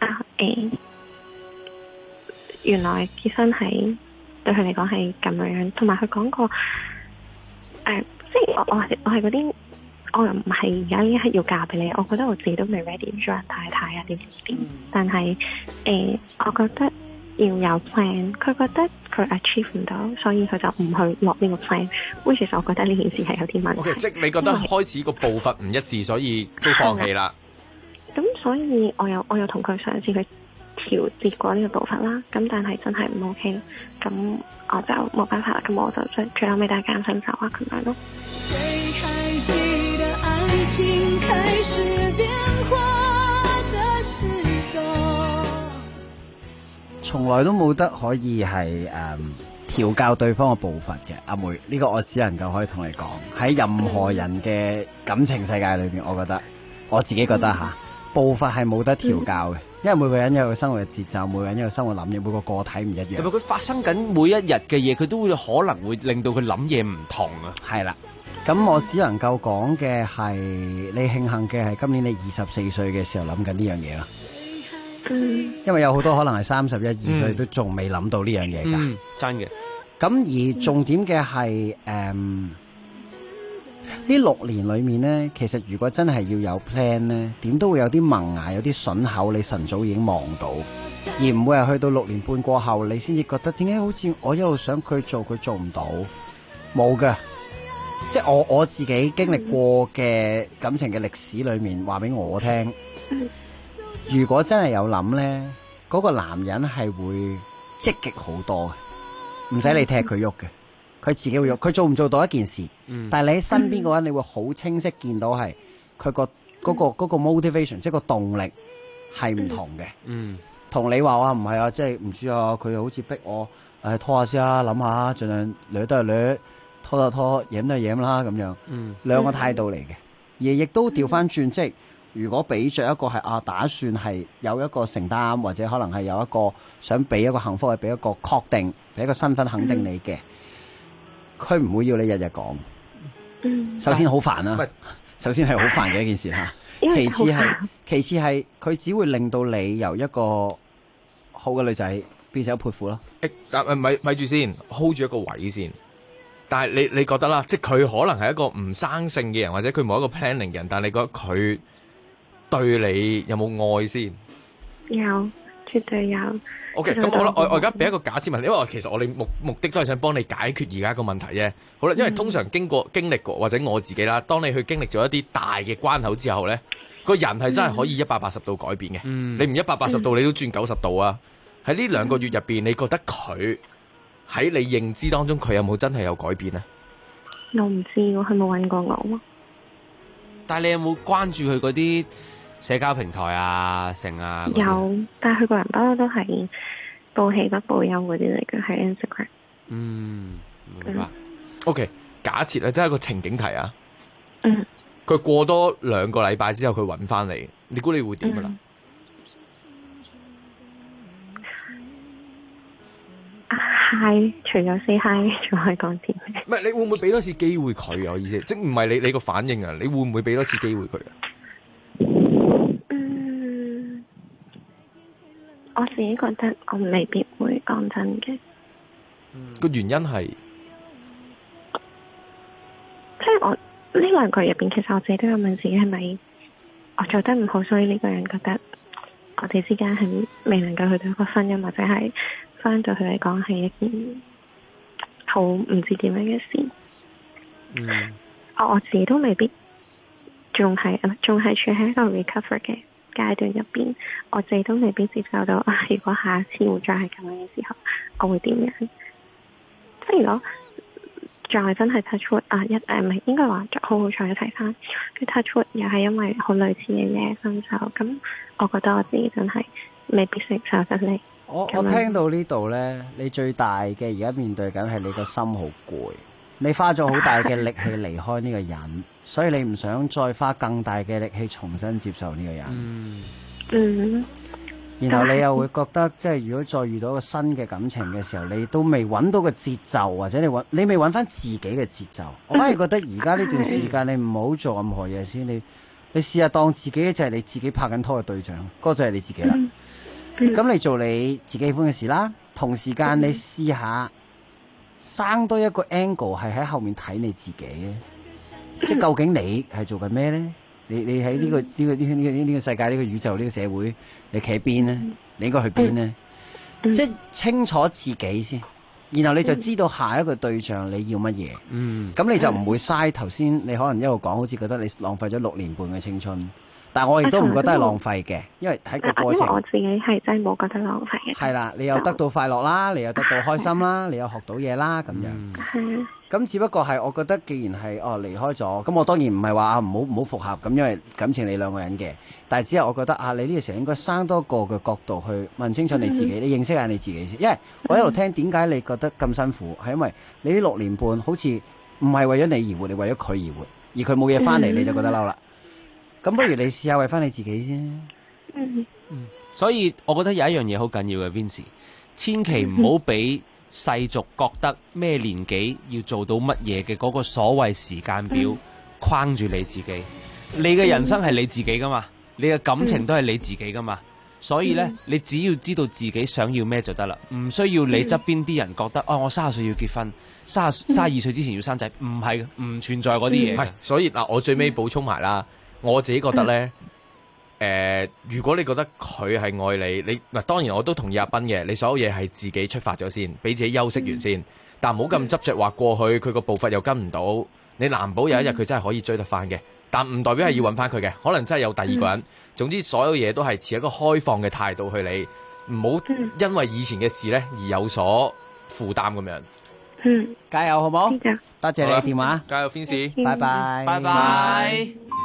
原來結婚係對佢嚟講係咁樣，同埋佢講過即係我係嗰啲，我又唔係而家呢一刻要嫁俾你，我覺得我自己都未 ready 做人太太啊點，但係我覺得要有 plan， 佢覺得佢 achieve 唔到，所以佢就唔去落呢個 plan。which 其實我覺得呢件事係有啲問題。 即係你覺得開始個步伐唔一致，所以都放棄啦。 咁所以我有同佢嘗試去調節過呢個步伐啦。咁但係真係唔 OK， 咁我就冇辦法啦。咁我就最後尾大家分手啊咁樣咯。誰還記得愛情開始變化的時候， 從來都冇得可以係調教對方嘅步伐嘅，阿妹呢個我只能夠可以同你講，喺任何人嘅感情世界裏邊，我自己覺得步伐係冇得調教嘅，因為每個人有個生活嘅節奏，每個人有個生活諗嘢，每個個體唔一樣。 同埋佢發生緊每一日嘅嘢，佢都會可能會令到佢諗嘢唔同啊。 係啦，咁我只能夠講嘅係，你慶幸嘅係今年你24歲嘅時候諗緊呢樣嘢啦。因為有好多可能係31、2歲都仲未諗到呢樣嘢㗎， 真嘅。 咁而重點嘅係呢6年裏面呢，其實如果真係要有 plan 呢，點都會有啲萌芽，有啲筍口，你晨早已經望到，而唔會係去到6年半過後，你先至覺得點解好似我一路想佢做唔到，冇嘅。即係我自己經歷過嘅感情嘅歷史裏面，話俾我聽。如果真係有諗呢，嗰個男人係會積極好多嘅，唔使你踢佢喐嘅，佢自己會喐。佢做唔做到一件事，但係你喺身邊嗰陣，你會好清晰見到係佢個嗰個 motivation， 即係個動力係唔同嘅。同你話唔係啊，即係唔知啊，佢好似逼我拖下先啦，諗下，盡量掠都係掠，拖就拖，飲都係飲啦咁樣。兩個態度嚟嘅，而亦都調翻轉，即係。如果俾着一個係打算係有一個承擔，或者可能係有一個想俾一個幸福，係俾一個確定，俾一個身份肯定你嘅，佢唔會要你日日講。首先好煩啦，首先係好煩嘅一件事嚇。其次係佢只會令到你由一個好嘅女仔變成一個潑婦咯。 咪住先 ，hold 住一個位先。但係你覺得啦，即係佢可能係一個唔生性嘅人，或者佢冇一個 planning 嘅人，但係你覺得佢對你有冇愛先？ 有，絕對有。 OK， 咁好啦，我而家俾一個假設問題，因為其實我哋目的都係想幫你解決而家個問題啫。好啦，因為通常經歷過或者我自己啦，當你去經歷咗一啲大嘅關口之後咧，個人係真係可以180度改變嘅。你唔180度，你都轉90度啊！喺呢2個月入邊，你覺得佢喺你認知當中，佢有冇真係有改變咧？ 我唔知喎，佢冇揾過我。 但係你有冇關注佢嗰啲社交平台啊、成啊？ 有，但係佢個人不嬲都係報喜不報憂嗰啲嚟嘅，喺 Instagram。 明白。OK， 假設咧，真係一個情景題啊。佢過多2個禮拜之後，佢揾翻你，你估你會點噶啦？ Hi， 除咗 say hi， 仲可以講啲咩？ 唔係，你會唔會俾多次機會佢啊？我意思，即唔係你個反應啊？你會唔會俾多次機會佢啊？ 我自己覺得我未必會講真嘅。 個原因係， 即係我呢兩個入邊，其實我自己都有問自己係咪我做得唔好，所以呢個人覺得我哋之間係未能夠去到一個婚姻，或者係翻到佢嚟講係一件好唔知點樣嘅事。我自己都未必仲係處喺一個 recover 嘅階段入邊，我自己都未必接受到如果下一次會再係咁樣嘅時候，我會點樣？即係如果再真係 touch wood 唔係應該話好好彩一齊翻，佢 touch wood 又係因為好類似嘅嘢分手，咁我覺得我自己真係未必承受得嚟。 我聽到呢度呢，你最大嘅而家面對緊係你個心好攰，你花咗好大嘅力氣離開呢個人，所以你唔想再花更大嘅力氣重新接受呢個人。然後你又會覺得，即係如果再遇到個新嘅感情嘅時候，你都未揾到個節奏，或者你未揾翻自己嘅節奏。我反而覺得而家呢段時間你唔好做任何嘢先，你試下當自己就係你自己拍緊拖嘅對象，嗰個就係你自己啦。咁你做你自己喜歡嘅事啦，同時間你試下生多一個 angle 係喺後面睇你自己嘅，即係究竟你係做緊咩呢？你喺呢個世界，呢個宇宙，呢個社會，你企喺邊呢？你應該去邊呢？即係清楚自己先，然後你就知道下一個對象你要乜嘢。咁你就唔會嘥頭先你可能一路講，好似覺得你浪費咗6年半嘅青春。但我亦都唔覺得係浪費嘅，因為睇個過程。 因為我自己係真係冇覺得浪費嘅。 係啦，你又得到快樂啦，你又得到開心啦，你又學到嘢啦，咁樣。係。咁只不過係，我覺得既然係離開咗，咁我當然唔係話唔好復合，咁因為感情你兩個人嘅。但係只係我覺得你呢個時候應該生多個嘅角度去問清楚你自己，你認識下你自己先。因為我一路聽點解你覺得咁辛苦，係因為你呢6年半好似唔係為咗你而活，你為咗佢而活，而佢冇嘢翻嚟你就覺得嬲啦。咁不如你試下為翻你自己先。 所以我覺得有一樣嘢好緊要嘅 Vincy， 千祈唔好俾世俗覺得咩年紀要做到乜嘢嘅嗰個所謂時間表框住你自己。你嘅人生係你自己噶嘛，你嘅感情都係你自己噶嘛。所以呢，你只要知道自己想要咩就得啦，唔需要你側邊啲人覺得我30歲要結婚，32歲之前要生仔，唔係，唔存在嗰啲嘢。 所以嗱，我最尾補充埋啦。我自己覺得呢，如果你覺得佢係愛你嗱，當然我都同意阿斌嘅，你所有嘢係自己出發咗先，俾自己休息完先，但唔好咁執着話過去佢個步伐又跟唔到，你難保有一日佢真係可以追得翻嘅，但唔代表係要揾翻佢嘅，可能真係有第二個人。總之所有嘢都係持一個開放嘅態度去理，唔好因為以前嘅事呢而有所負擔咁樣。 加油好冇？多謝你嘅電話， 加油 Vincy， 拜拜， 拜拜。